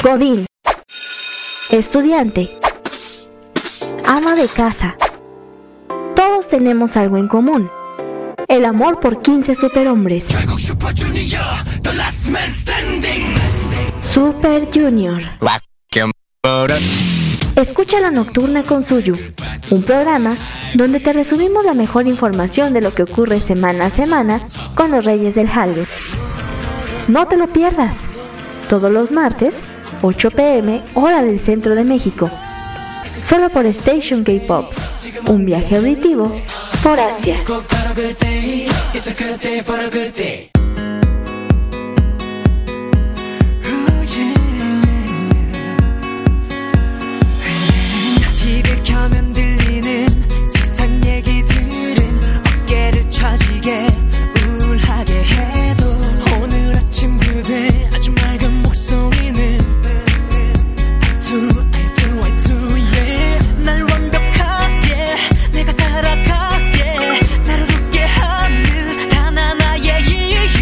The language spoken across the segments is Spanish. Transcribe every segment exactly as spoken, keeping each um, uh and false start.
Godín, estudiante, ama de casa. Todos tenemos algo en común: el amor por quince superhombres. Super Junior. Escucha La Nocturna con Suyu, un programa donde te resumimos la mejor información de lo que ocurre semana a semana con los Reyes del Hallyu. No te lo pierdas, todos los martes, ocho pm, hora del centro de México. Solo por Station K-Pop, un viaje auditivo por Asia. 내가 살아갈게 나를 웃게 하는 단 하나의 이유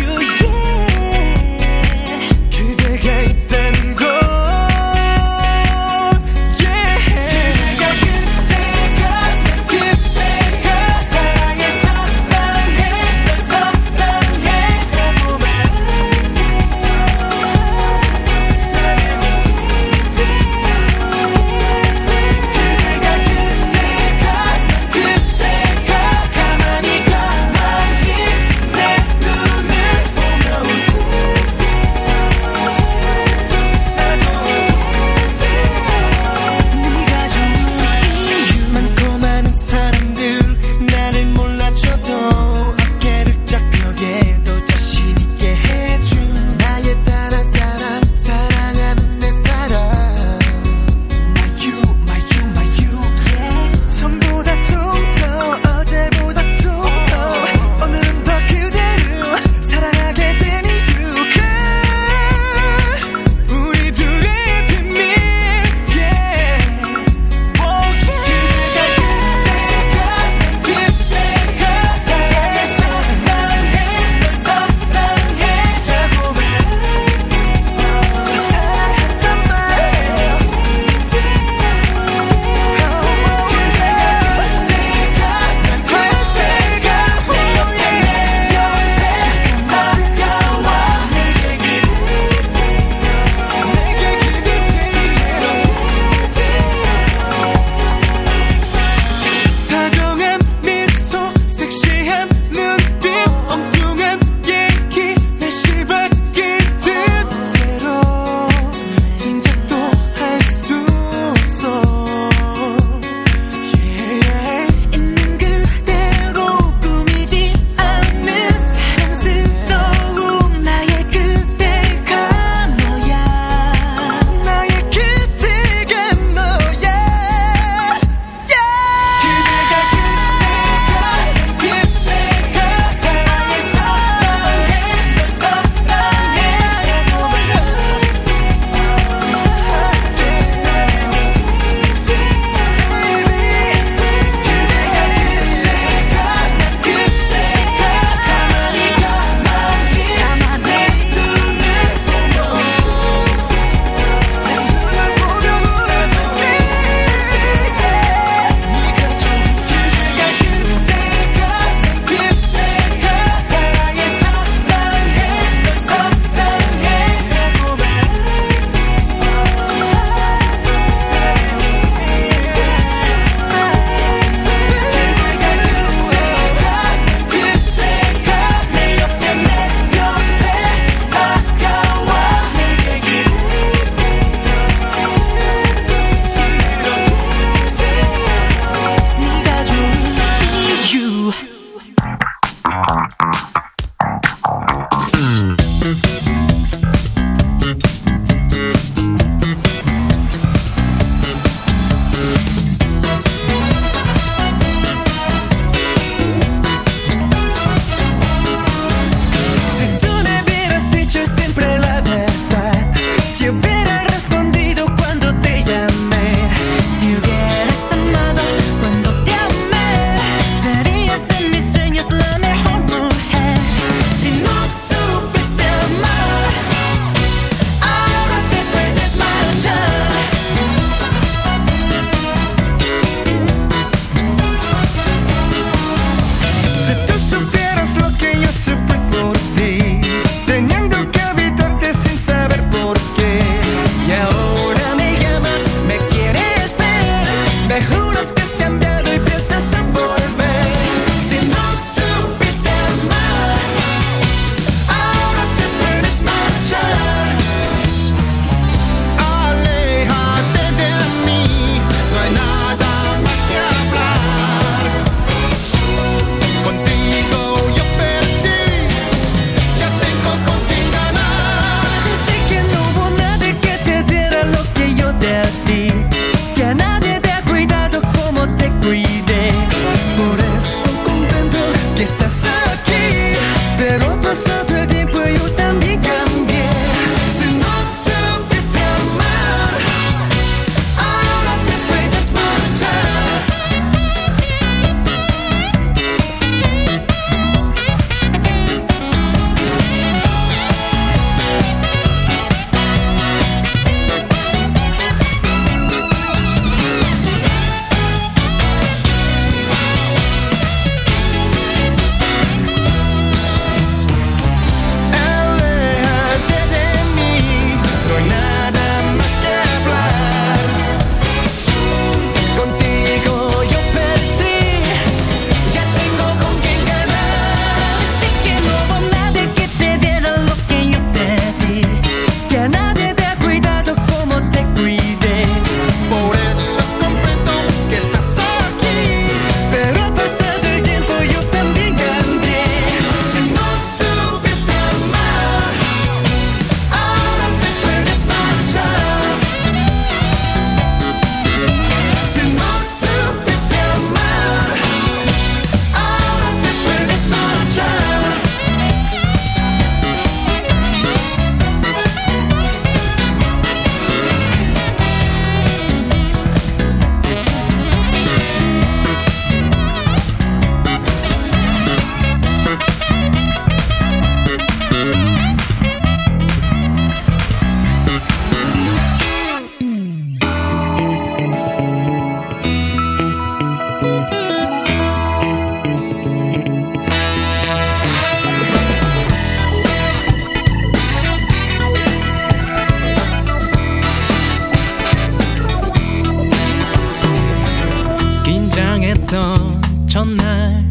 있던 전날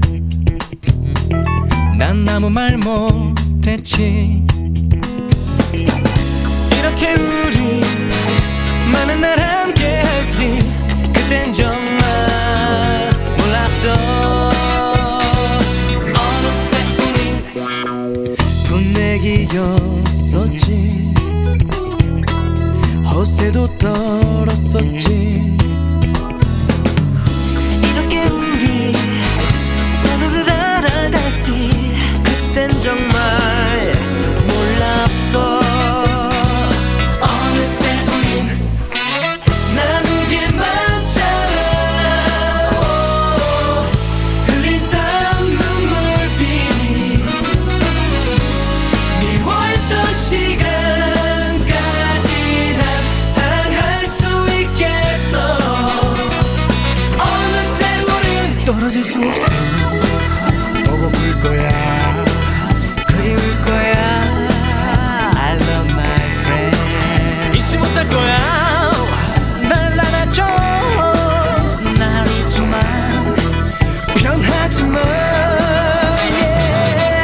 난 아무 말 못했지. 이렇게 우리 많은 날 함께 할지 그땐 정말 몰랐어. 어느새 우린 분내기였었지. 허세도 떨었었지. 이렇게 우리 서로를 알아갔지. 그땐 정말 몰랐어. 어느새 우린 나누게 많잖아. 흘린 땀 눈물비 미워했던 시간까지 난 사랑할 수 있겠어. 어느새 우린 떨어질 수 없어. 보고 불 거야. 그리울 거야. I love my friend. 잊지 못할 거야. 날 안아줘. 날 잊지 마. 변하지 마. Yeah.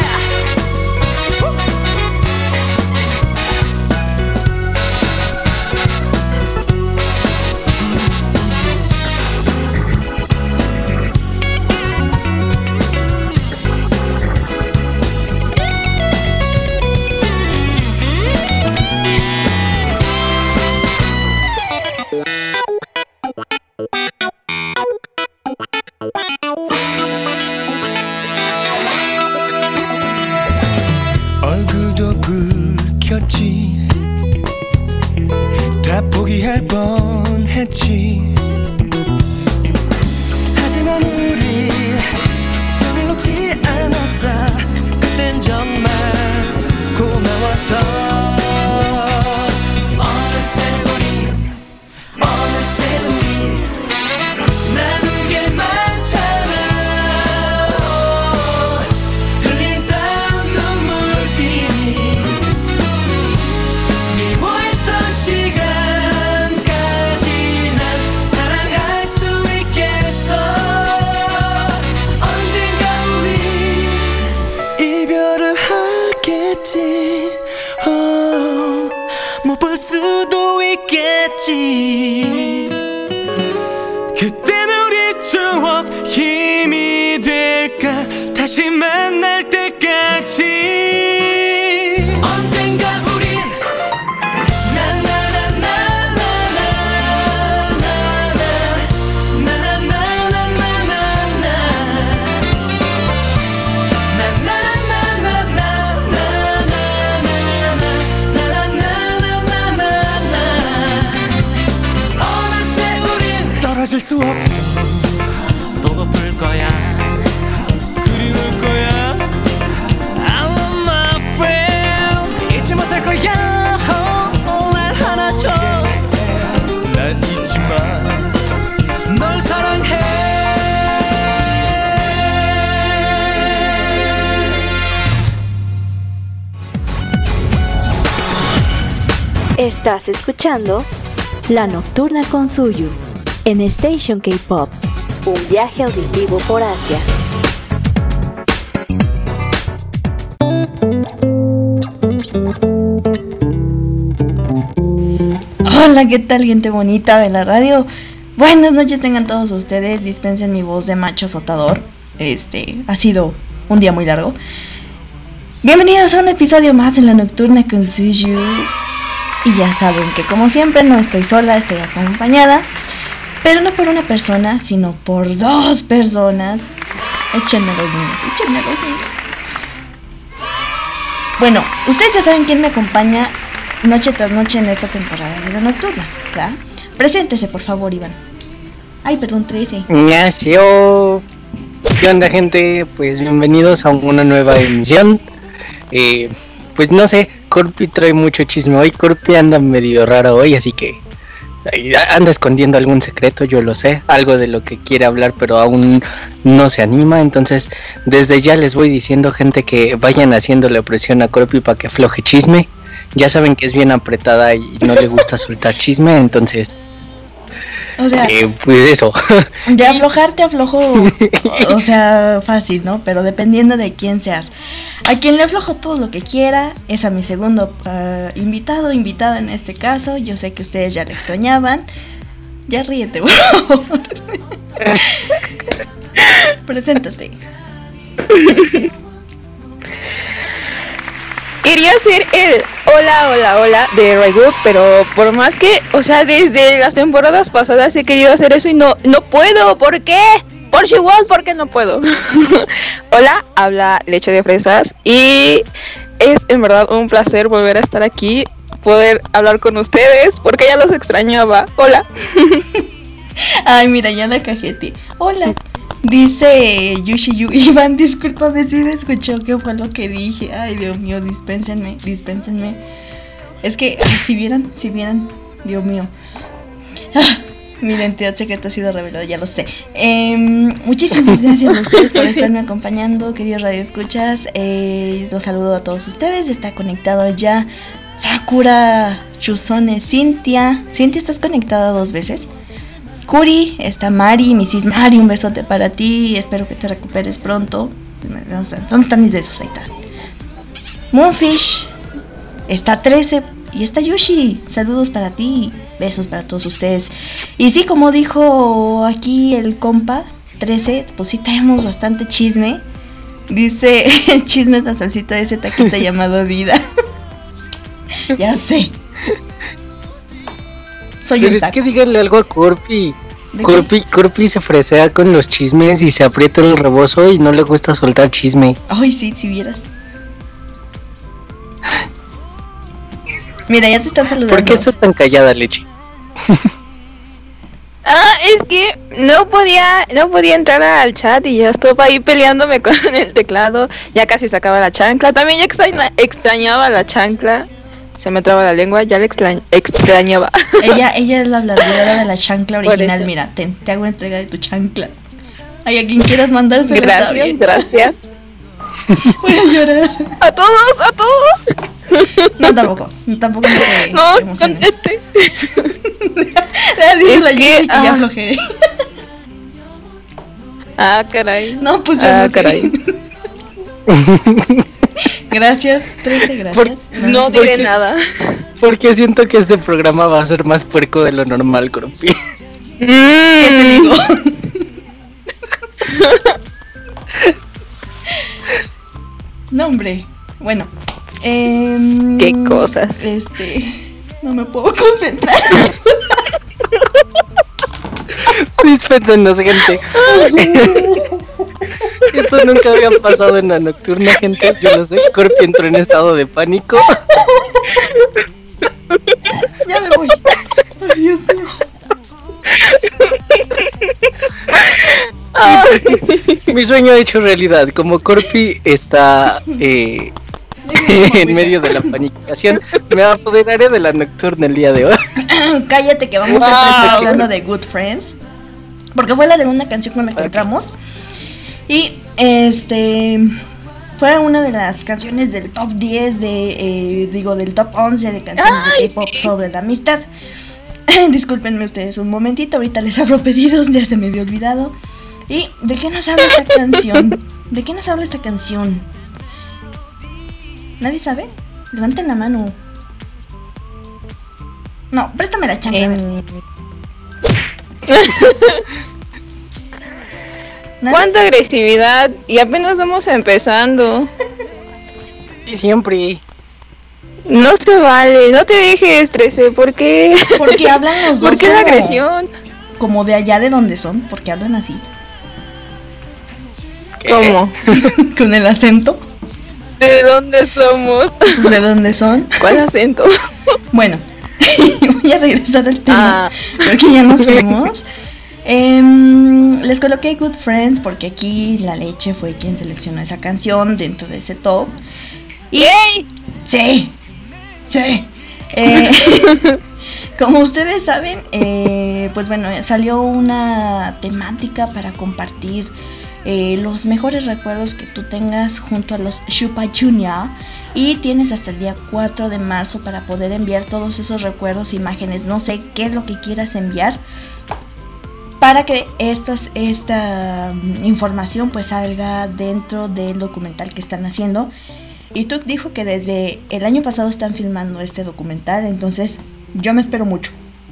얼굴도 붉혔지. 다 포기할 뻔했지. 하지만 우리 손을 놓지 않았어. 그땐 정말 고마웠어. 어느새 우리 어느새 우리 나눈 게 많잖아. 흘린 땀 눈물비 미워했던 시간까지 난 사랑할 수 있겠어. 언젠가 우리 이별을 하겠지. oh, 못 볼 수도 있겠지. 그땐 우리 추억 힘이 될까. 다시 만날 때까지. 언젠가 우린 어느새 우린 떨어질 수 없어. 보고 불 거야. 그리울 거야. I love my friend. 잊지 못할 거야. oh, 날 안아줘. 날 잊지 마. 널 사랑해. Estás escuchando La Nocturna con Suyu en Station K-Pop, un viaje auditivo por Asia. Hola, ¿qué tal, gente bonita de la radio? Buenas noches tengan todos ustedes. Dispensen mi voz de macho azotador. Este, ha sido un día muy largo. Bienvenidos a un episodio más de La Nocturna con Suyu. Y ya saben que como siempre no estoy sola, estoy acompañada. Pero no por una persona, sino por dos personas. Échenme los niños, échenme los niños. Bueno, ustedes ya saben quién me acompaña noche tras noche en esta temporada de La Nocturna, ¿verdad? Preséntese, por favor, Iván. Ay, perdón, trece. Ignacio. ¿Qué onda, gente? Pues bienvenidos a una nueva emisión. Eh, pues no sé, Corpi trae mucho chisme hoy. Corpi anda medio raro hoy, así que anda escondiendo algún secreto, yo lo sé. Algo de lo que quiere hablar, pero aún no se anima. Entonces, desde ya les voy diciendo, gente, que vayan haciéndole presión a Corpi para que afloje chisme. Ya saben que es bien apretada y no le gusta soltar chisme, entonces O sea, eh, pues eso. de aflojar te aflojo, o, o sea, fácil, ¿no? Pero dependiendo de quién seas. A quien le aflojo todo lo que quiera es a mi segundo uh, invitado, invitada en este caso. Yo sé que ustedes ya le extrañaban. Ya ríete, por favor. Preséntate. Quería ser el hola, hola, hola de Raygood, pero por más que, o sea, desde las temporadas pasadas he querido hacer eso y no no puedo. ¿Por qué? Por igual, ¿por qué no puedo? Hola, habla Leche de Fresas y es en verdad un placer volver a estar aquí, poder hablar con ustedes, porque ya los extrañaba. Hola. Ay, mira, ya la cajete. Hola. Dice Yushiyu, Iván, discúlpame si me escuchó qué fue lo que dije. Ay, Dios mío, dispénsenme, dispénsenme. Es que, ay, si vieran, si vieran, Dios mío. Ah, mi identidad secreta ha sido revelada, ya lo sé. Eh, muchísimas gracias a ustedes por estarme acompañando, queridos radioescuchas. Eh, los saludo a todos ustedes. Está conectado ya Sakura Chuzone, Cintia. Cintia, ¿estás conectada dos veces? Curi, está Mari, Missus Mari, un besote para ti, espero que te recuperes pronto. ¿Dónde están mis besos? Ahí están. Moonfish, está trece y está Yoshi, saludos para ti, besos para todos ustedes. Y sí, como dijo aquí el compa, trece, pues sí traemos bastante chisme. Dice, el chisme es la salsita de ese taquito llamado vida. Ya sé. Soy Pero un es taco. que díganle algo a Corpi. ¿De Corpi, Corpi se fresea con los chismes y se aprieta el rebozo y no le gusta soltar chisme. Ay, sí, si vieras. Mira, ya te están saludando. ¿Por qué estás tan callada, Leche? Ah, es que no podía, no podía entrar al chat y ya estaba ahí peleándome con el teclado. Ya casi sacaba la chancla. También ya extraña, extrañaba la chancla. Se me traba la lengua, ya la extrañ- extrañaba. Ella, ella es la habladora de la chancla Por original. eso. Mira, te, te hago entrega de tu chancla. Ay, a quien quieras mandárselo. está Gracias, bien. gracias. Voy a llorar. A todos, a todos. No, tampoco. Tampoco me te No, emociones. conteste. Ah, dice Es la que, Yuri que ya ah. aflojé. Ah, caray. No, pues yo Ah, no sé. caray. Gracias, trece, gracias. Por- No ¿Por diré qué? nada. Porque siento que este programa va a ser más puerco de lo normal, Corpi. ¿Qué te digo? No, hombre. Bueno. em, Qué cosas. Este. No me puedo concentrar. Dispénsenos, gente. Esto nunca había pasado en la nocturna, gente. Yo lo sé. Corpi entró en estado de pánico. Ya me voy. Ay, Dios mío. Mi sueño ha hecho realidad. Como Corpi está eh, en medio de la panicación, me apoderaré de la nocturna el día de hoy. Cállate que vamos a Wow. estar hablando de Good Friends. Porque fue la segunda canción con la que Ok. entramos. Y este fue una de las canciones del top diez de eh, digo del top once de canciones Ay, de K-pop sí. sobre la amistad. Discúlpenme ustedes un momentito, ahorita les abro pedidos, ya se me había olvidado. ¿Y de qué nos habla esta canción? ¿De qué nos habla esta canción? ¿Nadie sabe? Levanten la mano. No, préstame la chancla. a ver. Em, ¿Nadie? ¿Cuánta agresividad? Y apenas vamos empezando. Y siempre. No se vale, no te dejes, trece, ¿por qué? Porque hablan los dos ¿Por qué la como- agresión? Como de allá de donde son, porque hablan así. ¿Qué? ¿Cómo? Con el acento. ¿De dónde somos? ¿De dónde son? ¿Cuál acento? Bueno, voy a regresar al tema. Ah. Porque ya nos fuimos. Em, les coloqué Good Friends porque aquí la Leche fue quien seleccionó esa canción dentro de ese top. Y ¡Yay! sí, sí. Eh, como ustedes saben, eh, pues bueno, salió una temática para compartir eh, los mejores recuerdos que tú tengas junto a los Chupa Junior. Y tienes hasta el día cuatro de marzo para poder enviar todos esos recuerdos, imágenes, no sé qué es lo que quieras enviar. para que estas, esta mm, información pues salga dentro del documental que están haciendo. Y Tuk dijo que desde el año pasado están filmando este documental, entonces yo me espero mucho.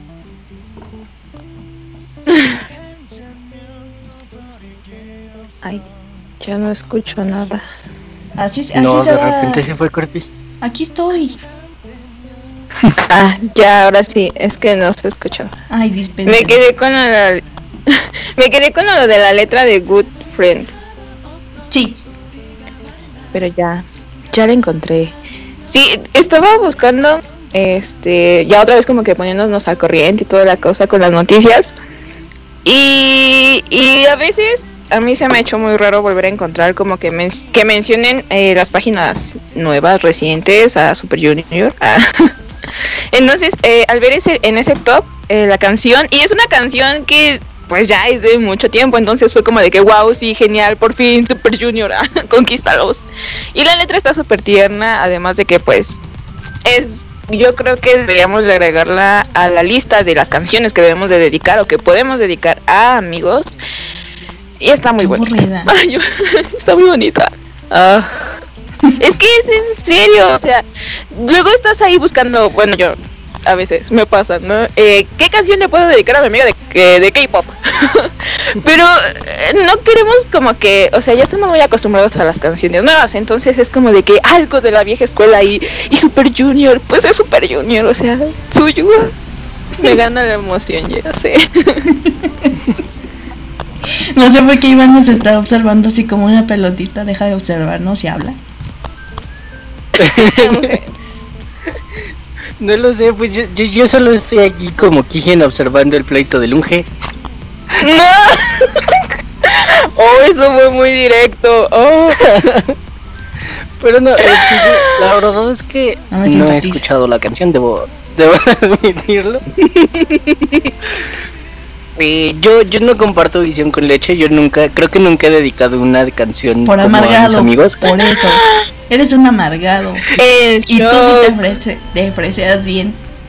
Ay, ya no escucho nada. Así, así No, se de va. repente se fue Corpi. Aquí estoy. Ah, ya, ahora sí, es que no se escuchaba. Ay, dispensa. Me quedé con la... Me quedé con lo de la letra de Good Friends, Sí. pero ya, ya la encontré. Sí, estaba buscando, este, ya otra vez como que poniéndonos al corriente y toda la cosa con las noticias. Y, y a veces a mí se me ha hecho muy raro volver a encontrar como que, men- que mencionen eh, las páginas nuevas, recientes, a Super Junior. a- Entonces, eh, al ver ese en ese top, eh, la canción, y es una canción que pues ya es de mucho tiempo, entonces fue como de que wow, sí, genial, por fin Super Junior, ah, conquístalos. Y la letra está súper tierna, además de que pues es, yo creo que deberíamos de agregarla a la lista de las canciones que debemos de dedicar o que podemos dedicar a amigos. Y está muy Qué bonita. aburrida. Ay, yo- está muy bonita. Ah. Es que es en serio, o sea, luego estás ahí buscando, bueno, yo a veces me pasa, ¿no? Eh, ¿Qué canción le puedo dedicar a mi amiga de, que- de K-pop? Pero eh, no queremos como que, o sea, ya estamos muy acostumbrados a las canciones nuevas, entonces es como de que algo de la vieja escuela y, y Super Junior, pues es Super Junior, o sea, suyo. Me gana la emoción, ya sé. No sé por qué Iván nos está observando así como una pelotita. Deja de observar, no se habla. No lo sé, pues yo, yo, yo solo estoy aquí como Kigen observando el pleito del Unge. ¡No! Oh, eso fue muy directo. Oh. Pero no, eh, pues, yo- la verdad es que Ay, no he empatizo. escuchado la canción, debo, debo admitirlo. Eh, yo, yo no comparto visión con leche, yo nunca, creo que nunca he dedicado una canción Por como a mis amargado. amigos. Por eso. Eres un amargado. El Y tú show. sí te, ofrece- te ofreces bien.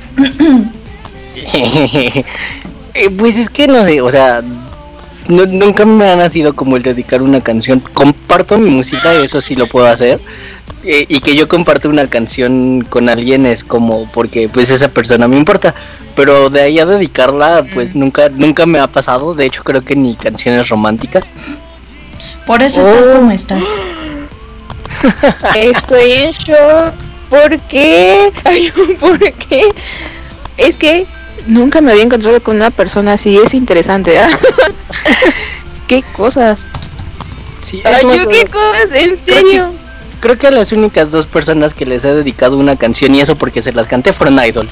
Eh, pues es que no sé, o sea, no- nunca me ha nacido como el dedicar una canción. Comparto mi música, eso sí lo puedo hacer. Eh, y que yo comparte una canción con alguien es como porque pues esa persona me importa. Pero de ahí a dedicarla, pues nunca, nunca me ha pasado. De hecho, creo que ni canciones románticas. Por eso Oh. estás como estás. Estoy en shock. ¿Por qué? Ay, ¿por qué? Es que nunca me había encontrado con una persona así. Es interesante. ¿Ah? ¿Qué cosas? Sí, es Ay, más, yo, ¿qué eh, cosas? ¿En creo serio? Creo que a las únicas dos personas que les he dedicado una canción, y eso porque se las canté, fueron idols.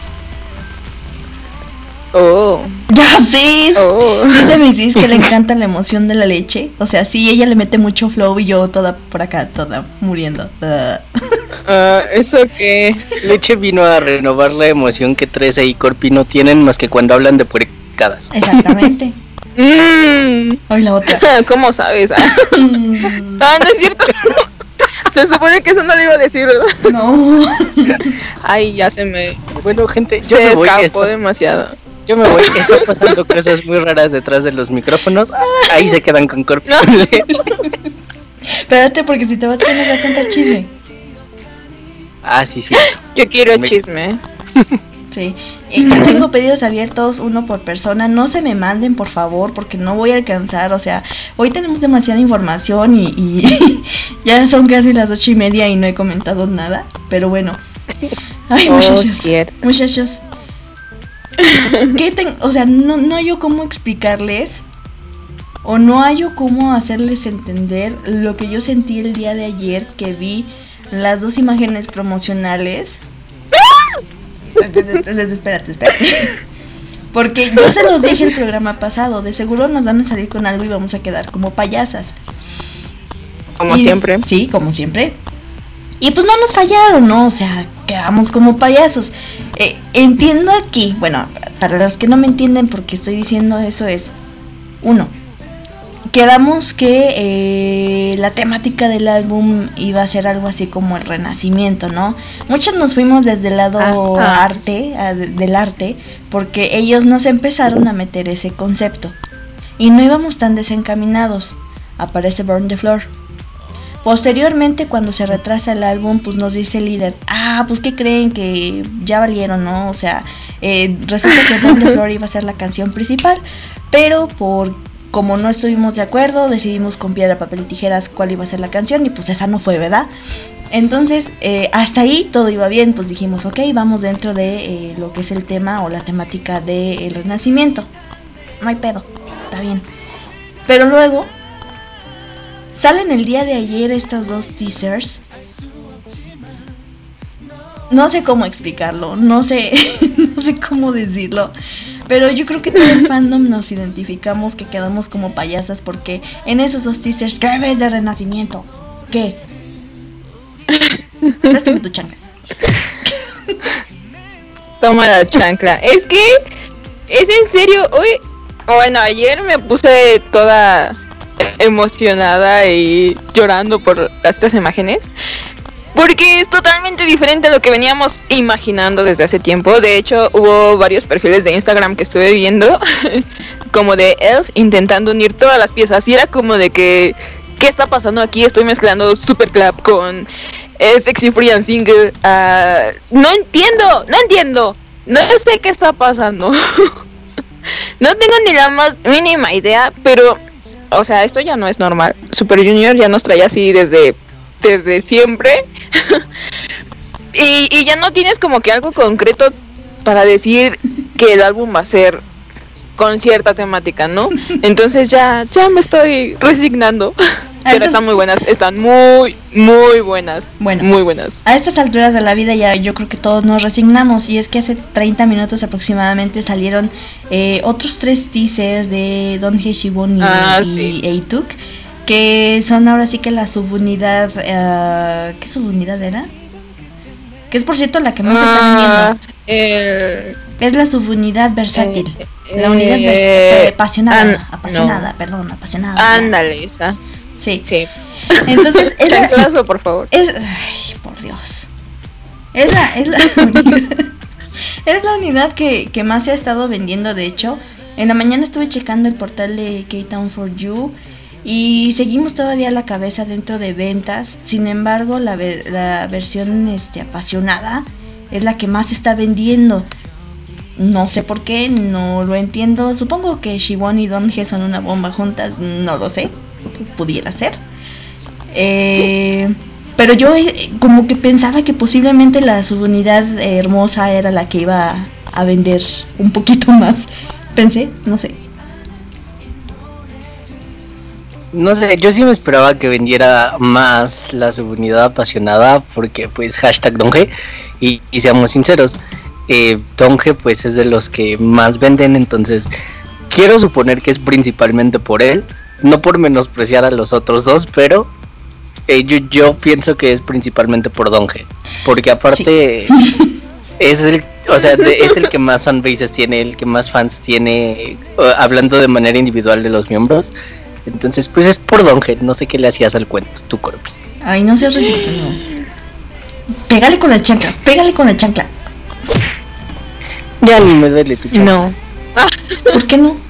Oh, Ya sé. oh. Dice mi sis que le encanta la emoción de la leche. O sea, sí, ella le mete mucho flow y yo toda por acá, toda muriendo. Ah. Ah, ¿eso qué? Leche vino a renovar la emoción que Trece y Corpi no tienen más que cuando hablan de puercadas. Exactamente. Mm. Hoy la otra. ¿Cómo sabes? Ah, Mm, no es cierto. Se supone que eso no lo iba a decir, ¿verdad? No. Ay, ya se me... Bueno, gente, yo Se me voy. escapó Está, demasiado. yo me voy. Está pasando cosas muy raras detrás de los micrófonos. Ahí se quedan con Corpi. No. Espérate, porque si te vas a tener que contar chisme. Ah, sí, sí. Yo quiero Me- chisme. Sí. Y yo tengo pedidos abiertos, uno por persona. No se me manden, por favor, porque no voy a alcanzar. O sea, hoy tenemos demasiada información y, y ya son casi las ocho y media y no he comentado nada. Pero bueno. Ay, Oh, muchachos. cierto. Muchachos. ¿Qué ten- o sea, no, no hay yo cómo explicarles. O no hay yo cómo hacerles entender lo que yo sentí el día de ayer que vi las dos imágenes promocionales. Espérate, espérate. Porque yo se los dije el programa pasado, de seguro nos van a salir con algo y vamos a quedar como payasas. Como Y- siempre. Sí, como siempre. Y pues no nos fallaron, ¿no? O sea, quedamos como payasos. Eh, entiendo aquí, bueno, para los que no me entienden por qué estoy diciendo eso es, uno, quedamos que eh, la temática del álbum iba a ser algo así como el renacimiento, ¿no? Muchos nos fuimos desde el lado Ajá. arte, a- de- del arte, porque ellos nos empezaron a meter ese concepto. y no íbamos tan desencaminados. Aparece Burn the Floor. Posteriormente, cuando se retrasa el álbum, pues nos dice el líder, ah, pues ¿qué creen? Que ya valieron, ¿no? O sea, eh, resulta que Burn the Floor iba a ser la canción principal, pero por como no estuvimos de acuerdo, decidimos con piedra, papel y tijeras cuál iba a ser la canción, y pues esa no fue, ¿verdad? Entonces, eh, hasta ahí todo iba bien, pues dijimos, ok, vamos dentro de eh, lo que es el tema o la temática del Renacimiento. No hay pedo, está bien. Pero luego salen el día de ayer estos dos teasers. No sé cómo explicarlo, no sé, no sé cómo decirlo, pero yo creo que todo el fandom nos identificamos, que quedamos como payasas, porque en esos dos teasers, ¿qué ves de Renacimiento? ¿Qué? Préstame tu chancla. Toma la chancla. Es que, es en serio, hoy, bueno, ayer me puse toda emocionada y llorando por estas imágenes, porque es totalmente diferente a lo que veníamos imaginando desde hace tiempo. De hecho, hubo varios perfiles de Instagram que estuve viendo, como de Elf, intentando unir todas las piezas, y era como de que, ¿qué está pasando aquí? Estoy mezclando Superclap con eh, Sexy Free and Single. Uh, no entiendo, no entiendo, no sé qué está pasando. No tengo ni la más mínima idea, pero, o sea, esto ya no es normal. Super Junior ya nos trae así desde, desde siempre. y, y ya no tienes como que algo concreto para decir que el álbum va a ser con cierta temática, ¿no? Entonces ya, ya me estoy resignando. Pero Entonces, están muy buenas, están muy, muy buenas. Bueno, muy buenas. A estas alturas de la vida ya yo creo que todos nos resignamos, y es que hace treinta minutos aproximadamente salieron eh, otros tres teasers de Don Heshibon y, Ah, y sí. Eituk, que son ahora sí que la subunidad, uh, ¿qué subunidad era? Que es por cierto la que más se está Ah, vendiendo. eh, Es la subunidad versátil. eh, La unidad vers- eh, eh, apasionada, an- apasionada, no. perdón, apasionada. Ándale, esa. Sí. Sí. Entonces, es la, Chanclazo, por favor. es, ay, por Dios. Es la, es la unidad, es la unidad que, que más se ha estado vendiendo. De hecho, en la mañana estuve checando el portal de K-Town for You y seguimos todavía a la cabeza dentro de ventas. Sin embargo, la, ver, la versión este, apasionada es la que más se está vendiendo. No sé por qué, no lo entiendo. Supongo que Shiwon y Donge son una bomba juntas, no lo sé. Pudiera ser. Eh, pero yo eh, como que pensaba que posiblemente la subunidad eh, hermosa era la que iba a vender un poquito más. Pensé, no sé. No sé, yo sí me esperaba que vendiera más la subunidad apasionada, porque pues hashtag Donge, y, y seamos sinceros, eh, Donge pues es de los que más venden, entonces quiero suponer que es principalmente por él, no por menospreciar a los otros dos, pero eh, yo, yo pienso que es principalmente por Donge, porque aparte sí. es el, o sea, de, es el que más fanbases tiene, el que más fans tiene, uh, hablando de manera individual de los miembros. Entonces, pues es por Donge, no sé qué le hacías al cuento, tú, Corpus. Ay, no seas ridículo. Pégale con la chancla, pégale con la chancla. Ya ni me duele tu chancla. No. ¿Por qué no?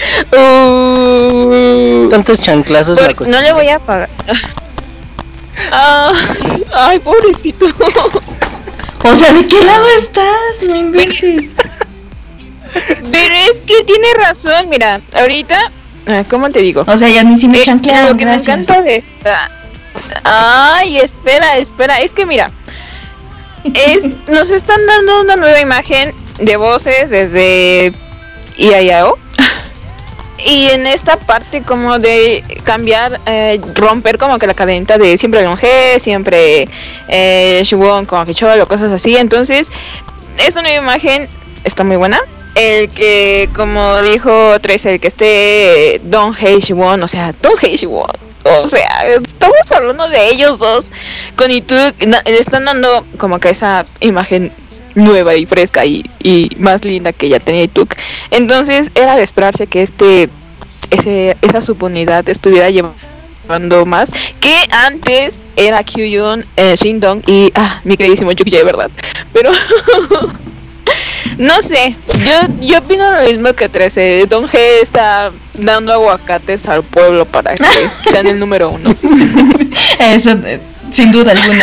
Uh, Tantos chanclazos por, la costilla. No le voy a pagar. Ah, ay, pobrecito. O sea, ¿de qué lado estás? No inventes. Pero es que tiene razón, mira, ahorita, ¿cómo te digo? O sea, ya a mí sí me Eh, chanclearon, lo que gracias. me encanta de esta. Ay, espera, espera, es que mira, es, nos están dando una nueva imagen de voces desde I A I A O. Y en esta parte como de cambiar, eh, romper como que la cadena de siempre Longe, siempre eh, Shiwon con Hichol o cosas así. Entonces, esta nueva imagen está muy buena. El que, como dijo Tres, el que esté Don Hei Shiwon, o sea, Don Hei Shiwon, o sea, estamos hablando de ellos dos con Eituk, le están dando como que esa imagen nueva y fresca y, y más linda que ya tenía Eituk. Entonces era de esperarse que este ese esa subunidad estuviera llevando más, que antes era Kyuhyun, eh, Shindong y ah, mi queridísimo Yuki, de verdad. Pero No sé, yo, yo opino lo mismo que trece. Don G está dando aguacates al pueblo para que sean el número uno. Eso, eh, sin duda alguna.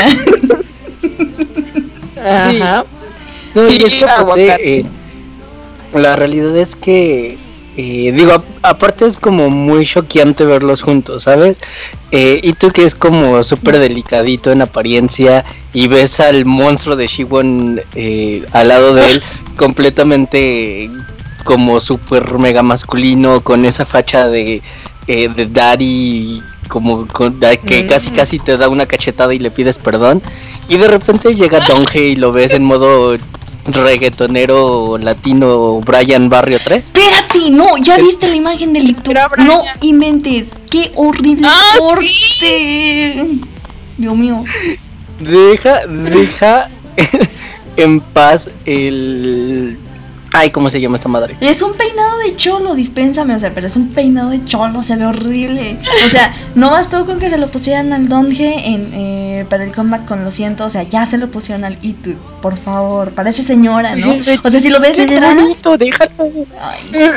Ajá. No, Sí, y es que aparte, aguacate. eh, la realidad es que, eh, digo, a- aparte es como muy choqueante verlos juntos, ¿sabes? Eh, y tú que es como súper delicadito en apariencia y ves al monstruo de Shiwon eh, al lado de él completamente como súper mega masculino con esa facha de, eh, de daddy como con- da- que Mm. casi casi te da una cachetada y le pides perdón y de repente llega Donge y lo ves en modo reggaetonero latino Brian Barrio tres. Espérate, no, ya viste la imagen del Ictu. Era Brian. No inventes, qué horrible ¡Ah, corte. Dios mío. Deja, deja en paz el... Ay, ¿cómo se llama esta madre? Es un peinado de cholo, dispénsame, o sea, pero es un peinado de cholo, se ve horrible. O sea, no bastó con que se lo pusieran al Donge en, eh, para el comeback con Lo Siento, o sea, ya se lo pusieron al Itu, por favor, parece señora, ¿no? O sea, si lo ves Se ve detrás, bonito, déjalo. ay,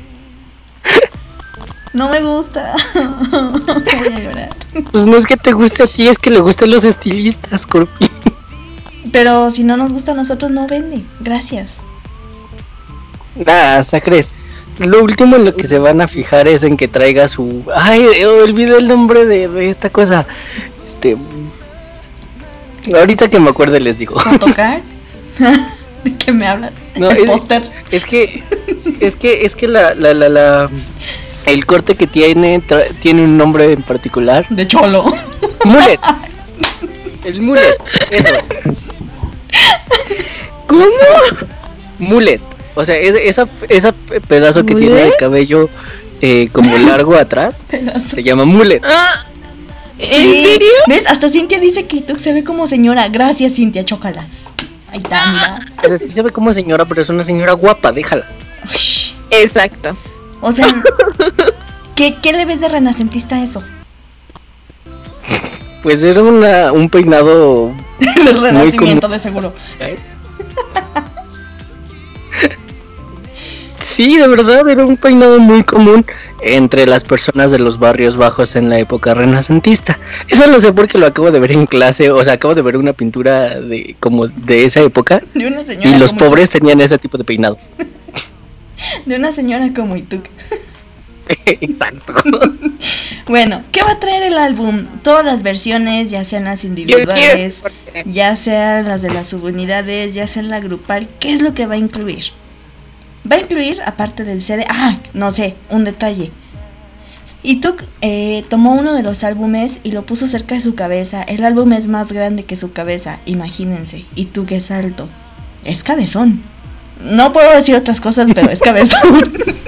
no me gusta. Voy a llorar. Pues no es que te guste a ti, es que le gustan los estilistas, Corpi. Pero si no nos gusta a nosotros, no vende. Gracias. Nah, hasta crees. Lo último en lo que se van a fijar es en que traiga su... Ay, eh, olvidé el nombre de, de esta cosa. Este... Ahorita que me acuerde les digo. ¿Photocard? ¿De qué me hablas? No, El es- póster Es que... Es que, es que la, la, la, la... El corte que tiene tra- tiene un nombre en particular. de cholo. Mullet. El mullet. Eso. ¿Cómo? Mullet. O sea, es, esa, esa pedazo que tiene de ¿Mullet? cabello eh, como largo atrás se llama mullet. Ah, ¿En Sí. serio? ¿Ves? Hasta Cintia dice que Tuk se ve como señora. Gracias, Cintia, chócalas. Ahí está, mira. O sea, sí se ve como señora, pero es una señora guapa, déjala. Ush. Exacto. O sea, ¿qué, ¿qué le ves de renacentista a eso? Pues era una, un peinado. El renacimiento, común. de seguro. Sí, de verdad, era un peinado muy común entre las personas de los barrios bajos en la época renacentista. Eso lo sé porque lo acabo de ver en clase, o sea, acabo de ver una pintura de como de esa época De una señora. y los como pobres tenían ese tipo de peinados. Ituk. De una señora como Ituk. Exacto. Bueno, ¿qué va a traer el álbum? Todas las versiones, ya sean las Yo quiero individuales, porque- ya sean las de las subunidades, ya sean la grupal, ¿qué es lo que va a incluir? Va a incluir, aparte del C D, ah, no sé, un detalle. Ituk eh, tomó uno de los álbumes y lo puso cerca de su cabeza. El álbum es más grande que su cabeza, imagínense. Ituk es alto, es cabezón. No puedo decir otras cosas, pero es cabezón.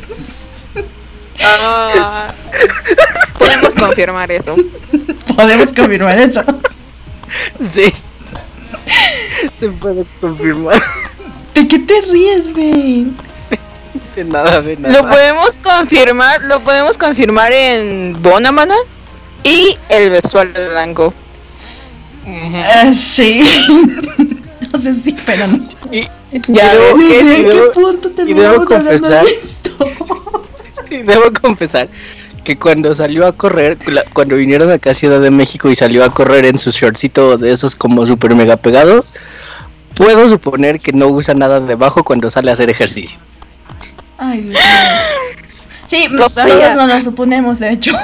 Ah, podemos confirmar eso. Podemos confirmar eso. Sí. Se puede confirmar. ¿De qué te ríes, güey? De nada, de nada. Lo podemos confirmar, lo podemos confirmar en Bonamana y el vestuario de Blanco. Ah, sí. No sé si, pero no. Y, Ya y debo- ves que ¿En y qué debo- punto y debo terminamos hablando de confesar- esto? y debo confesar que cuando salió a correr, la- cuando vinieron acá a Ciudad de México y salió a correr en su shortcito de esos como super mega pegados, puedo suponer que no usa nada debajo cuando sale a hacer ejercicio. Ay, Dios mío. Sí, Lo todos sabía. nos lo suponemos, de hecho.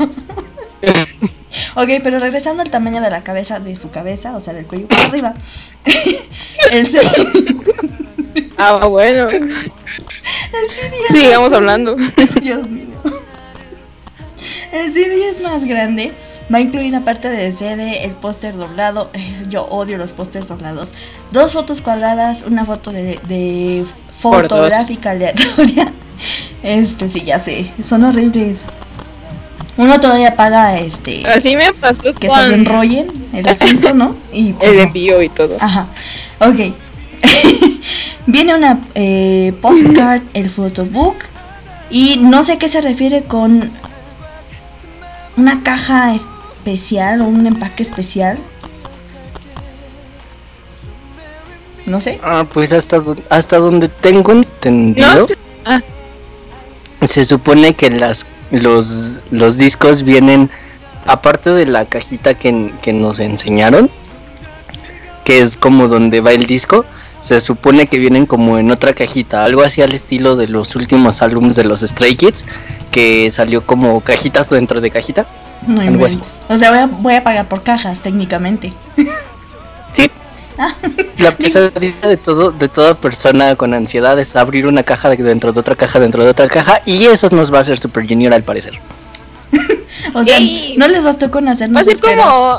Ok, pero regresando al tamaño de la cabeza, de su cabeza, o sea, del cuello para arriba. El C D, Ah, bueno. el C D es Sigamos más- hablando. Dios mío. El C D es más grande. Va a incluir aparte del C D el póster doblado. eh, Yo odio los pósters doblados. Dos fotos cuadradas, una foto de, de Por dos. fotográfica aleatoria. Este, sí, ya sé. Son horribles. Uno todavía paga este Así me pasó que se con lo enrollen el asunto, ¿no? Y pues, el no. envío y todo. Ajá, ok. Viene una eh, postcard, el photobook. Y no sé qué se refiere con una caja especial o un empaque especial. No sé. Ah, pues hasta, do- hasta donde tengo entendido, No sé. Ah, se supone que las los, los discos vienen, aparte de la cajita que, que nos enseñaron, que es como donde va el disco, se supone que vienen como en otra cajita, algo así al estilo de los últimos álbumes de los Stray Kids, que salió como cajitas dentro de cajita. No Algo así. inventes. O sea, voy a, voy a pagar por cajas técnicamente. Sí. La pesadilla de todo, de toda persona con ansiedad es abrir una caja de dentro de otra caja dentro de otra caja, y eso nos va a hacer Super Junior al parecer. O sea, Yay. no les bastó con hacernos va a ser esperar. como.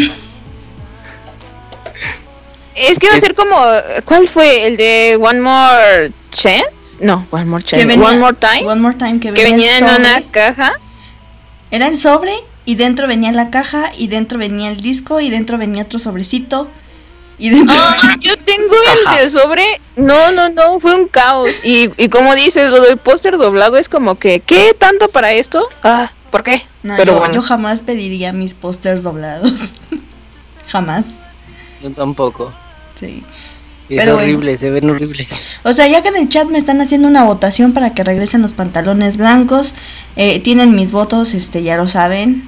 Es que va a ser como. ¿Cuál fue? ¿El de One More Chance? No, One More Chance. Que venía- One More Time. One More Time, que Que venía, venía el en sobre. una caja. Era el sobre y dentro venía la caja y dentro venía el disco y dentro venía otro sobrecito y dentro... Ah, yo tengo Ajá. el de sobre. No, no, no, fue un caos. Y, y como dices, lo del póster doblado es como que, ¿qué tanto para esto? Ah, ¿por qué? No, Pero yo, bueno. yo jamás pediría mis pósters doblados. Jamás. Yo tampoco. Sí. Es Pero bueno. horrible, se ven horribles. O sea, ya que en el chat me están haciendo una votación para que regresen los pantalones blancos, eh, tienen mis votos, este, ya lo saben.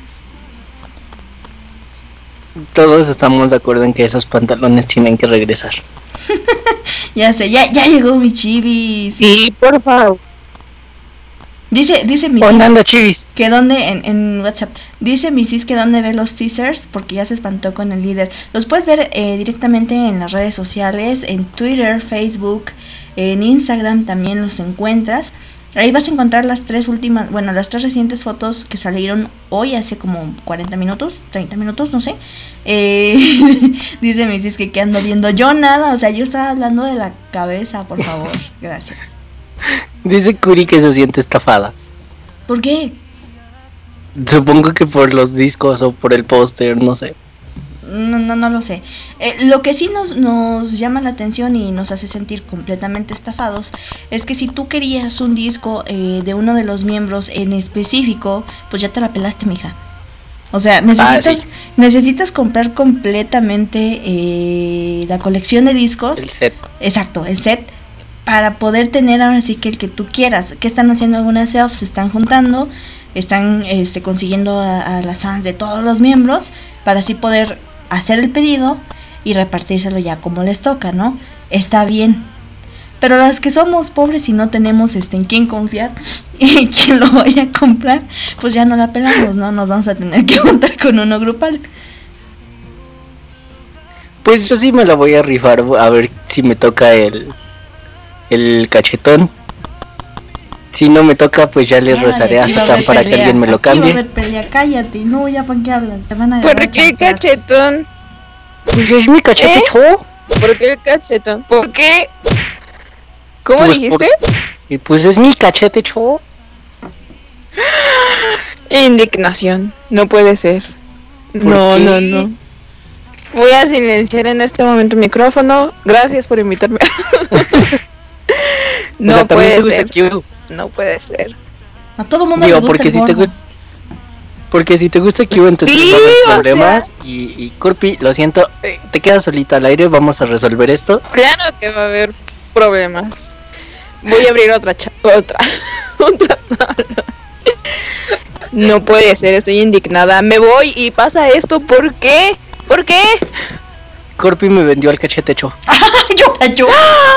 Todos estamos de acuerdo en que esos pantalones tienen que regresar. Ya sé, ya, ya llegó mi chivis. Sí, por favor. Dice, dice mi ¿Dónde anda Chivis? que dónde en, en WhatsApp. Dice mi sis que dónde ve los teasers porque ya se espantó con el líder. Los puedes ver eh, directamente en las redes sociales, en Twitter, Facebook, en Instagram también los encuentras. Ahí vas a encontrar las tres últimas, bueno, las tres recientes fotos que salieron hoy hace como cuarenta minutos, treinta minutos, no sé. Eh, dice mi sis que qué ando viendo. Yo nada, o sea, yo estaba hablando de la cabeza, por favor. Gracias. Dice Curi que se siente estafada. ¿Por qué? Supongo que por los discos o por el póster, no sé. No, no, no lo sé. Eh, lo que sí nos, nos llama la atención y nos hace sentir completamente estafados es que si tú querías un disco eh, de uno de los miembros en específico, pues ya te la pelaste, mija. O sea, necesitas, Ah, sí. necesitas comprar completamente eh, la colección de discos. El set. Exacto, el set. Para poder tener ahora sí que el que tú quieras. ¿Qué están haciendo algunas selfs? Se están juntando, están este, consiguiendo a, a las fans de todos los miembros para así poder hacer el pedido y repartírselo ya como les toca, ¿no? Está bien. Pero las que somos pobres y no tenemos este en quién confiar y quien lo vaya a comprar, pues ya no la pelamos, ¿no? Nos vamos a tener que juntar con uno grupal. Pues yo sí me la voy a rifar a ver si me toca el el cachetón. Si no me toca, pues ya le Ay, rezaré a aquí va a Satán haber para que pelea, alguien me lo aquí va a cambie. haber pelea, cállate, no, ya para qué hablas, te van a agarrar ¿Por qué chanclazos. cachetón? Pues es mi cachete, ¿Eh? cho. ¿Por qué el cachetón? ¿Por qué? ¿Cómo Pues, dijiste? Y pues es mi cachete, cho. Indignación. No puede ser. ¿Por No, qué? no, no. Voy a silenciar en este momento el micrófono. Gracias por invitarme. O No sea, también puede te gusta ser. Q. No puede ser. A todo mundo Digo, le gusta porque el si te gordo. gusta, porque si te gusta Q, entonces Sí, va a haber o problemas. Y, y Corpi, lo siento, eh, te quedas solita al aire, vamos a resolver esto. Claro que va a haber problemas. Voy a abrir otra cha- otra otra sala. No puede ser, estoy indignada. Me voy y pasa esto, ¿por qué? ¿Por qué? Corpi me vendió al cachete, cho. yo, yo,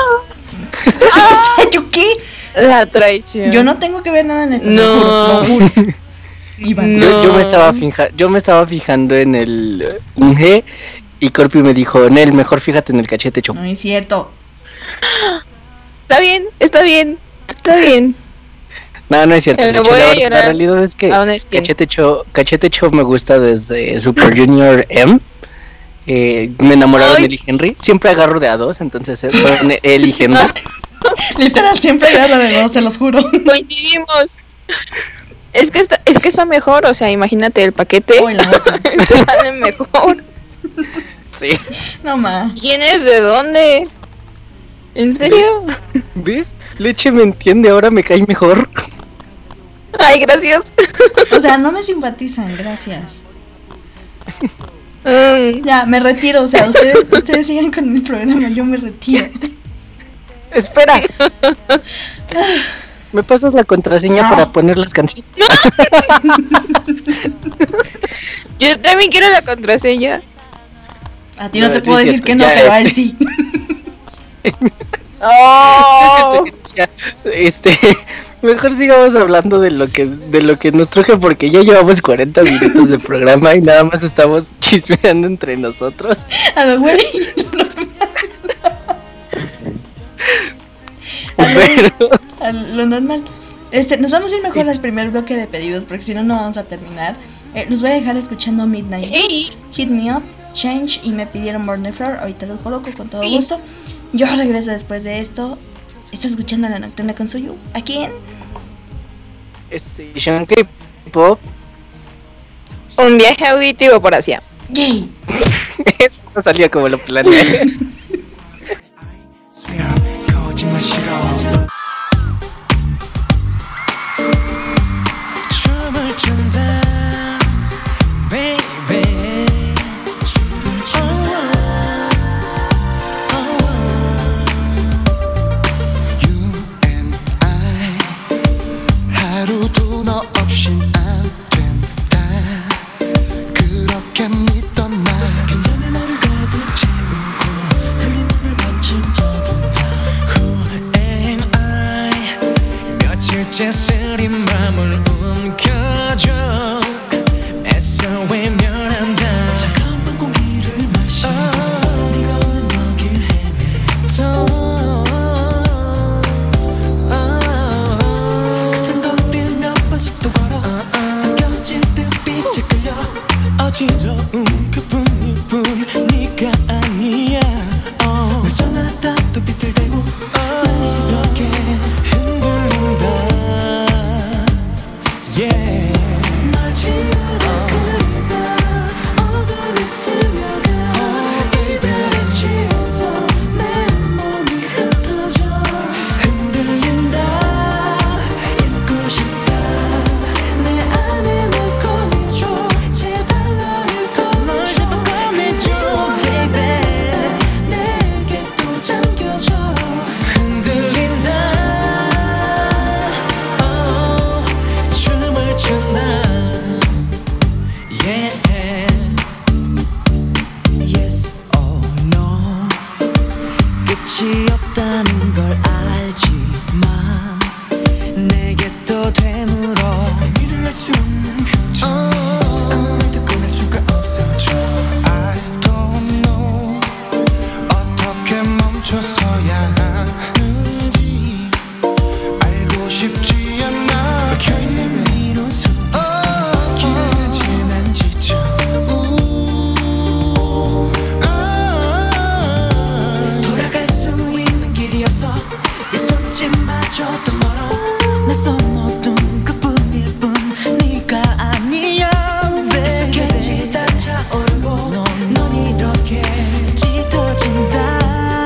¿yo qué? La traición. Yo no tengo que ver nada en esto. No. Lo juro, lo juro. Iván. No. Yo, yo me estaba fija, yo me estaba fijando en el eh, un G y Corpi me dijo, Nel, mejor fíjate en el cachete, cho. No es cierto. Está bien, está bien, está bien. No, no es cierto. Eh, de hecho, voy la, a verdad- llorar la realidad es que a una esquina. Cachete Cho, Cachete Cho me gusta desde Super Junior M. Eh, me enamoraron Ay. de él y Henry. Siempre agarro de a dos, entonces eh, son él y Henry. Literal, siempre agarra de dos, se los juro. Coincidimos. Es que está, es que está mejor, o sea, imagínate el paquete. Uy, la otra. Te sale mejor. Sí. No más. ¿Quién es de dónde? ¿En serio? ¿Ves? Leche me entiende, ahora me cae mejor. Ay, gracias. O sea, no me simpatizan, gracias. Mm, Ya, me retiro, o sea, ustedes, ustedes sigan con el programa, yo me retiro. Espera. ¿Me pasas la contraseña No. para poner las canciones? yo también quiero la contraseña. A ti no, No, te no puedo es decir cierto, que no, ya, pero a él este. sí. Oh. Ya, este, mejor sigamos hablando de lo que de lo que nos truje porque ya llevamos cuarenta minutos de programa y nada más estamos chismeando entre nosotros. A lo güey. A lo, Pero a lo normal. Este, nos vamos a ir mejor al primer bloque de pedidos porque si no, no vamos a terminar. Eh, los voy a dejar escuchando Midnight, Ey, Hit Me Up, Change y me pidieron Born the Floor. Ahorita los coloco con todo Sí. gusto. Yo regreso después de esto. Estás escuchando La Nocturna con Suyu. ¿Aquí en? Station K-Pop un viaje auditivo por Asia. Yay. eso no salió como lo planeé. 거짓말 싫어 춤을 춘다 baby oh, oh. You and I 하루도 너 없인 안 된다 그렇게 믿던 나 빈잔에 너를 가득 채우고 흐린 눈을 반쯤 Who am I 며칠째 쓰린 맘을 움켜줘 애써 외면한다 차가운 밤 공기를 마시며 네가 오는 여길 헤매도 같은 거리를 몇 번씩 또 걸어 삼켜진 듯빛에 끌려 어지러운 그뿐일 뿐 네가 아니야 널 전하다 또 빛을 대고 난 이렇게 흔들린다 yeah. 널 지우다 그리다 어둠이 스며가 이별의 취소 내 몸이 흩어져 흔들린다 잊고 싶다 내 안에 널 꺼내줘 제발 너를 꺼내줘 baby 내게 또 잠겨줘 흔들린다 oh, 춤을 춘다 yeah. Yes or no 끝이 없다는 걸 알지만 내게 또 되물어 의미를 알 수 없는 표정 아무도 꺼낼 수가 없어져 I don't know 어떻게 멈춰서야 하는지 알고 싶지 않아 막혀있는 미로 속에서 길을 지난 지쳐 우, 아, 돌아갈 수 있는 길이 없어 내 손짓마저도 멀어 낯선 어둠 그뿐일 뿐 네가 아니야 익숙해지다 차오르고 넌 이렇게 짙어진다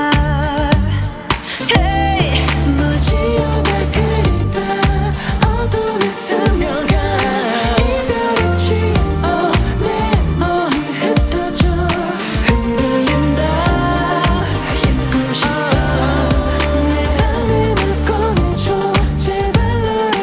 Hey, 널 지우다 그리다 어둠이 스며가 이별의 취소 내 몸이 흩어져 흔들린다 잊고 싶다 내 안에 널 꺼내줘 제발 너를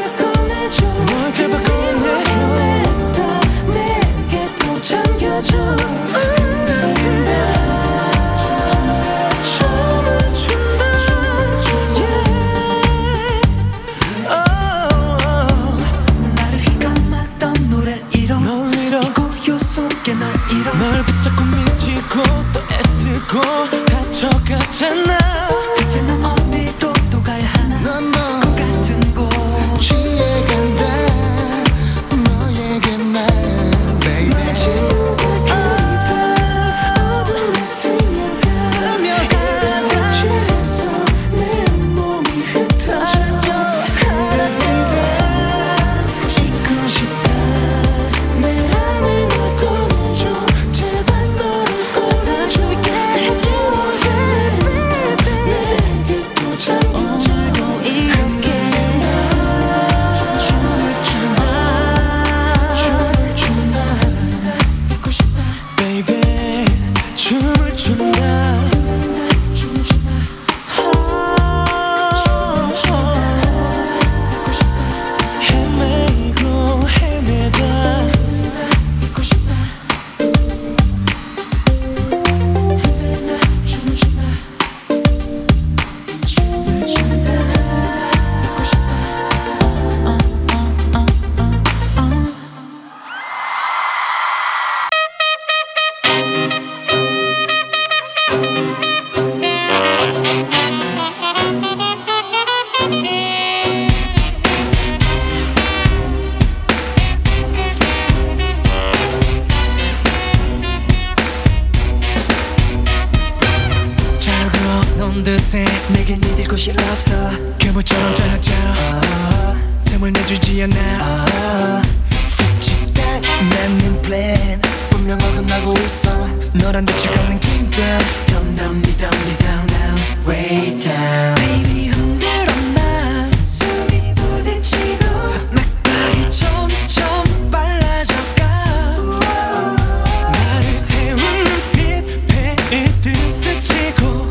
피어나 아, 솔직한 난 플랜 분명 어긋나고 있어 너란 대체 걷는 긴 girl Down down down down down way down Baby 흔들어 나 숨이 부딪히고 맥박이 점점 빨라져가 나를 세우는 빛 배이듯 스치고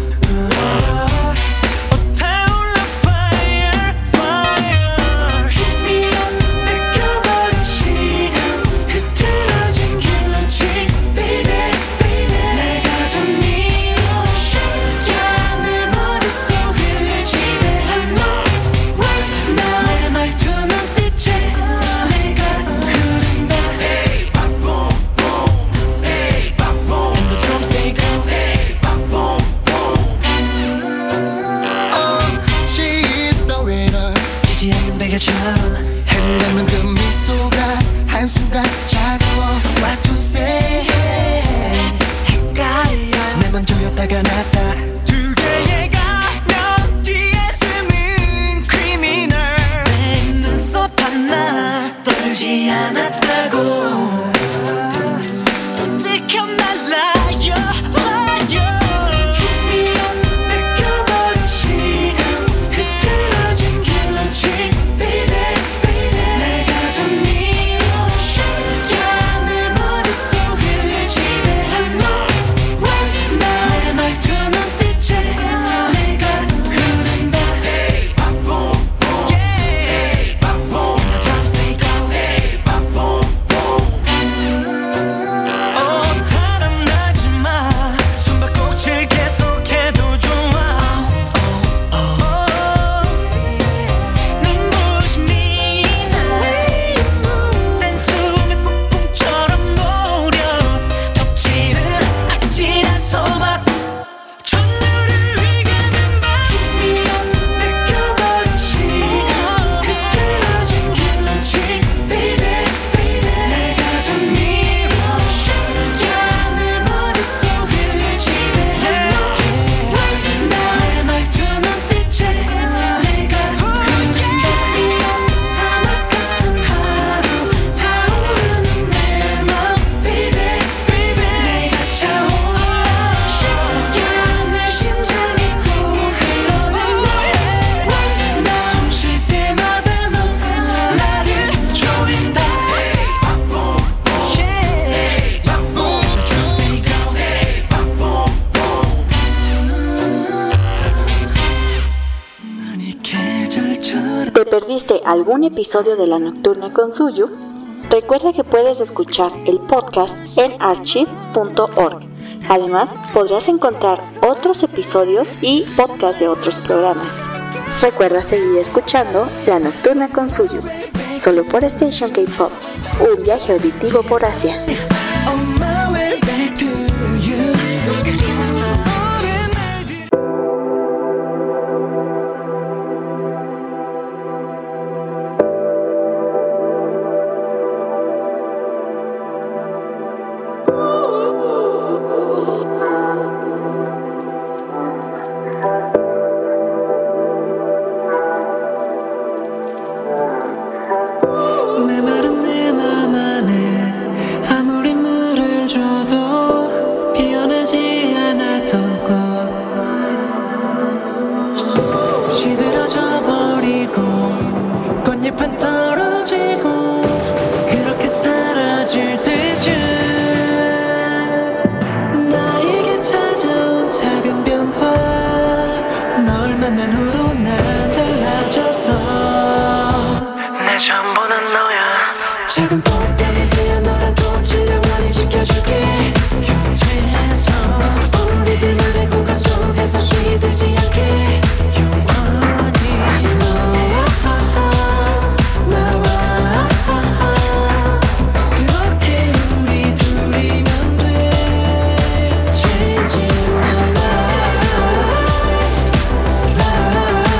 흔들면 그 미소가 한순간 차가워 What to say 헷갈려 내 맘 조였다가 놨다 두 개의 가면 뒤에 숨은 criminal 내 눈썹 하나 떨지 않았다고 또 찍혀 날라요 라요 희미한 뺏겨버린 시간 흐트러진 길 ¿Te perdiste algún episodio de La Nocturna con Suyu? Recuerda que puedes escuchar el podcast en archive punto org. Además, podrás encontrar otros episodios y podcasts de otros programas. Recuerda seguir escuchando La Nocturna con Suyu, solo por Station K-Pop, un viaje auditivo por Asia.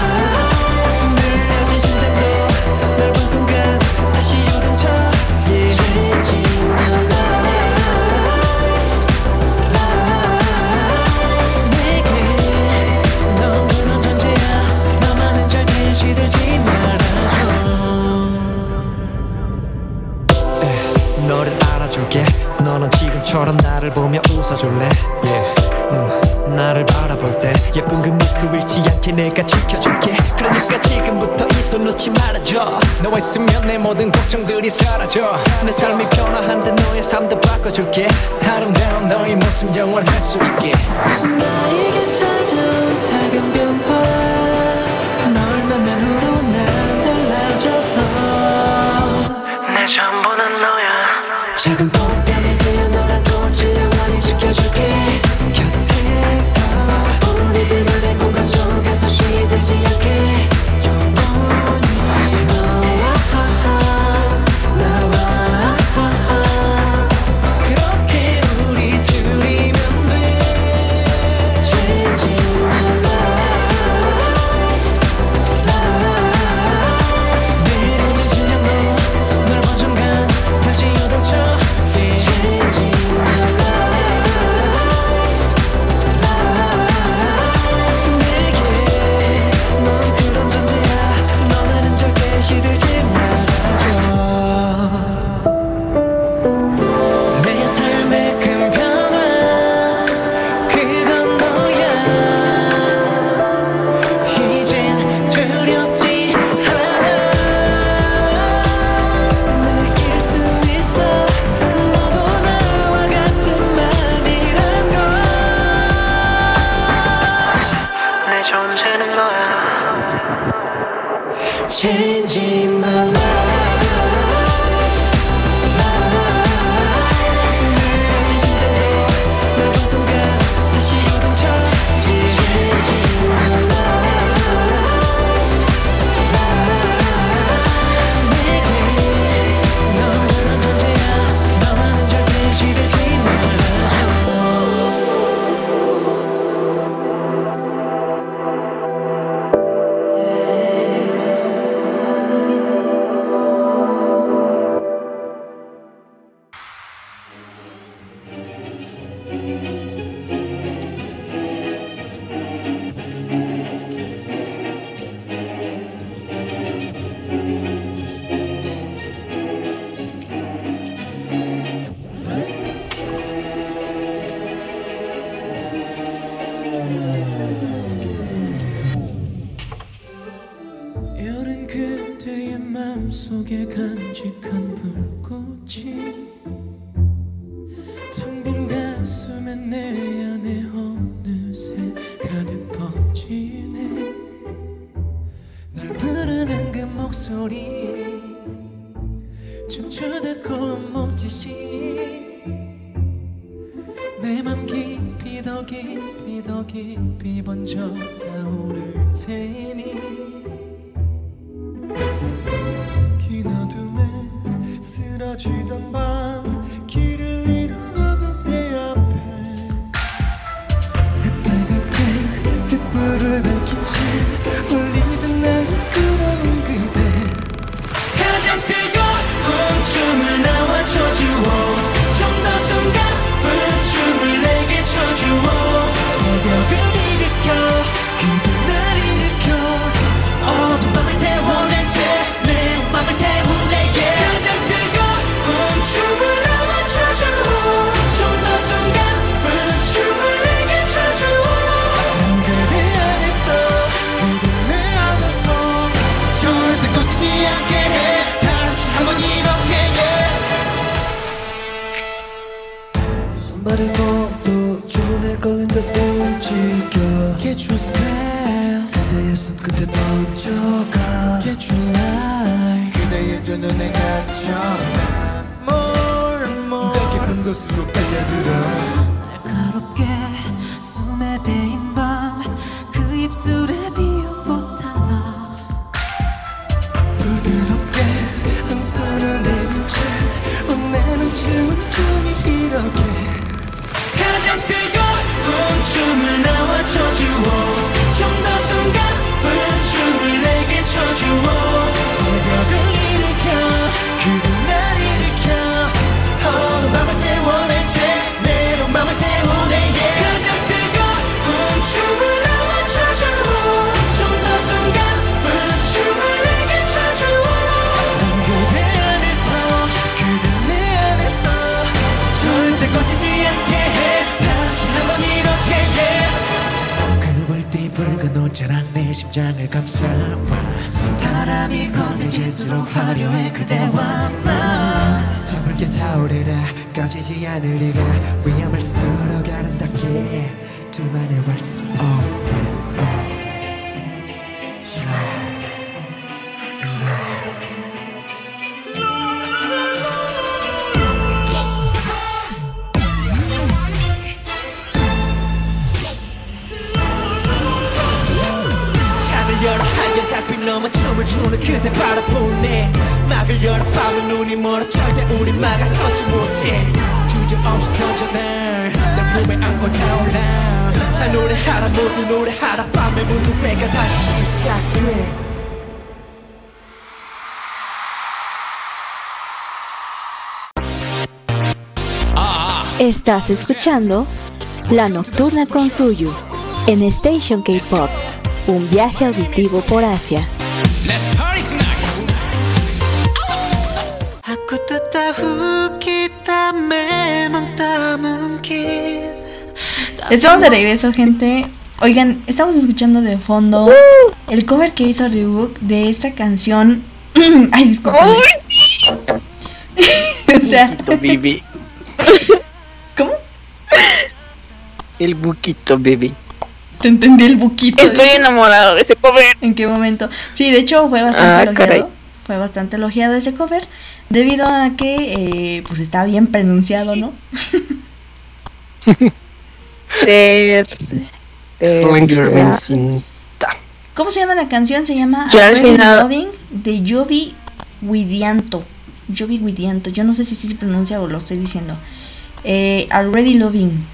다시 요동쳐 yeah. 처럼 나를 보며 웃어줄래 yeah. 음, 나를 바라볼 때 예쁜 그 미소 잃지 않게 내가 지켜줄게. 그러니까 지금부터 이 손 놓지 말아줘. 너와 있으면 내 모든 걱정들이 사라져. 내 삶이 변화한데 너의 삶도 바꿔줄게. 아름다운 너의 모습 영원할 수 있게. 나에게 찾아온 작은 변화 널 만난 후로 난 달라졌어. 내 전부는 너야. 작은 꽃뱀이 되어 너란 꽃을 영원히 지켜줄게. 곁에서 우리들만의 공간 속에서 시들지 않게 영원히 너와 나와 그렇게 우리 둘이면 돼. Changing my life, life. 내려진 심장도 넓은 순간 다시 요동쳐. Changing my life, life. 내게 넌 그런 존재야. 너만은 절대 시들지 말아줘. 내 삶의 큰 변화 그건 너야. 이젠 두렵지 않아. 느낄 수 있어. 너도 나와 같은 맘이란 걸. 내 존재는 너야. Changing my life, 내려진 심장도 넓은 순간 다시 요동쳐. Changing my life, 내게 넌 그런 존재야. 너만은 절대 시들지 말아줘. 여린 그대의 맘속에 간직한 불꽃이 텅 빈 가슴에 내 안에 어느새 가득 번지네. 날 부르는 그 목소리 춤추듯 고운 몸짓이 내 맘 깊이 더 깊이 더 깊이 번져 타오를 테니. 긴 어둠에 쓰러지던 밤 길을 잃어가던 내 앞에 새빨갛게 횃불을 밝힌 채 울리던 나를 끌어온 그대. 가장 뜨거운 춤을 나와 춰주어. 좀 더 숨가쁜 춤을 내게 춰주어. 새벽을 일으켜 그대 날 일으켜. 어두운 밤을 태워낸 채 내 맘을 태우네 yeah. 가장 뜨거운 춤을 나와 춰주어. 좀 더 숨가쁜 춤을 내게 춰주어. 난 그대 안에서 그대 내 안에서 절대 꺼지지 않게 해. 다시 한번 이렇게 yeah. 손발이 모두 주문에 걸린 듯 움직여. Get your spell 그대의 손끝에 번져가. Get your light 그대의 두 눈에 갇혀. 난 more and more 더 깊은 곳으로 빨려들어. 날카롭게 숨에 베인 밤 그 입술에 피운 꽃 하나 부드럽게 한 손을 내민 채 혼내는 춤은 종일 이렇게. 가장 뜨거운 춤을 나와 춰주어. 좀 더 숨가쁜 춤을 내게 춰주어. 새벽을 일으켜 그대 날 일으켜. 어두운 밤을 태워낸 채 내 맘을 태우네 yeah. 가장 뜨거운 춤을 나와 춰주어. 좀 더 숨가쁜 춤을 내게 춰주어. 난 그대 안에서 그대 내 안에서 절대 꺼지지 언제나 내 심장을 감싸와 바람이 거세질수록 화려해 그대와 나 더 붉게 타오르라 꺼지지 않으리라 위험을 쓸어가는 닿게 둘만의 waltz oh, oh. Slow 열어 하얀 달빛 넘어 춤을 추는 그대 바라보네 막을 열어 밤은 눈이 멀어 절대 우리 막아서지 못해 주저없이 던져 날 내 품에 안고 타올라 자 노래하라 모두 노래하라 밤의 무도회가 다시 시작돼 Estás escuchando La Nocturna con Suyu en Station K-Pop. Un viaje auditivo por Asia. Estamos de regreso, gente. Oigan, estamos escuchando de fondo el cover que hizo Reebok de esta canción. Ay, disculpen. O sea, Baby. ¿cómo? El buquito, baby. Te entendí el buquito. Estoy enamorado de ese cover. ¿En qué momento? Sí, de hecho fue bastante Ah, elogiado. caray. Fue bastante elogiado ese cover debido a que eh, pues está bien pronunciado, ¿no? De, de- When you're ya. missing. ¿Cómo se llama la canción? Se llama Ya al Already final- Loving de Jovi Widianto. Jovi Widianto. Yo no sé si sí se pronuncia o lo estoy diciendo. Eh, Already Loving.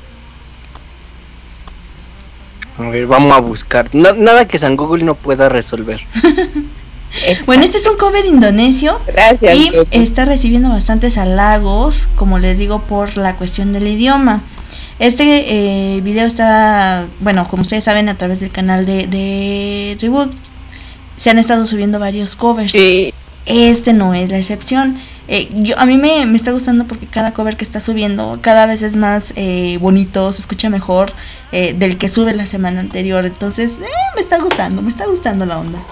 A ver, vamos a buscar. No- nada que San Google no pueda resolver. Bueno, este es un cover indonesio Gracias. y Goku. está recibiendo bastantes halagos, como les digo, por la cuestión del idioma. Este eh, video está, bueno, como ustedes saben, a través del canal de, de Reebok se han estado subiendo varios covers. Sí. Este no es la excepción. Eh, yo, a mí me, me está gustando porque cada cover que está subiendo cada vez es más eh, bonito, se escucha mejor eh, del que sube la semana anterior. Entonces, eh, me está gustando, me está gustando la onda.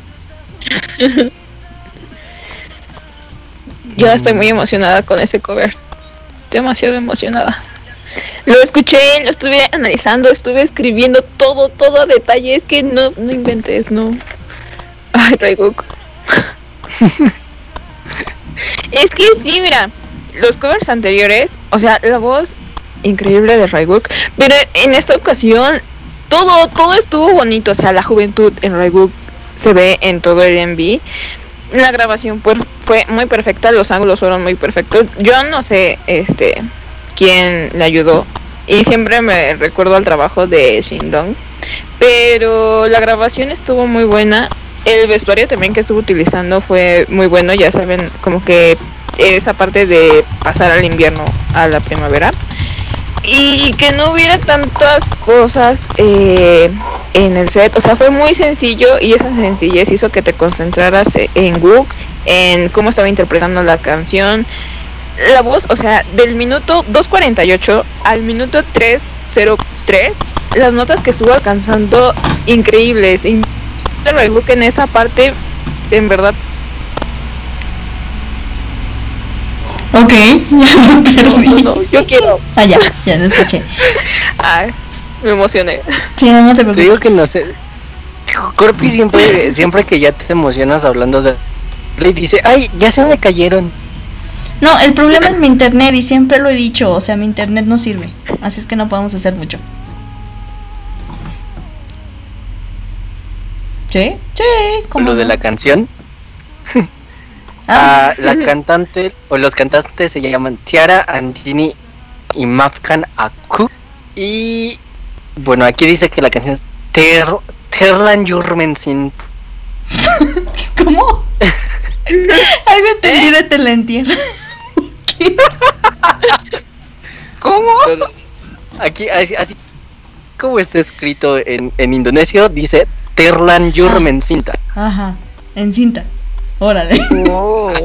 Yo estoy muy emocionada con ese cover. Demasiado emocionada. Lo escuché, lo estuve analizando, estuve escribiendo todo, todo a detalle. Es que no, no inventes, no. Ay, Reebok. Es que sí, mira, los covers anteriores, o sea, la voz increíble de Reebok, pero en esta ocasión todo, todo estuvo bonito. O sea, la juventud en Reebok se ve en todo el M V. La grabación pues, fue muy perfecta, los ángulos fueron muy perfectos. Yo no sé este quién le ayudó y siempre me recuerdo al trabajo de Shindong, pero la grabación estuvo muy buena. El vestuario también que estuvo utilizando fue muy bueno, ya saben, como que esa parte de pasar al invierno a la primavera. Y que no hubiera tantas cosas eh, en el set, o sea, fue muy sencillo y esa sencillez hizo que te concentraras en Wook, en cómo estaba interpretando la canción, la voz, o sea, del minuto dos cuarenta y ocho al minuto tres cero tres, las notas que estuvo alcanzando increíbles, increíble Wook en esa parte, en verdad. Ok, ya lo perdí. No, no, yo quiero. Ah, ya, ya lo escuché. Ay, me emocioné. Sí, no, no te Te preocupes. digo que no sé. Corpi siempre, siempre que ya te emocionas hablando de le dice, ay, ya se me cayeron. No, el problema es mi internet y siempre lo he dicho, o sea, mi internet no sirve, así es que no podemos hacer mucho. ¿Sí? Sí, Con lo de no? la canción. Ah, Ah, la cantante o los cantantes se llaman Tiara Andini y Mafkan Aku. Y bueno, aquí dice que la canción es Ter Terlan Jurmensin. ¿Cómo? Algo entendí de te la entiendo. ¿Qué? ¿Cómo? Aquí así, así como está escrito en, en indonesio dice Terlan Jurmensinta. Ajá, en cinta. Órale. Oh.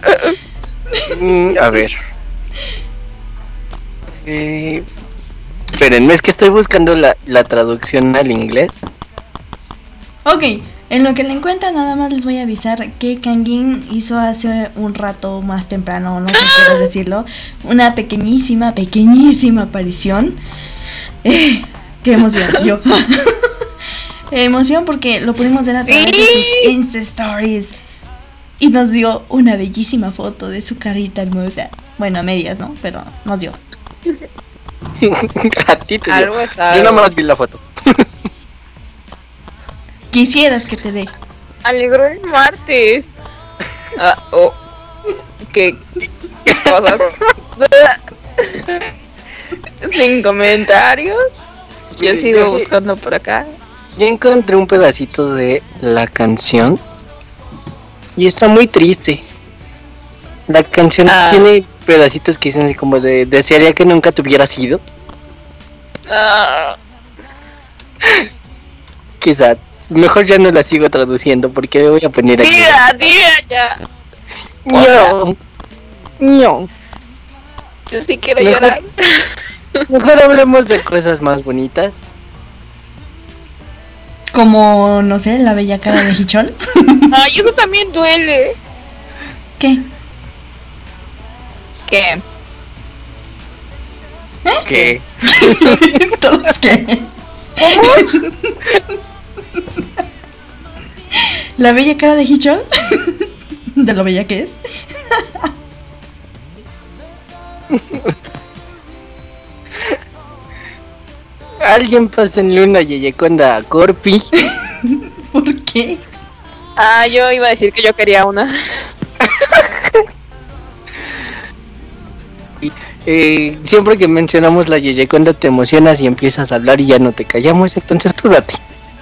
Mm, a ver. Eh, Esperen, es que estoy buscando la, la traducción al inglés. Ok, en lo que le encuentran nada más les voy a avisar que Kangin hizo hace un rato más temprano, no sé cómo decirlo, una pequeñísima, pequeñísima aparición. Eh, qué emoción, yo. Emoción porque lo pudimos ver a través de sus Insta Stories y nos dio una bellísima foto de su carita hermosa. Bueno, a medias, ¿no? Pero nos dio. A ti te Algo dio. es algo. Yo nomás vi la foto. Quisieras que te dé. Alegró el martes. Ah, oh. ¿Qué, qué cosas? Sin comentarios. Yo sigo buscando por acá. Ya encontré un pedacito de la canción y está muy triste. La canción Ah. tiene pedacitos que dicen así como de desearía que nunca te hubieras ido. Ah, Quizá mejor ya no la sigo traduciendo porque me voy a poner aquí. diga, diga ya. No, no. Yo sí quiero Mejor- llorar. Mejor hablemos de cosas más bonitas. Como, no sé, la bella cara de Hichol. Ay, eso también duele. ¿Qué? ¿Qué? Que ¿Todos qué? ¿La bella cara de Hichol? ¿De lo bella que es? alguien pásenle una yeyeconda a Corpi. ¿Por qué? Ah, yo iba a decir que yo quería una. Eh, siempre que mencionamos la yeyeconda te emocionas y empiezas a hablar y ya no te callamos, entonces tú date.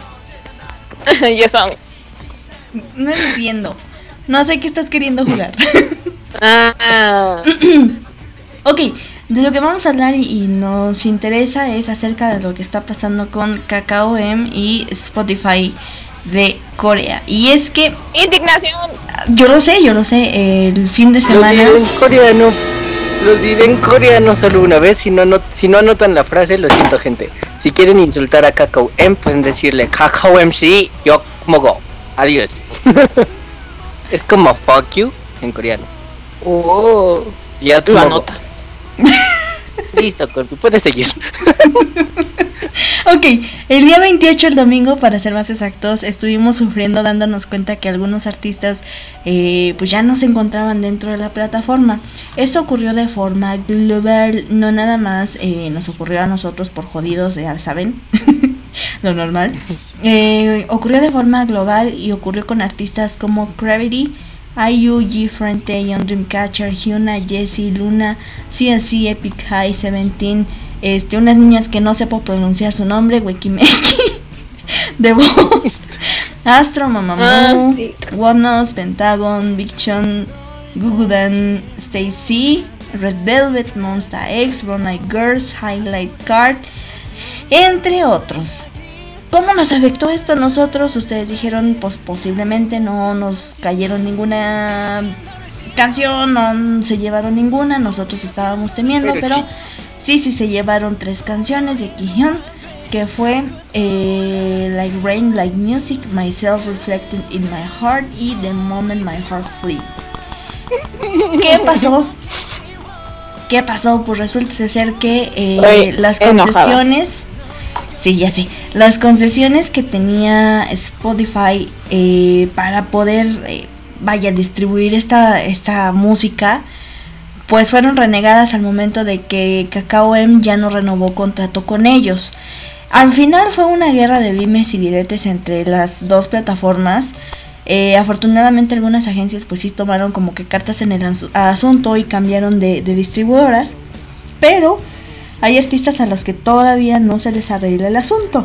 Y eso. No entiendo. No sé qué estás queriendo jugar. Ah, Ok, de lo que vamos a hablar y, y nos interesa es acerca de lo que está pasando con Kakao M y Spotify de Corea. Y es que, indignación. yo lo sé, yo lo sé, el fin de Lo semana... diré en coreano. Lo diré en coreano solo una vez. Si no, no, si no anotan la frase, lo siento, gente. Si quieren insultar a Kakao M, pueden decirle Kakao M C, yo mogo. Adiós. Es como fuck you en coreano. Oh, Ya tú lo mogo. anota. Listo, Corpi, puedes seguir. Ok, el día veintiocho, el domingo, para ser más exactos, estuvimos sufriendo dándonos cuenta que algunos artistas eh, pues ya no se encontraban dentro de la plataforma. Esto ocurrió de forma global, no nada más eh, nos ocurrió a nosotros por jodidos, ya saben, lo normal. Eh, ocurrió de forma global y ocurrió con artistas como Gravity, I U, G-Friend, Taeyeon, Dreamcatcher, Hyuna, Jessie, Luna, C N C, Epic High, Seventeen, este, unas niñas que no sepo pronunciar su nombre, Wekimeki, The Boss, Astro, Mamamoo, Ah, sí. Warnos, Pentagon, Big Chun, Gugudan, Stacy, Red Velvet, Monsta X, Brown Eyed Girls, Highlight Card, entre otros. ¿Cómo nos afectó esto a nosotros? Ustedes dijeron, pues posiblemente no nos cayeron ninguna canción, no se llevaron ninguna, nosotros estábamos temiendo, Pero pero sí, sí se llevaron tres canciones de Kihyun, que fue eh, Like Rain, Like Music, Myself Reflected in My Heart y The Moment My Heart Flew. ¿Qué pasó? ¿Qué pasó? Pues resulta ser que eh, Oye, las enojada. concesiones... Sí, ya sé. Las concesiones que tenía Spotify eh, para poder, eh, vaya, distribuir esta, esta música, pues fueron renegadas al momento de que Kakao M ya no renovó contrato con ellos. Al final fue una guerra de dimes y diretes entre las dos plataformas. Eh, afortunadamente algunas agencias pues sí tomaron como que cartas en el asu- asunto y cambiaron de, de distribuidoras, pero hay artistas a los que todavía no se les arregla el asunto.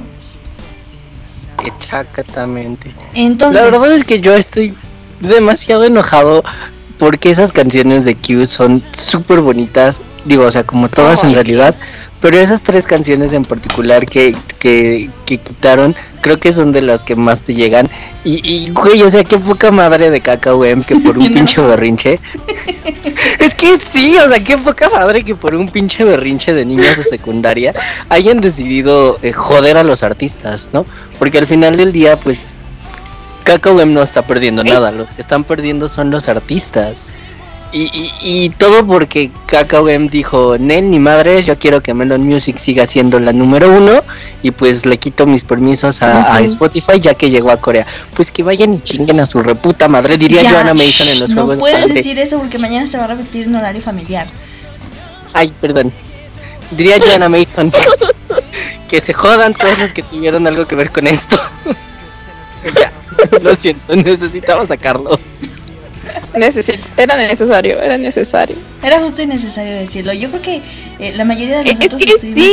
Exactamente. Entonces, La verdad es que yo estoy demasiado enojado porque esas canciones de Q son súper bonitas. Digo, o sea, como todas en Ay. realidad. Pero esas tres canciones en particular que, que, que quitaron, creo que son de las que más te llegan. Y, y güey, o sea, qué poca madre de Kakao M que por un no. pinche berrinche. Es que sí, o sea, qué poca madre que por un pinche berrinche de niñas de secundaria hayan decidido eh, joder a los artistas, ¿no? Porque al final del día, pues, Kakao M no está perdiendo nada, los que están perdiendo son los artistas. Y, y, y todo porque Kakao M dijo, Nel, ni madres, yo quiero que Melon Music siga siendo la número uno. Y pues le quito mis permisos a, uh-huh. a Spotify ya que llegó a Corea. Pues que vayan y chinguen a su reputa madre, diría ya, Joanna Mason en los no juegos. No puedes decir eso porque mañana se va a repetir en horario familiar. Ay, perdón. Diría Joanna Mason que se jodan todos los que tuvieron algo que ver con esto. Ya, lo siento, necesitaba sacarlo. Necesi- era necesario, era necesario. Era justo y necesario decirlo. Yo creo que eh, la mayoría de nosotros... Es que sí.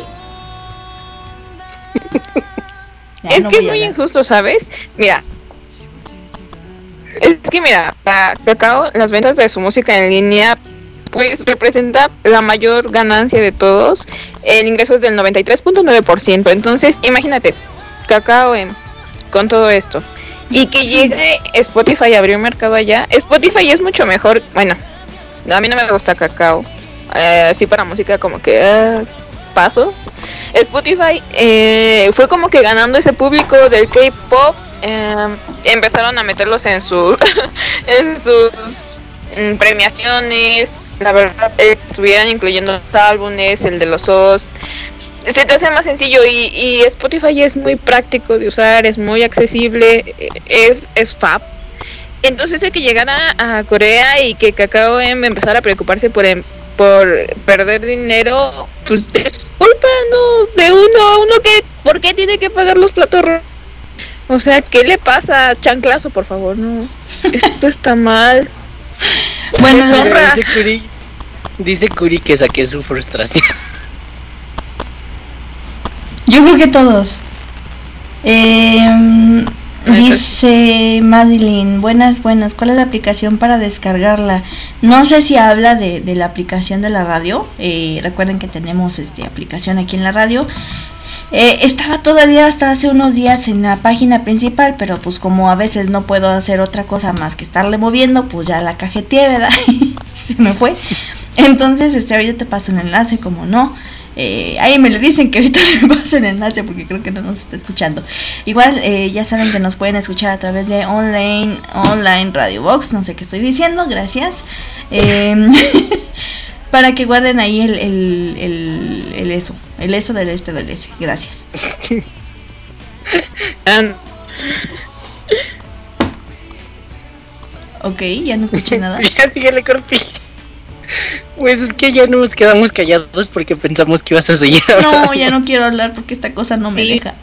Es no que es muy injusto, ¿sabes? Mira. Es que mira, para Kakao, las ventas de su música en línea, pues representa la mayor ganancia de todos. El ingreso es del noventa y tres punto nueve por ciento. Entonces, imagínate, Kakao M, con todo esto. Y que llegue Spotify a abrir un mercado allá. Spotify es mucho mejor. Bueno, a mí no me gusta Kakao. Eh, así para música como que uh, paso. Spotify eh, fue como que ganando ese público del K-pop. Eh, empezaron a meterlos en su en sus mm, premiaciones. La verdad, eh, estuvieran incluyendo los álbumes, el de los O S T. Se te hace más sencillo y, y Spotify es muy práctico de usar, es muy accesible, es, es fab. Entonces el que llegara a Corea y que Kakao M empezara a preocuparse por, por perder dinero, pues disculpa, no, de uno a uno que, ¿por qué tiene que pagar los platos rotos? O sea, ¿qué le pasa? Chanclazo, por favor, no, esto está mal. Bueno, dice Curi, dice Curi que saqué su frustración. Yo creo que todos. Eh, dice Madeline, buenas, buenas, ¿cuál es la aplicación para descargarla? No sé si habla de, de la aplicación de la radio. Eh, recuerden que tenemos este aplicación aquí en la radio. Eh, estaba todavía hasta hace unos días en la página principal, pero pues como a veces no puedo hacer otra cosa más que estarle moviendo, pues ya la cajeteé, ¿verdad? Se me fue. Entonces, este, ahorita te paso un enlace, como no. Eh, ahí me le dicen que ahorita me paso el enlace porque creo que no nos está escuchando. Igual eh, ya saben que nos pueden escuchar a través de online online Radio Box, no sé qué estoy diciendo, gracias. Eh, para que guarden ahí el, el, el, el eso, el eso del este del ese, gracias. um. Ok, ya no escuché nada. Ya síguele, Corpi. Pues es que ya nos quedamos callados porque pensamos que ibas a seguir hablando. No, ya no quiero hablar porque esta cosa no me sí. deja.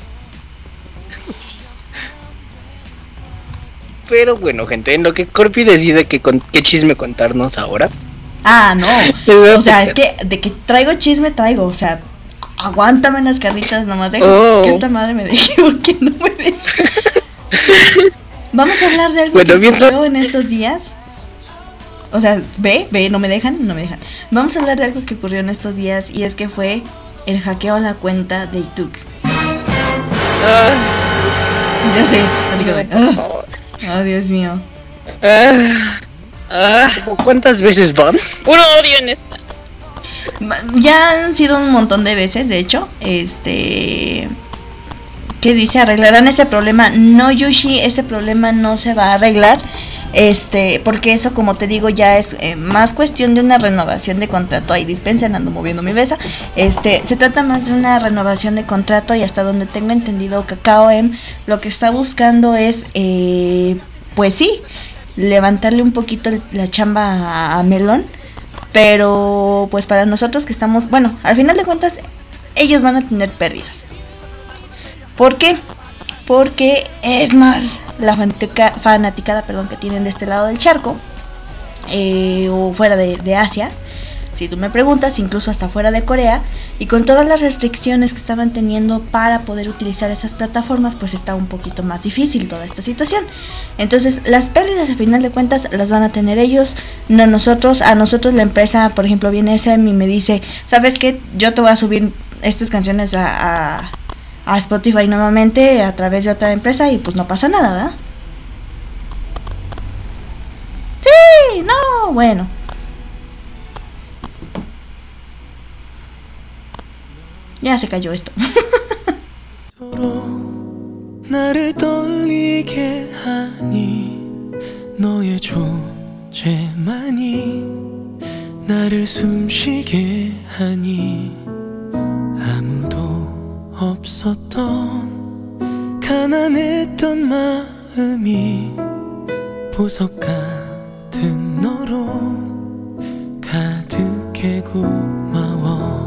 Pero bueno, gente, en lo que Corpi decide que con qué chisme contarnos ahora. Ah, no. O sea, es que de que traigo chisme traigo, o sea, aguántame las carritas, nomás deja oh. que esta madre me deje porque no me deja. Vamos a hablar de algo bueno, que viendo... ocurrió en estos días. O sea, ve, ve, no me dejan, no me dejan. Vamos a hablar de algo que ocurrió en estos días y es que fue el hackeo a la cuenta de Ituk. Uh, ya sé, así que oh, oh, Dios mío. Uh, uh, ¿Cuántas veces van? Puro odio en esta. Ya han sido un montón de veces, de hecho. Este... ¿Qué dice? ¿Arreglarán ese problema? No, Yushi, ese problema no se va a arreglar. Este, porque eso, como te digo, ya es eh, más cuestión de una renovación de contrato. Ahí dispensen, ando moviendo mi besa. Este, se trata más de una renovación de contrato y hasta donde tengo entendido, Kakao M lo que está buscando es, eh, pues sí, levantarle un poquito la chamba a, a Melon. Pero, pues para nosotros que estamos, bueno, al final de cuentas, ellos van a tener pérdidas. ¿Por qué? Porque es más la fanatica, fanaticada perdón, que tienen de este lado del charco, eh, o fuera de, de Asia, si tú me preguntas, incluso hasta fuera de Corea, y con todas las restricciones que estaban teniendo para poder utilizar esas plataformas, pues está un poquito más difícil toda esta situación. Entonces las pérdidas al final de cuentas las van a tener ellos, no nosotros. A nosotros la empresa, por ejemplo, viene S M y me dice, ¿sabes qué? Yo te voy a subir estas canciones a... a a Spotify nuevamente a través de otra empresa y pues no pasa nada, ¿verdad? Sí, no, bueno. Ya se cayó esto. 나를 떨리게 하니 너의 존재만이 나를 숨쉬게 하니 아무도 없었던 가난했던 마음이 보석 같은 너로 가득해 고마워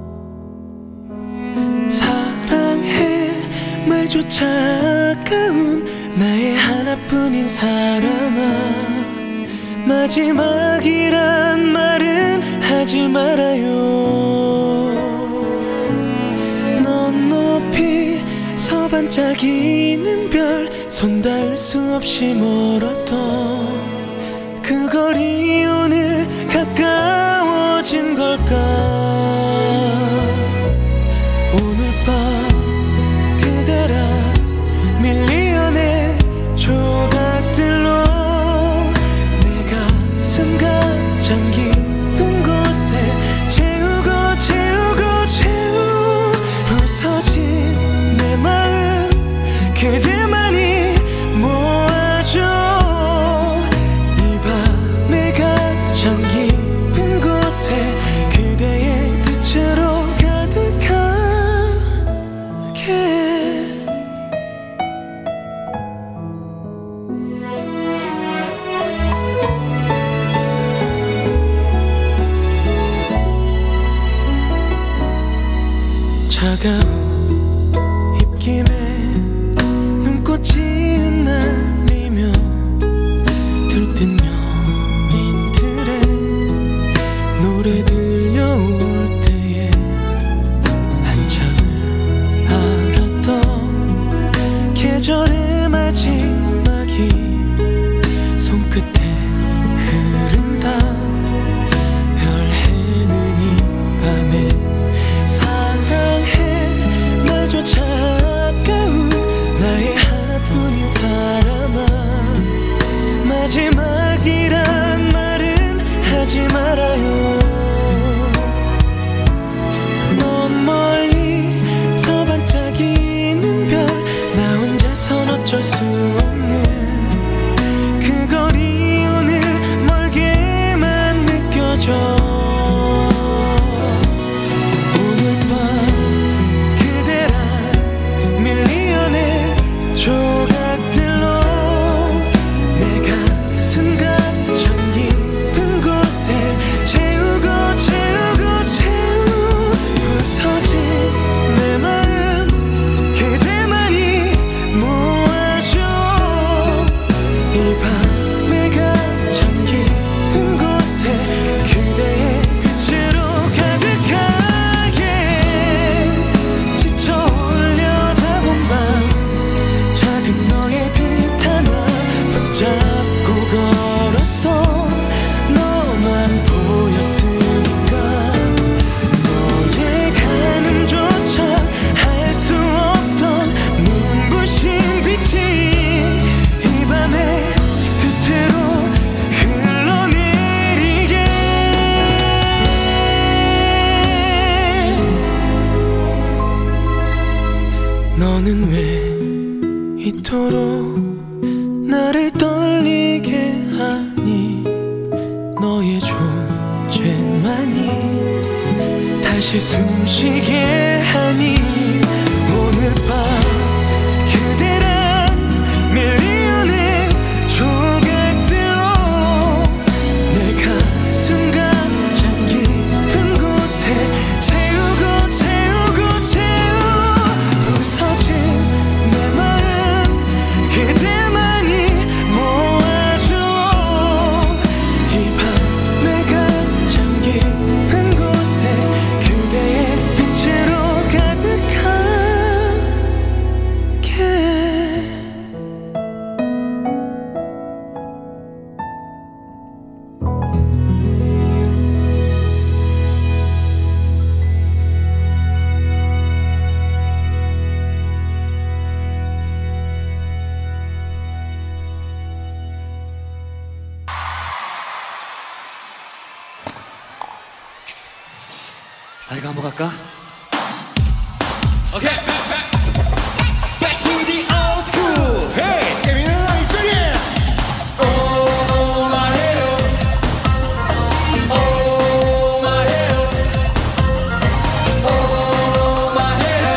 사랑해 말조차 아까운 나의 하나뿐인 사람아 마지막이란 말은 하지 말아요 넌 높이 서 반짝이는 별 손 닿을 수 없이 멀었던 그 거리 오늘 가까워진 걸까 오늘 밤 그대라 밀리언의 조각들로 내 가슴 가장 깊은 곳에 채우고 채우고 채우 부서진 내 마음 그대만이 모아줘 이 밤의 가장 깊은 곳에 그대의 빛으로 차가운 입김에 눈꽃이 흩날리며 들뜬 연인들의 노래 들려올 때에 한참을 알았던 계절의 마지막이 손끝에 흐른다 별 해는 이 밤에 조차 아까운 나의 하나뿐인 사람아 마지막이란 말은 하지 말아요 넌 멀리 서 반짝이는 별 나 혼자선 어쩔 수 없는 그 거리 오늘 멀게만 느껴져 조각들로 내 가슴 가장 깊은 곳에 채우고 채우고 채우 부서진 내 마음 그대만이 모아줘 이 밤의 가장 깊은 곳에 그대의 빛으로 가득하게 지쳐 올려다본 밤 작은 너의 빛 하나 붙잡고 걸었어 너만 보였으니까 너의 가늠조차 할 수 없던 눈부신 빛이 이 밤의 끝으로 흘러내리게 너는 왜 이토록 나를 떨리게 하니 너의 존재만이 다시 숨쉬게 하니 오늘 밤 그대란 밀리언의 조각들로 내 가슴 가장 깊은 곳에 채우고 채우고 채우 부서진 내 마음 그대만이 모아줘 이 밤의 가장 깊은 곳에 그대의 빛으로 아 이거 한번 갈까? 오케이 back back back to the old school hey 재밌는 이쪽에 Oh my hero Oh my hero Oh my hero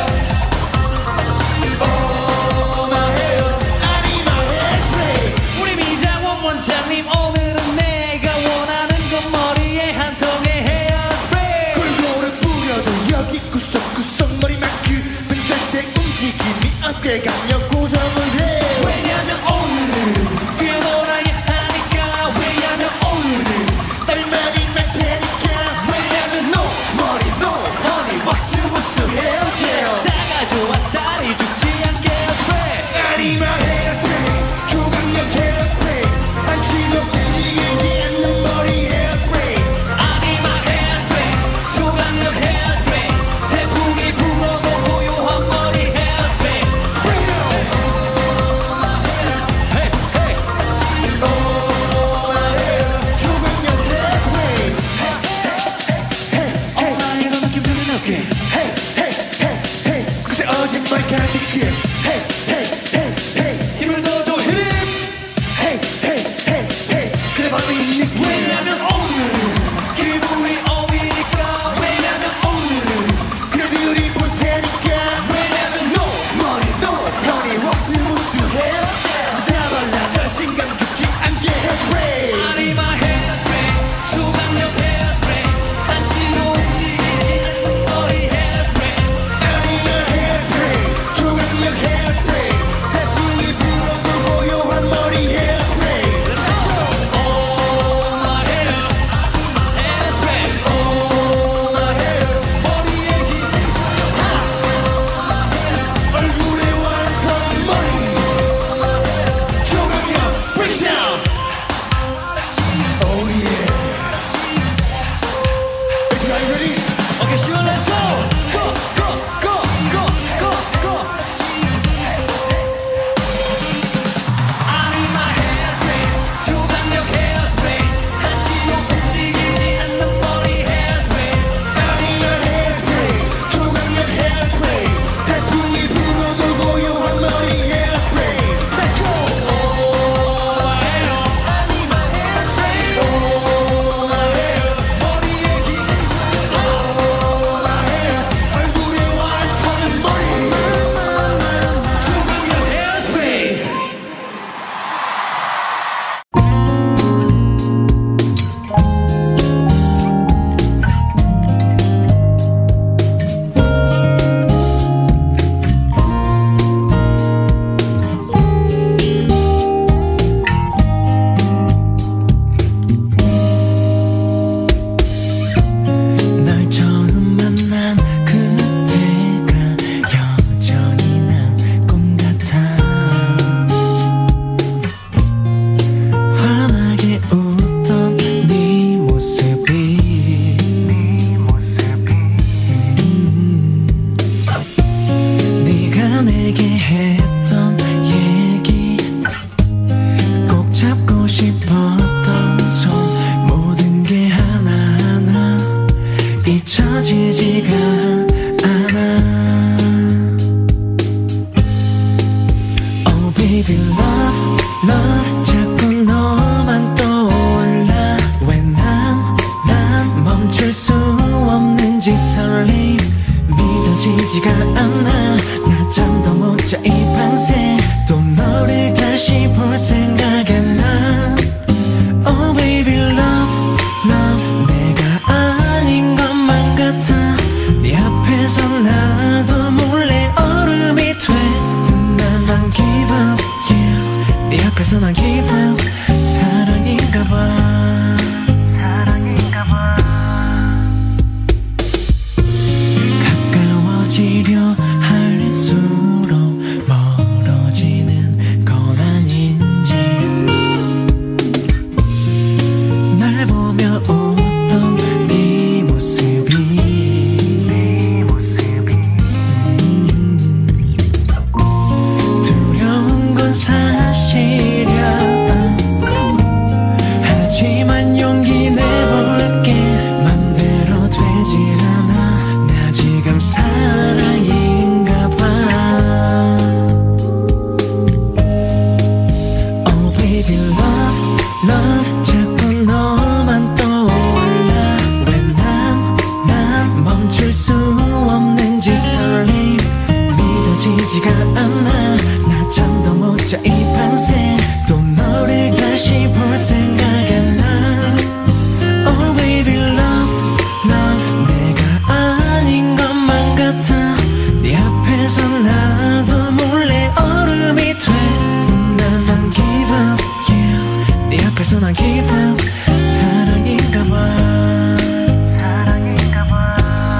Oh my hero 아니 my hairspray 우리 미장원 원장님 오늘은 내가 원하는 건 머리에 한 통의 헤어스프레이 골고루 뿌려줘 여기 구석구석 머리만큼은 절대 움직임이 없게 강력 고정을 해 왜냐면 오늘은 뛰어놀아야 하니까 왜냐면 오늘은 딸만이 날 테니까 왜냐면 no 머리 no honey 왁스 무스 헤어제로 다 가져와 스타일이 죽지 않게 스프레이 아니 my hairspray 초강력 헤어스프레이 한시도 움직이지 않는 머리 헤어스프레이 아니 my hairspray 초강력 헤어스프레이 태풍이 불어도 고요한 머리 헤어스프레이 Hey hey Oh my hair 초강력 헤어스프레이 Hey hey hey 엉망이로 느낌 주는 어깨 Hey hey hey hey 그새 어제 머리카락 느낌 Hey hey hey hey 힘을 넣어줘 힘 Hey hey hey hey 그래 바로 이 느낌 왜냐면 오늘은 기분이 업이니까 왜냐면 오늘은 그래도 우리 볼 테니까 왜냐면 no money no honey 왁스 무스 헤어젤 다 발라 자신감 죽지 않게 hairspray 아니 my hairspray 초강력 hairspray 한시도 움직이지 않는 머리 hairspray 아니 my hairspray 초강력 hairspray 태풍이 불어도 고요한 머리 hairspray Let's go Oh my hair hairspray Oh my hair 머리에 힘 얼굴에 완성 머리 초강력 breakdown Oh yeah Are you ready? Okay, sure, let's go Go, go, go, go, go, go 아니 my hairspray 초강력 hairspray 한시도 움직이지 않는 머리 hairspray 아니 my hairspray 초강력 hairspray 태풍이 불어도 고요한 머리 hairspray Let's go Oh my hair 아니 my hairspray Oh my hair 머리에 힘 Oh my hair 얼굴에 완성 머리 초강력 hairspray 널 처음 만난 그때가 여전히 난 꿈 같아 환하게 웃던 네 모습이 음, 네가 내게 했던 얘기 꼭 잡고 싶었던 손 모든 게 하나하나 잊혀지지가 않아 Oh baby love love 자꾸 너만 떠올라 왜 난 난 멈출 수 없는지 설렘 믿어지지가 않아 낮잠도 못 자 이 밤새 또 너를 다시 볼 생각에 난 Oh baby love love 내가 아닌 것만 같아 네 앞에서 나도 몰래 얼음이 돼 난 난 give up yeah 네 앞에서 난 give up 사랑인가봐 사랑인가봐 가까워지려 할수록 멀어지는 건 아닌지 날 보며 웃던 네 모습이 음, 두려운 건 사실이야 하지 baby love love 자꾸 너만 떠올라 왜 난 난 멈출 수 없는 짓을 믿어지지가 않아 나 잠도 못 자 이 밤새 또 너를 다시 볼 생각에 난 Oh baby love love 내가 아닌 것만 같아 네 앞에서 나도 몰래 얼음이 돼 난 난 give up yeah 네 앞에서 난 give up 사랑인가 봐 사랑인가 봐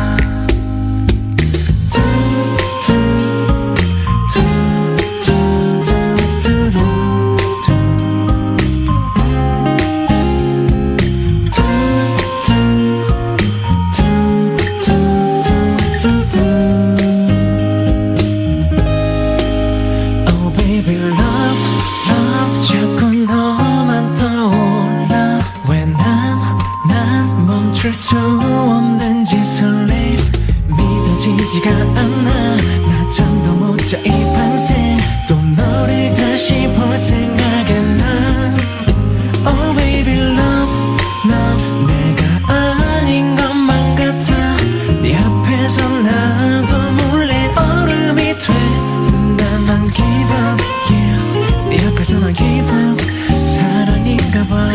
수 없는 짓을 해 믿어지지가 않아 나 잠도 못 자 이 밤새 또 너를 다시 볼 생각에 난 Oh baby love love 내가 아닌 것만 같아 네 앞에서 나도 몰래 얼음이 돼 난 난 give up yeah 네 앞에서 난 give up 사랑인가 봐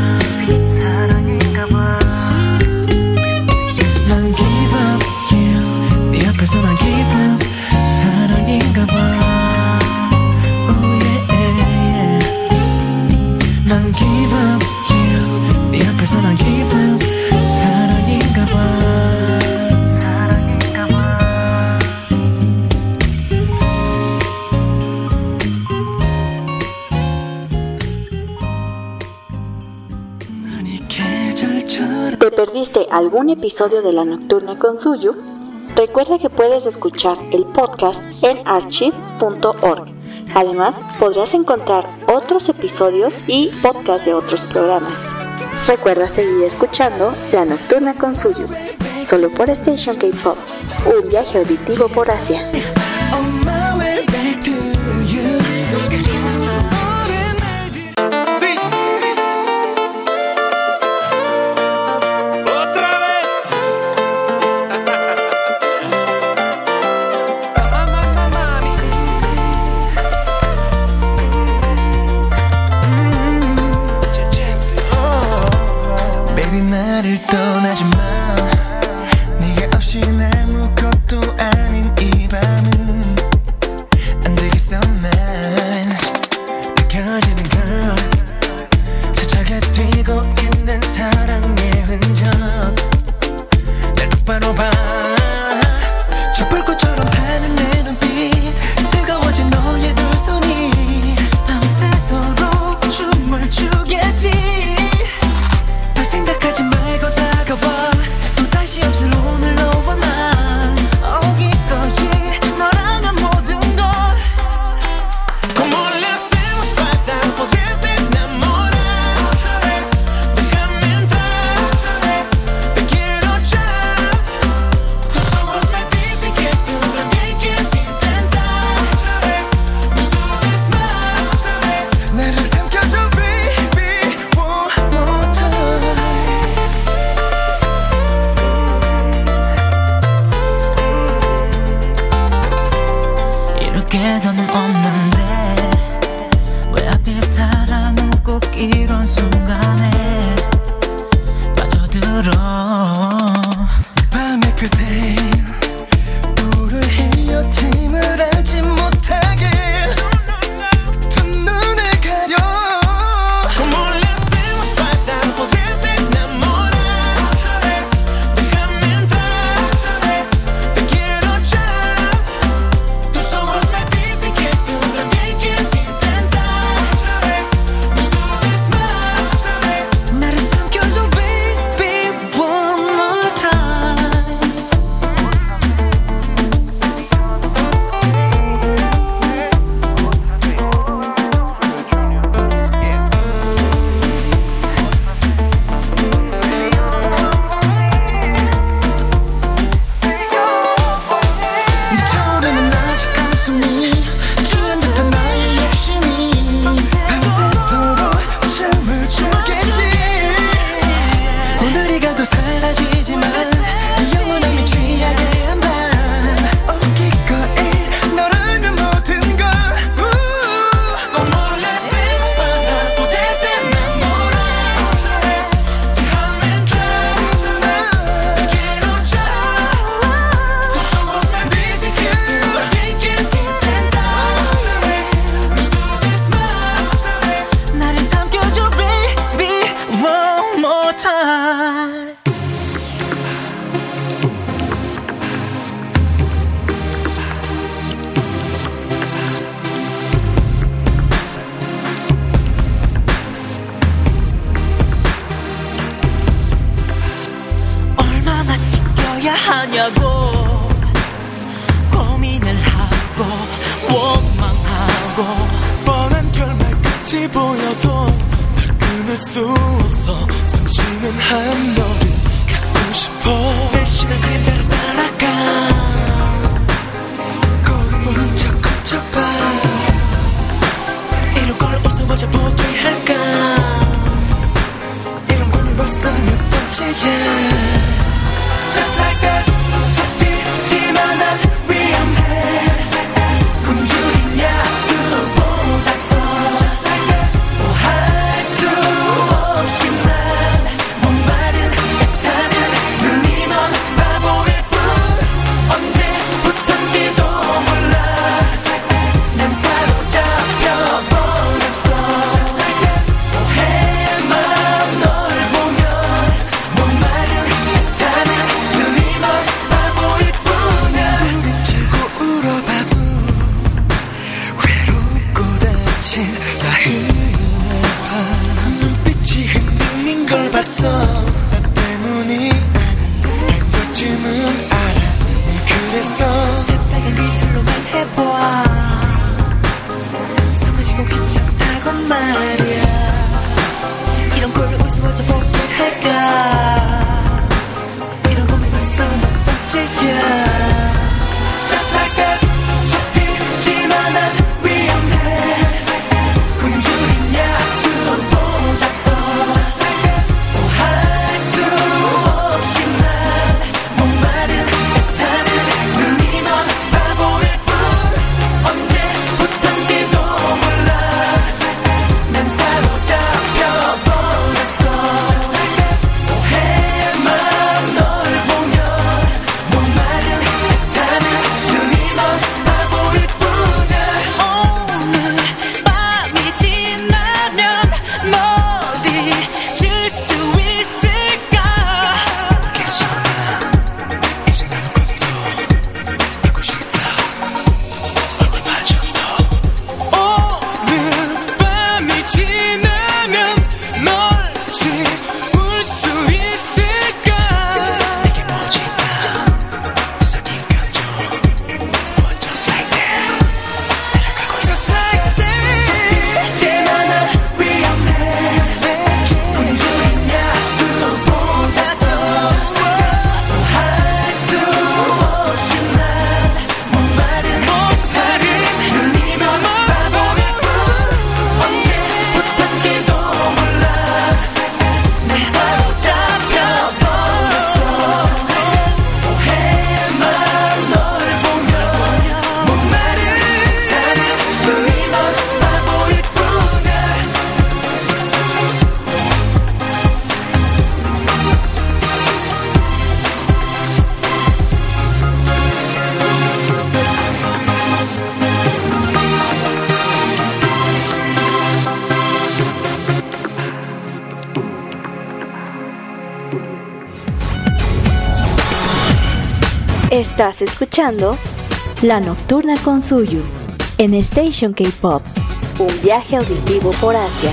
사랑인가 봐 난 give up, yeah 네 앞에서 난 give up 사랑인가 봐 Oh yeah 난 give up, yeah 네 앞에서 난 give up 사랑인가 봐 사랑인가 봐 난 이 계절처럼 ¿Te perdiste algún episodio de La Nocturna con Suyu? Recuerda que puedes escuchar el podcast en archive punto org. Además, podrás encontrar otros episodios y podcasts de otros programas. Recuerda seguir escuchando La Nocturna con Suyu, solo por Station K-Pop, un viaje auditivo por Asia. On my way back to you Sí. Otra vez. Mamá, mami. Baby 나를 떠나지 마 네가 없이 아무것도 아닌 이 밤은 안 되겠어 난 느껴지는 걸 스쳐가 뛰고 있는 사랑의 흔적 날 똑바로 봐 저 불꽃처럼 타는 내 눈빛 뜨거워진 너의 두 손이 밤새도록 춤을 추겠지 더 생각하지 말고 다가와 또 다시 없을 오늘 너와 나 어, 기꺼이 너랑은 모든 걸 Como le hacemos para poderte enamorar Otra vez déjame entrar Otra vez te quiero ya Tus ojos me dicen que tú también quieres intentar Otra vez no dudes más Otra vez 나를 삼켜줘 baby one more time 이렇게 더는 없는데 왜 하필 사랑은 꼭 이런 순간에 빠져들어 밤의 그댄 불을 헤어짐을 알지 못하게 두 눈을 가려 Como le hacemos para poderte enamorar Otra vez déjame entrar Otra vez te quiero ya Tus ojos me dicen que tú también quieres intentar Otra vez no dudes más 살아야 하냐고 고민을 하고 원망하고 뻔한 결말 끝이 보여도 널 끊을 수 없어 숨쉬는 한 너를 갖고 싶어 날씬한 그림자를 따라가 거울 보는 척 거쳐봐 이런 걸 웃어보자 포기할까 이런 건 벌써 몇 번째야 Just like that 잡히지만 난 위험해 굶주린 야수보다 더 Just like that 뭐 할 수 없이 난 목마른 애타는 눈이 먼 바보일 뿐 언제부턴지도 몰라 난 사로잡혀 버렸어 Just like that 오해만 널 보면 목마른 애타는 눈이 먼 바보일 뿐이야 뭉치고 울어봐도 외롭고 다친 야ህ의 밤 눈빛이 흔들린 걸 봤어 나 때문이 아니란 것쯤은 알아 난 그래서 새빨간 입술로만 해봐 숨어지고 귀찮다고 말이야 이런 걸 웃어보자 포기할까 이런 고민 벌써 몇 번째야 Just like that 잡히지만 난 위험해 굶주린 야수보다 더 Just like that 뭐 할 수 없이 난 목마른 애타는 눈이 먼 바보일 뿐 언제부턴지도 몰라 난 사로잡혀 버렸어 Just like that 오해만 널 보면 목마른 애타는 눈이 먼 바보일 뿐이야 오늘 밤이 지나면 멀리 질 수 있을까 괜찮아 이제 아무것도 하고 싶다 얼굴 맞춰도 오늘 밤이 지나면 널 지울 수 있을까 내게 멋지다 뒤섞인 감정 But just like that 날아가고 Just like that 잡히지만 난 위험해 굶주린 야수보다 더 뭐 할 수 없이 난 목마른 목다른 눈이 먼 바보일 뿐 언제부턴지도 몰라 난 사로잡혀 버렸어 오해만 널 보면 목마른 애타는 눈이 먼 바보일 뿐이야 Estás escuchando La Nocturna con Suyu en Station K-Pop, un viaje auditivo por Asia.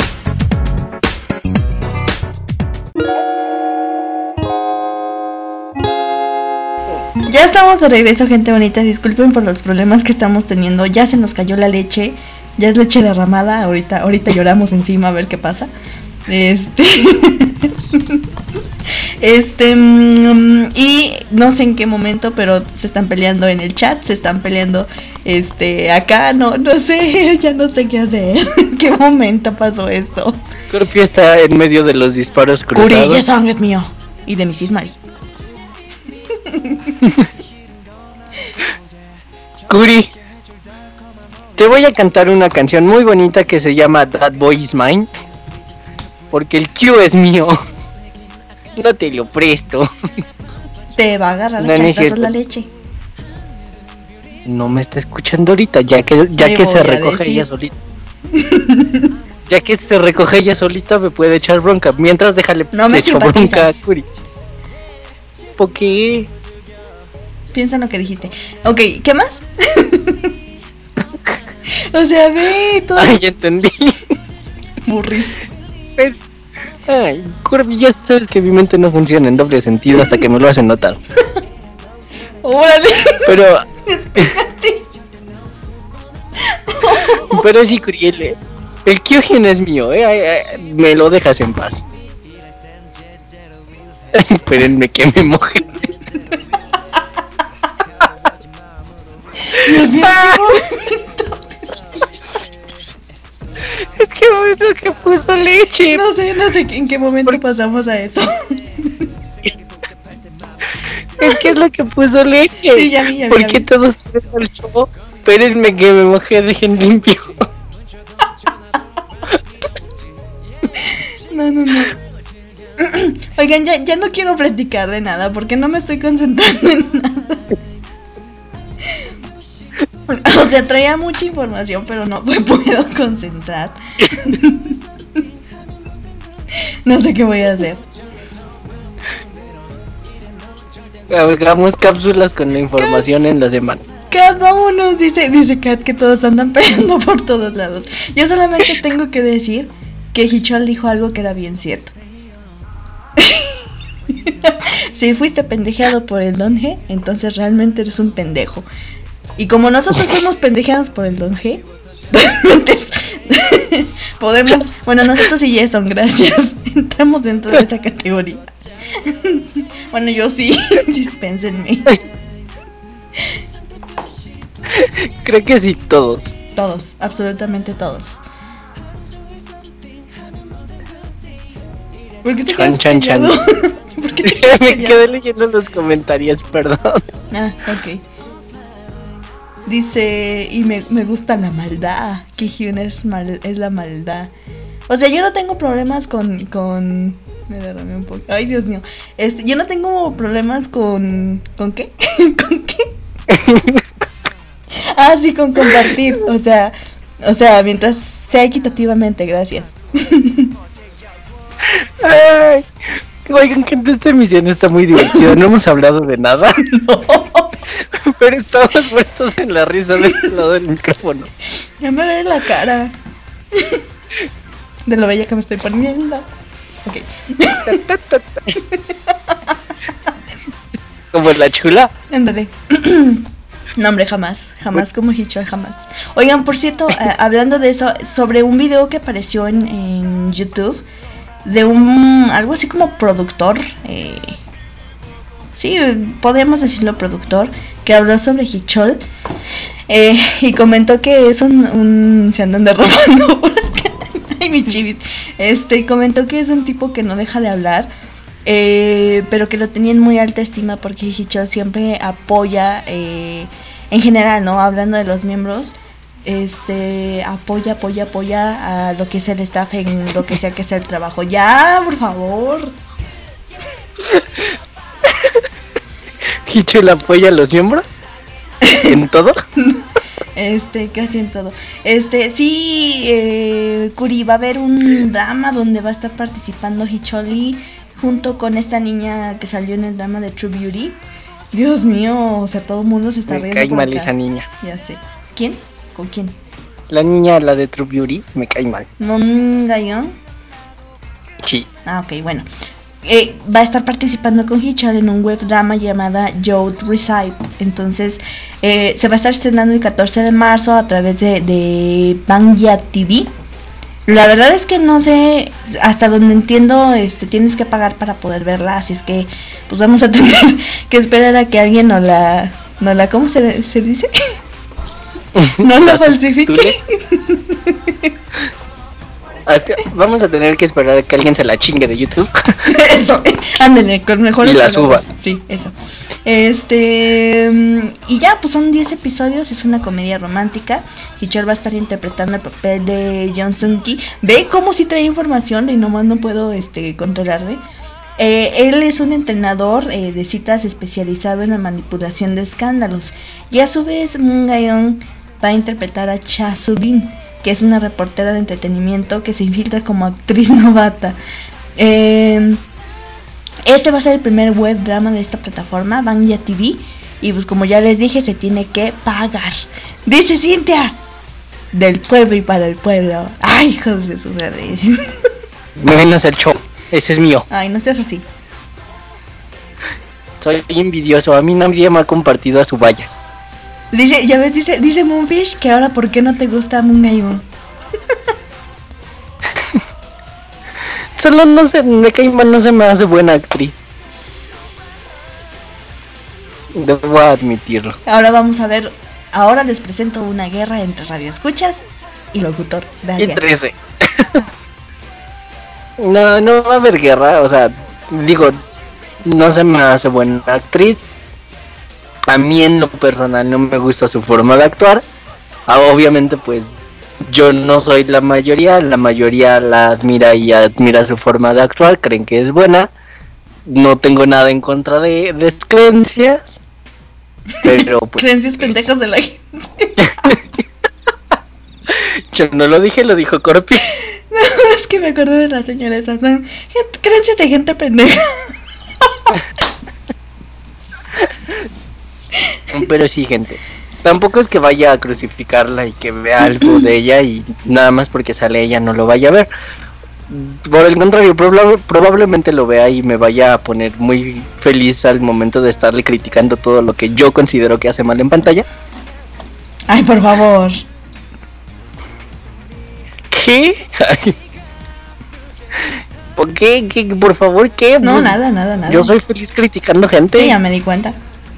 Ya estamos de regreso, gente bonita. Disculpen por los problemas que estamos teniendo. Ya se nos cayó la leche. Ya es leche derramada. Ahorita, ahorita lloramos encima a ver qué pasa. Este. Este. mm, y no sé en qué momento, pero se están peleando en el chat. Se están peleando. Este. Acá. No, no sé. Ya no sé qué hacer. ¿En qué momento pasó esto? Scorpio está en medio de los disparos cruzados. Curi, ya sangre es mío. Y de Missus Mari. Curi, te voy a cantar una canción muy bonita que se llama That Boy Is Mine, porque el Q es mío. No te lo presto. Te va a agarrar No, a no es chancazos cierto. la leche. No me está escuchando ahorita, ya que ya Te que voy se a recoge decir. ella solita. Ya que se recoge ella solita me puede echar bronca. Mientras déjale No me le echo bronca a simpatizas. Curi. ¿Por qué? Piensa en lo que dijiste. Ok, ¿qué más? O sea, ve todo. Ay, ya entendí. Burri. Pues, Ay, Corby, ya sabes que mi mente no funciona en doble sentido hasta que me lo hacen notar. ¡Órale! Pero... Pero sí, Curiel, eh, el Kyojin es mío, eh, eh, eh, me lo dejas en paz. Espérenme que me moje. Dios mío, Es que puso que puso leche. no sé, no sé en qué momento pasamos a eso. Es que es lo que puso leche. Sí, ya vi, ya vi, ¿Por ya qué vi. todos ponen al show? Espérenme que me mojé, dejen limpio. No, no, no. Oigan, ya, ya no quiero platicar de nada porque no me estoy concentrando en nada. O sea, traía mucha información, pero no me puedo concentrar. No sé qué voy a hacer. Hagamos cápsulas con la información en la semana. Cada uno dice, dice Kat que todos andan peleando por todos lados. Yo solamente tengo que decir que Hichol dijo algo que era bien cierto. Si fuiste pendejeado por el Don G, entonces realmente eres un pendejo. Y como nosotros somos pendejeados por el Don G, realmente es- podemos, bueno, nosotros y Jason, gracias, entramos dentro de esa categoría. Bueno, yo sí, dispénsenme. Creo que sí, todos. Todos, absolutamente todos. ¿Por qué te Chan, quedas chan, chan. callado? ¿Por qué te quedas Me callado? quedé leyendo los comentarios, perdón. Ah, ok. Dice, y me, me gusta la maldad. Que Hyun es, mal, es la maldad. O sea, yo no tengo problemas con... con... Me derramé un poco. Ay, Dios mío. Este, yo no tengo problemas con... ¿Con qué? ¿Con qué? Ah, sí, con compartir. O sea, o sea, mientras sea equitativamente, gracias. Ay, oigan, gente, esta emisión está muy divertida. No hemos hablado de nada, No, pero estamos muertos en la risa de este lado del micrófono. ya me duele la cara. De lo bella que me estoy poniendo. Ok. Como la chula. Ándale. No, hombre, jamás. Jamás como Hichol, jamás. Oigan, por cierto, eh, hablando de eso, sobre un video que apareció en, en YouTube de un. Algo así como productor. Eh, sí, podríamos decirlo productor. Que habló sobre Hichol. Eh, y comentó que es un. un se andan derramando por acá. Ay, mi chivis. Este, comentó que es un tipo que no deja de hablar. Eh, pero que lo tenía en muy alta estima porque Hichol siempre apoya, eh, en general, ¿no? Hablando de los miembros, este, apoya, apoya, apoya a lo que es el staff en lo que sea que sea el trabajo. Ya, por favor. Hichol apoya a los miembros en todo. Este, casi en todo. Este, sí, eh, Curi, va a haber un drama donde va a estar participando Hicholi junto con esta niña que salió en el drama de True Beauty. Dios mío, o sea, todo el mundo se está Me riendo. cae por mal acá. esa niña. Ya sé. ¿Quién? ¿Con quién? La niña, la de True Beauty, me cae mal. ¿Mon Gayon? Sí. Ah, ok, bueno. Eh, va a estar participando con Hichol en un web drama llamada Youth Reside. Entonces, eh, se va a estar estrenando el catorce de marzo a través de, de Bangya T V. La verdad es que no sé, hasta donde entiendo, este, tienes que pagar para poder verla, así es que pues vamos a tener que esperar a que alguien nos la, nos la, ¿cómo se, se dice? No la falsifique. Ah, es que vamos a tener que esperar a que alguien se la chingue de YouTube. Eso, ándale, con mejores Y la palabras. suba. Sí, eso. Este, mm, y ya, pues son diez episodios, es una comedia romántica. Hichol va a estar interpretando el papel de Jung Sung Ki. Ve cómo si trae información y nomás no puedo este controlarme. Eh, él es un entrenador eh, de citas especializado en la manipulación de escándalos. Y a su vez, Moon Ga-yeon va a interpretar a Cha Soo-bin, que es una reportera de entretenimiento que se infiltra como actriz novata. Eh, este va a ser el primer web drama de esta plataforma, Bangya T V. Y pues como ya les dije, se tiene que pagar. Dice Cintia, del pueblo y para el pueblo. Ay, hijos de su madre. Menos el show. Ese es mío. Ay, no seas así. Soy envidioso, a mí nadie me ha compartido a su vallas. Dice, ya ves, dice, dice Moonfish que ahora ¿por qué no te gusta Moon? Solo no sé, me cae mal, no se me hace buena actriz. Debo admitirlo. Ahora vamos a ver, ahora les presento una guerra entre radioescuchas y locutor. Y Gracias. trece. No, no va a haber guerra, o sea, digo, no se me hace buena actriz. A mí en lo personal no me gusta su forma de actuar. Ah, obviamente pues yo no soy la mayoría, la mayoría la admira y admira su forma de actuar, creen que es buena. No tengo nada en contra de, de sus creencias. Pero pues, Creencias pendejas de la gente. yo no lo dije, lo dijo Corpi. No, es que me acuerdo de la señora esa. Son gente- creencias de gente pendeja. Pero sí, gente, tampoco es que vaya a crucificarla y que vea algo de ella y nada más porque sale ella no lo vaya a ver. Por el contrario, proba- probablemente lo vea y me vaya a poner muy feliz al momento de estarle criticando todo lo que yo considero que hace mal en pantalla. Ay, por favor. ¿Qué? ¿Por qué? ¿Qué? Por favor, ¿qué? No, Pues, nada, nada, nada. yo soy feliz criticando gente. Sí, ya me di cuenta.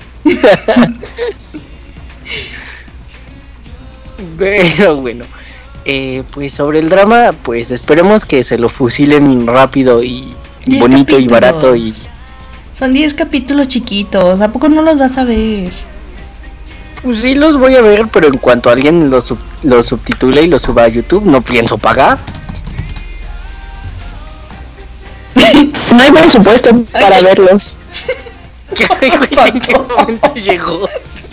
Pero bueno, eh, pues sobre el drama, pues esperemos que se lo fusilen rápido y Diez bonito y capítulos. barato y Son diez capítulos chiquitos. ¿A poco no los vas a ver? pues sí los voy a ver, pero en cuanto alguien los sub- los subtitule y los suba a YouTube, no pienso pagar. No hay presupuesto para verlos. Ay, güey, ¿en qué momento llegó?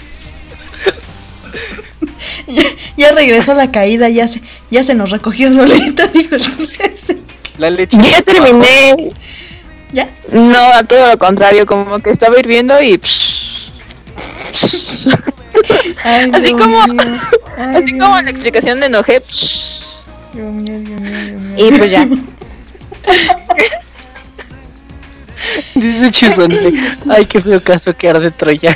Ya, ya regresó la caída, ya se, ya se nos recogió solita. Dijo el Reyes. La leche. Ya terminé. ¿Ya? No, a todo lo contrario, como que estaba hirviendo y... Ay, Así Dios como- mío. Ay, Así Dios como en la mío. explicación de enojé. Dios mío, Dios mío, Dios mío. Y pues ya. Dice Chuzonte, ay, qué feo caso que arde Troya.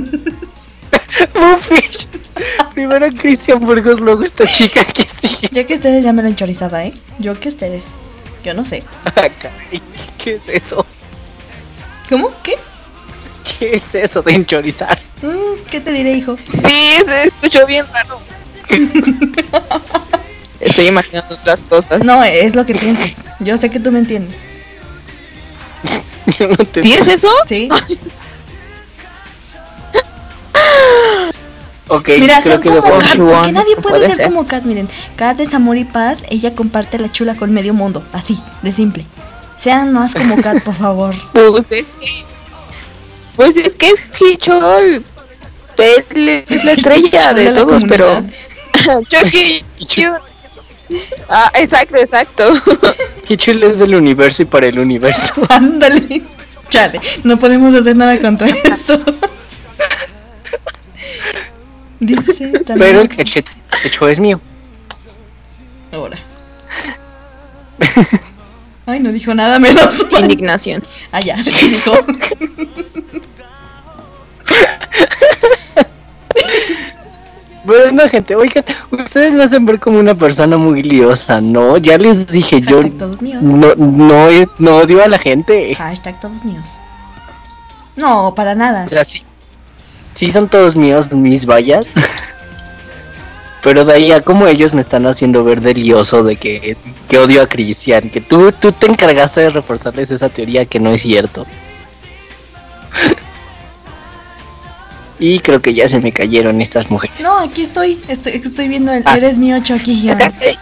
Mufi. Primero Cristian Burgos, luego esta chica que sigue. Yo que ustedes ya me lo han chorizada, ¿eh? Yo que ustedes. Yo no sé. Ah, caray, ¿qué es eso? ¿Cómo? ¿Qué? ¿Qué es eso de enchorizar? Mm, ¿Qué te diré, hijo? Sí, se escuchó bien raro. Estoy imaginando otras cosas. No, es lo que piensas. Yo sé que tú me entiendes. Yo no te ¿Sí es eso? ¿Sí? Ok, Mira, creo son que como debo- Kat, One, porque nadie no puede, puede ser, ser. como Kat, miren. Kat es amor y paz, ella comparte la chula con medio mundo, así, de simple. Sean más como Kat, por favor. Pues es que... Pues es que es Hichol. Él es la estrella Hichol de de la todos, pero... comunidad. Chucky. Ah, exacto, exacto. Qué chulo es del universo y para el universo. Ándale. Chale, no podemos hacer nada contra eso. Dice también. Pero el cachete hecho es mío. Ahora. Ay, no dijo nada menos mal. Indignación. Ah, ya, sí dijo. Bueno, gente, oigan, ustedes me hacen ver como una persona muy liosa, ¿no? Ya les dije, yo Hashtag todos míos. no, no, no odio a la gente. Hashtag todos míos. No, para nada. O sea, sí, sí son todos míos, mis vallas. Pero de ahí a como ellos me están haciendo ver de lioso de que, que odio a Cristian, que tú, tú te encargaste de reforzarles esa teoría que no es cierto. Y creo que ya se me cayeron estas mujeres. No, aquí estoy. Estoy, estoy viendo el Ah. eres mío Chucky. Acá estoy.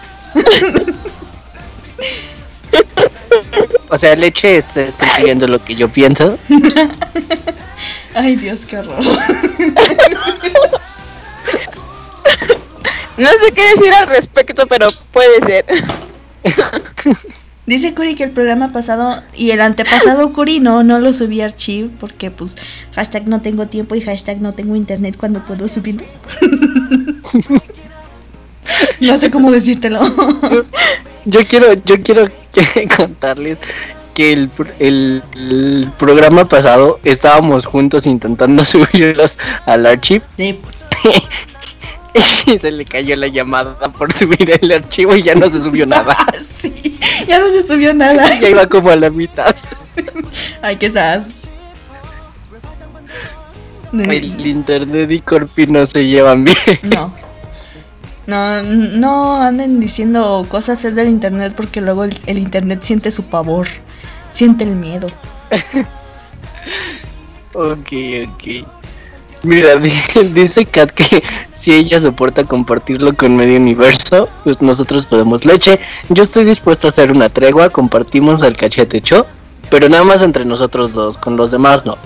O sea, Leche, estás escribiendo lo que yo pienso. Ay, Dios, qué horror. No sé qué decir al respecto, pero puede ser. Dice Curi que el programa pasado y el antepasado Curi no, no lo subí a archivo porque pues hashtag no tengo tiempo y hashtag no tengo internet cuando puedo subirlo. No sé cómo decírtelo. Yo quiero, yo quiero contarles que el, el, el programa pasado estábamos juntos intentando subirlos al archivo. Sí. Y se le cayó la llamada por subir el archivo y ya no se subió nada. Sí, ya no se subió nada. Ya iba como a la mitad. Ay, qué sad. El internet y Corpi no se llevan bien. No. No, no anden diciendo cosas es del internet porque luego el, el internet siente su pavor. Siente el miedo. Ok, ok. Mira, dice Kat que si ella soporta compartirlo con medio universo, pues nosotros podemos leche. Yo estoy dispuesto a hacer una tregua, compartimos el cachete cho, pero nada más entre nosotros dos, con los demás no.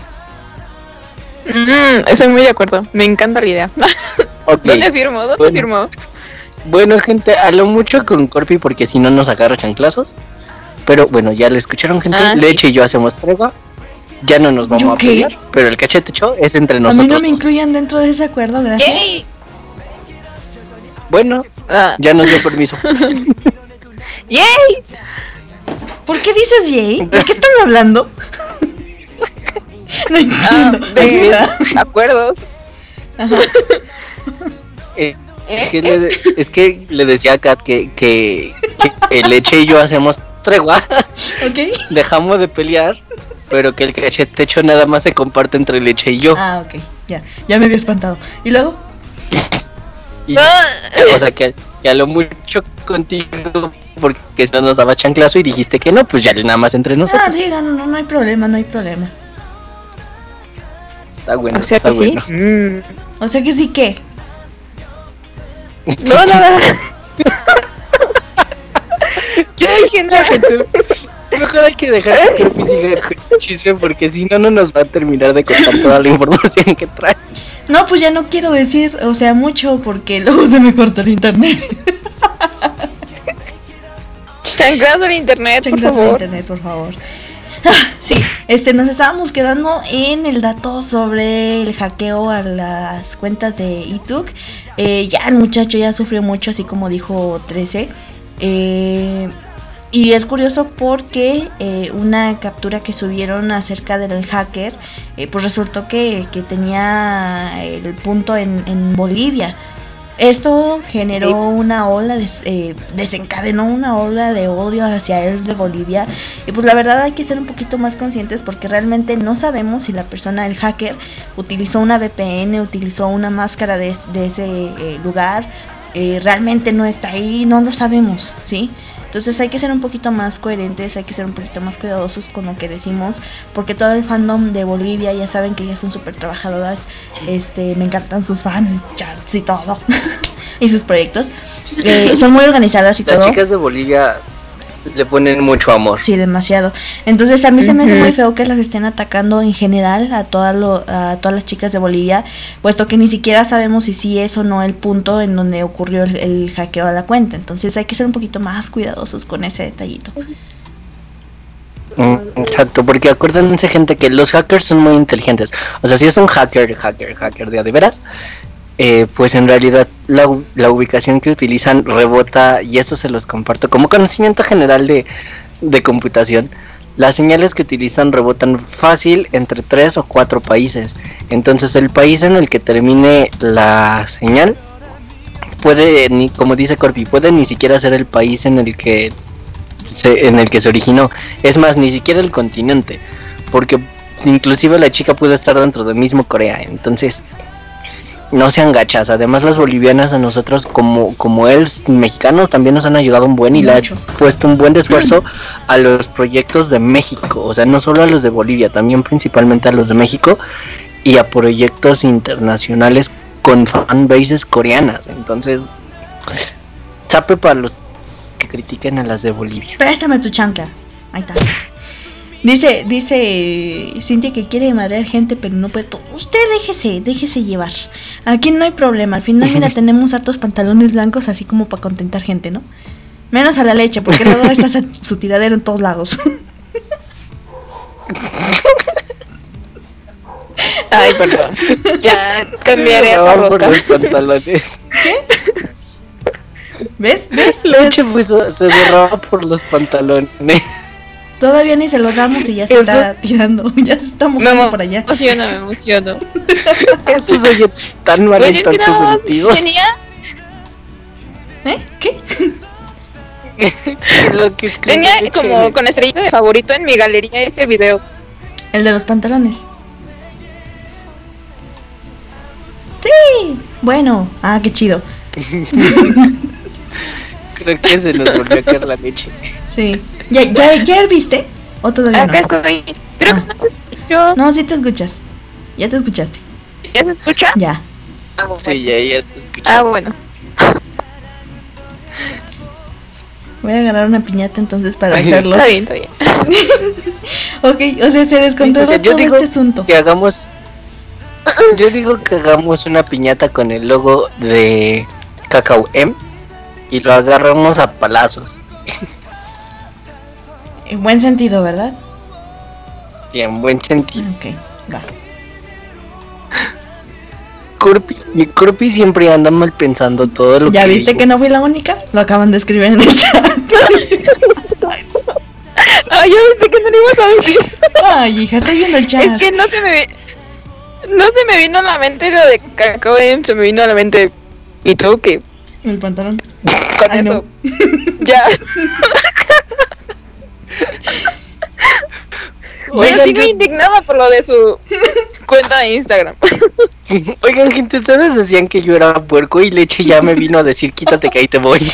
Mm, estoy muy de acuerdo, me encanta la idea. Okay. ¿Dónde firmo? ¿Dónde bueno, firmo? Bueno, gente, a lo mucho con Corpi porque si no nos agarra chanclazos. Pero bueno, ya lo escucharon, gente. Ah, leche sí. Y yo hacemos tregua. Ya no nos vamos a pelear, pero el cachete cho es entre nosotros. A mí no me dos. incluyan dentro de ese acuerdo, gracias. ¡Yay! Bueno, Ah. ya nos dio permiso. ¡Yay! ¿Por qué dices yay? ¿De qué están hablando? No Ah, entiendo. de Ayuda. acuerdos. Ajá. Eh, ¿Eh? es, que le, es que le decía a Kat que, que, que el leche y yo hacemos tregua. ¿Ok? Dejamos de pelear, pero que el cachete cho nada más se comparte entre leche y yo. Ah, ok. Ya, ya me había espantado. ¿Y luego? Y, o sea que, que a lo mucho contigo, porque no nos daba chanclazo y dijiste que no, pues ya nada más entre nosotros. Ah, sí, no, no, no hay problema, no hay problema. Está bueno, O sea está que sí. bueno. Mm. O sea que sí, ¿qué? No, nada. Yo dije nada. Mejor hay que dejar que Corpi siga con el chisme porque si no, no nos va a terminar de contar toda la información que trae. No, pues ya no quiero decir, o sea, mucho porque luego se me corta el internet. Chanclazo en internet, por Chanclas de favor. internet, por favor. Ah, sí, este, nos estábamos quedando en el dato sobre el hackeo a las cuentas de iTunes. Eh, ya el muchacho ya sufrió mucho, así como dijo trece. Eh, y es curioso porque eh, una captura que subieron acerca del hacker, eh, pues resultó que, que tenía el punto en, en Bolivia. Esto generó una ola, de, eh, desencadenó una ola de odio hacia él de Bolivia. Y pues la verdad hay que ser un poquito más conscientes porque realmente no sabemos si la persona, el hacker, utilizó una V P N, utilizó una máscara de, de ese eh, lugar. Eh, realmente no está ahí, no lo sabemos, ¿sí? Entonces hay que ser un poquito más coherentes, hay que ser un poquito más cuidadosos con lo que decimos, porque todo el fandom de Bolivia, ya saben que ellas son súper trabajadoras, este, me encantan sus fans, chats y todo, y sus proyectos, eh, son muy organizadas y Las todo. chicas de Bolivia le ponen mucho amor. Sí, demasiado. Entonces a mí se me hace Ujú. muy feo que las estén atacando en general a todas lo, a todas las chicas de Bolivia, puesto que ni siquiera sabemos si sí es o no el punto en donde ocurrió el, el hackeo a la cuenta. Entonces hay que ser un poquito más cuidadosos con ese detallito. Mm, exacto, porque acuérdense, gente, que los hackers son muy inteligentes. O sea, si es un hacker, hacker, hacker de a de veras, eh, pues en realidad la, u- la ubicación que utilizan rebota, y eso se los comparto como conocimiento general de, de computación. Las señales que utilizan rebotan fácil entre tres o cuatro países. Entonces el país en el que termine la señal puede, ni, como dice Corpi, puede ni siquiera ser el país en el que se, en el que se originó. Es más, ni siquiera el continente, porque inclusive la chica pudo estar dentro del mismo Corea. Entonces no sean gachas. Además, las bolivianas a nosotros, como como él, mexicanos, también nos han ayudado un buen y Mucho. le ha puesto un buen esfuerzo a los proyectos de México. O sea, no solo a los de Bolivia, también principalmente a los de México y a proyectos internacionales con fanbases coreanas. Entonces, chape para los que critiquen a las de Bolivia. Préstame tu chancla. Ahí está. Dice, dice Cintia que quiere madrear gente, pero no puede. Usted déjese, déjese llevar. Aquí no hay problema. Al final, mira, tenemos hartos pantalones blancos, así como para contentar gente, ¿no? Menos a la leche, porque luego está su tiradero en todos lados. Ay, perdón. Ya cambiaré a por rosca. los pantalones. ¿Ves? ¿Ves? Leche pues, se borraba por los pantalones. Todavía ni se los damos y ya se Eso- está tirando. Ya se está Me mojando por allá. emociona, me emociono. Eso se oye tan mal Pues en es que nada tantos más sentidos. tenía, ¿Eh? ¿Qué? Lo que escribe tenía Leche como en- con estrellita de favorito en mi galería ese video. El de los pantalones. Sí. Bueno. Ah, qué chido. Creo que se nos volvió a caer la leche. Sí. ¿Ya, ya, ya viste? ¿O todavía no? Acá estoy. Creo Ah. que no se escuchó. No, sí te escuchas. Ya te escuchaste. ¿Ya se escucha? Ya. Ah, bueno. Sí, ya, ya te escuché. Ah, bueno. Voy a agarrar una piñata entonces para Ay, hacerlo. Está bien, está bien. Ok, o sea, se descontroló Yo todo digo este asunto. que hagamos. Yo digo que hagamos una piñata con el logo de Cacao M y lo agarramos a palazos. En buen sentido, ¿verdad? Y en buen sentido. Ok, va. Corpi, y Corpi siempre anda mal pensando todo lo ¿Ya que viste digo. que no fui la única? Lo acaban de escribir en el chat. Ah, yo pensé que no lo ibas a decir. Ay, hija, estoy viendo el chat. Es que no se me vi- no se me vino a la mente lo de Cacao M, se me vino a la mente. ¿Y tú qué? El pantalón. Con Ay, eso. no. Ya. Oigan, Yo sigo ¿qué- indignada por lo de su cuenta de Instagram. Oigan, gente, ustedes decían que yo era puerco y Leche ya me vino a decir quítate que ahí te voy.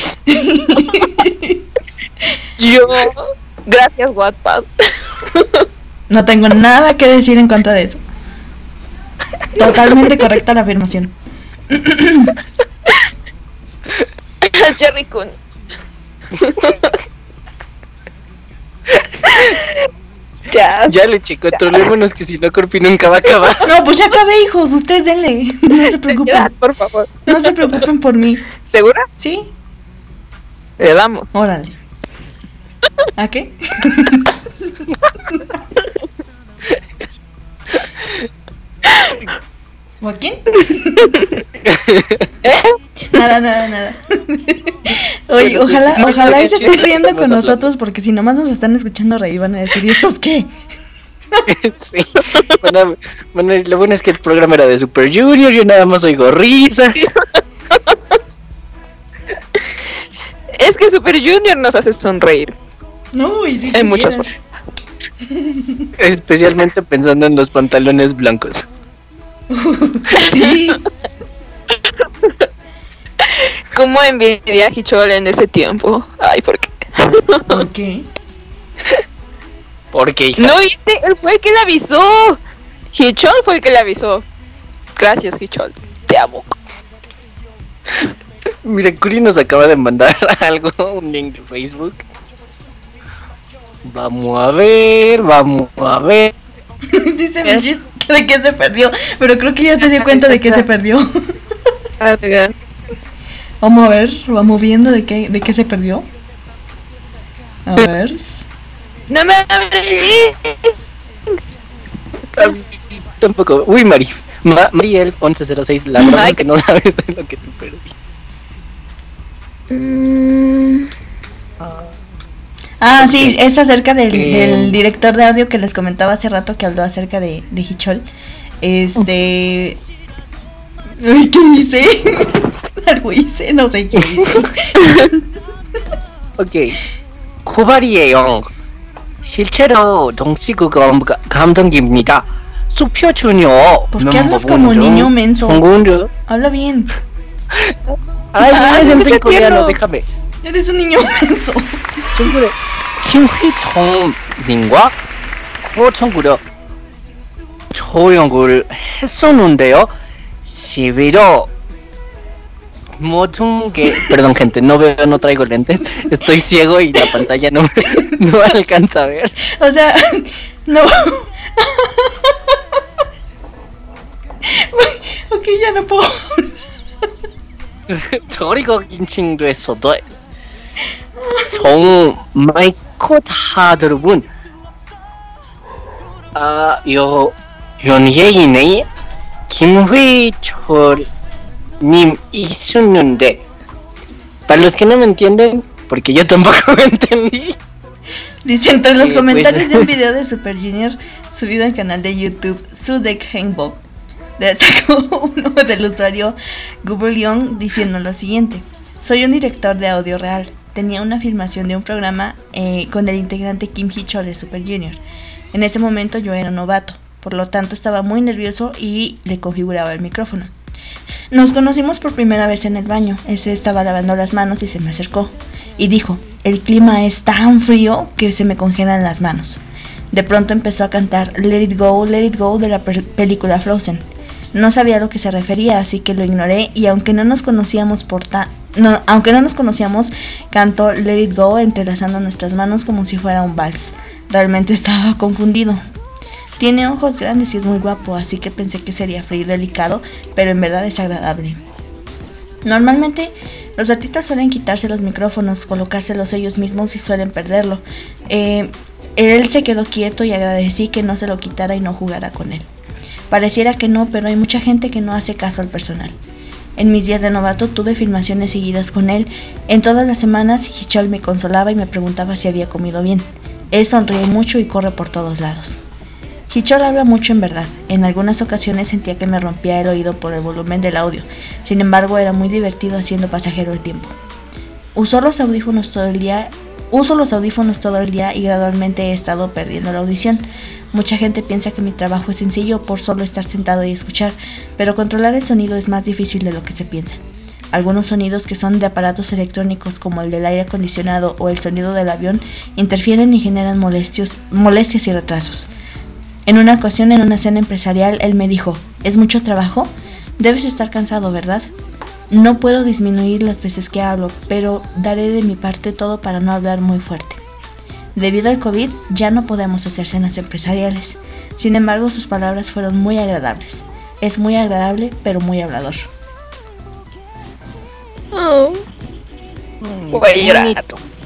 Yo. Gracias, Wattpad. No tengo nada que decir en contra de eso. Totalmente correcta la afirmación. Cherry Kun. Ya. Ya, Leche, controlémonos que si no Corpi nunca va a acabar. No, pues ya acabé, hijos. Ustedes denle. No se Ya, preocupen. por favor. No se preocupen por mí. ¿Segura? ¿Sí? Le damos. Órale. ¿A qué? ¿O a quién? ¿Eh? Nada, nada, nada. Oye, Bueno, ojalá, pues, ojalá y se sí, estén riendo con nosotros. nosotros, porque si nomás nos están escuchando reír van a decir, ¿y estos qué? Sí. Bueno, bueno, lo bueno es que el programa era de Super Junior, yo nada más oigo risas. Es que Super Junior nos hace sonreír. No, y si En muchas quisieras. Especialmente pensando en los pantalones blancos. Sí. ¿Cómo envidia a Hichol en ese tiempo? Ay, ¿por qué? ¿Por qué? Porque, hija, No viste, él fue el que le avisó. Hichol fue el que le avisó. Gracias, Hichol. Te amo. mira, Curi nos acaba de mandar algo, un link de Facebook. Vamos a ver, vamos a ver. Dice Millis que de qué se perdió, pero creo que ya se dio cuenta de que se perdió. Vamos a ver, vamos viendo de qué, de qué se perdió. A ver. No me abrí. A mí tampoco. Uy, Mari. Ma Mariel once cero seis, la verdad Ay. es que no sabes de lo que te perdiste. Mm, Ah, sí, es acerca del, Eh. del director de audio que les comentaba hace rato que habló acerca de, de Hichol. Este. Ay, ¿qué hice? Algo hice, no sé qué hice. 오케이. 고발이에요. 실제로 동시구 감독입니다. 수표 주니어. ¿Por qué hablas como niño menso? 송군주. Habla bien. Ay, Ah, no se es en escucha coreano, tierno. déjame. Eres un niño menso. 친구들 김휘정님과 고청구려 조연구를 했었는데요. 십일호 모든 게 perdón gente, no veo, no traigo lentes, estoy ciego y la pantalla no me no alcanza a ver. O sea, no. Ok, ya no puedo. 저리가 긴칭도했어도 정말 코다들은 아요 연예인의 김회철님 있었는데 para los que no me entienden porque yo tampoco me entendí Dice, entre los Eh, comentarios pues- de un video de Super Junior subido al canal de YouTube Sudek Hangbok, destacó uno del usuario Google Young diciendo lo siguiente: soy un director de audio real. Tenía una filmación de un programa eh, con el integrante Kim Hee-chol de Super Junior. En ese momento yo era novato, por lo tanto estaba muy nervioso y le configuraba el micrófono. Nos conocimos por primera vez en el baño. Ese estaba lavando las manos y se me acercó y dijo: el clima es tan frío que se me congelan las manos. De pronto empezó a cantar Let It Go, Let It Go de la per- película Frozen. No sabía a lo que se refería, así que lo ignoré, y aunque no nos conocíamos por ta- no, aunque no nos conocíamos, cantó Let It Go entrelazando nuestras manos como si fuera un vals. Realmente estaba confundido. Tiene ojos grandes y es muy guapo, así que pensé que sería frío y delicado, pero en verdad es agradable. Normalmente los artistas suelen quitarse los micrófonos, colocárselos ellos mismos y suelen perderlo. Eh, él se quedó quieto y agradecí que no se lo quitara y no jugara con él. Pareciera que no, pero hay mucha gente que no hace caso al personal. En mis días de novato tuve filmaciones seguidas con él. En todas las semanas Hee-chol me consolaba y me preguntaba si había comido bien. Él sonríe mucho y corre por todos lados. Hee-chol habla mucho en verdad. En algunas ocasiones sentía que me rompía el oído por el volumen del audio. Sin embargo, era muy divertido haciendo pasajero el tiempo. Usó los audífonos todo el día, uso los audífonos todo el día y gradualmente he estado perdiendo la audición. Mucha gente piensa que mi trabajo es sencillo por solo estar sentado y escuchar, pero controlar el sonido es más difícil de lo que se piensa. Algunos sonidos que son de aparatos electrónicos como el del aire acondicionado o el sonido del avión interfieren y generan molestios, molestias y retrasos. En una ocasión en una cena empresarial él me dijo: ¿es mucho trabajo? Debes estar cansado, ¿verdad? No puedo disminuir las veces que hablo, pero daré de mi parte todo para no hablar muy fuerte. Debido al COVID ya no podemos hacer cenas empresariales. Sin embargo, sus palabras fueron muy agradables. Es muy agradable, pero muy hablador. Oh. Voy a llorar.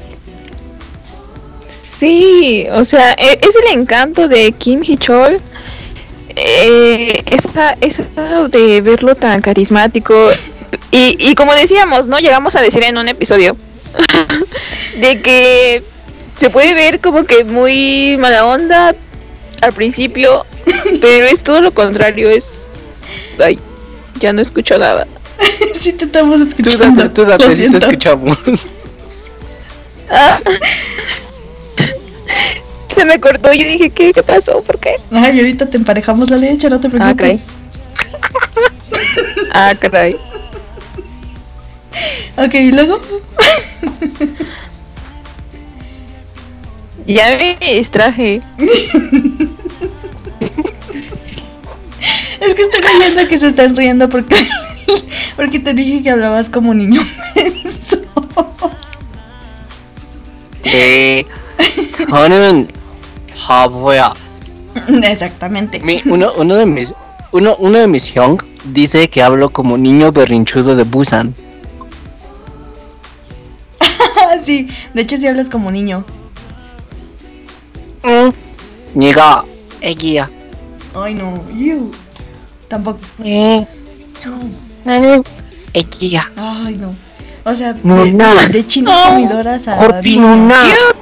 Sí, o sea, e- es el encanto de Kim Hee-chol. Eh, esa, esa de verlo tan carismático. Y, y como decíamos, ¿no? Llegamos a decir en un episodio de que se puede ver como que muy mala onda al principio, pero es todo lo contrario, es... Ay, ya no escucho nada. Sí te estamos Tú escuchando. date, tú Lo date, sí te siento. escuchamos. Ah. Se me cortó y yo dije, ¿qué? ¿Qué pasó? ¿Por qué? Ay, ahorita te emparejamos la leche, no te Ah, preocupes. caray. Ah, caray. Ok, ¿y luego? Ya me distraje. Es que estoy leyendo que se están riendo porque porque te dije que hablabas como niño. 네, 저는 바보야. Exactamente. Mi, uno, uno de mis, uno, uno de mis hyung dice que hablo como niño berrinchudo de Busan. Sí, de hecho sí hablas como niño. 응. 네가 애기야. Ay no, you. Tampoco. 네, 나는 애기야. Ay no. O sea, No, de, no. de chinas comidoras a Corpi niño. 누나.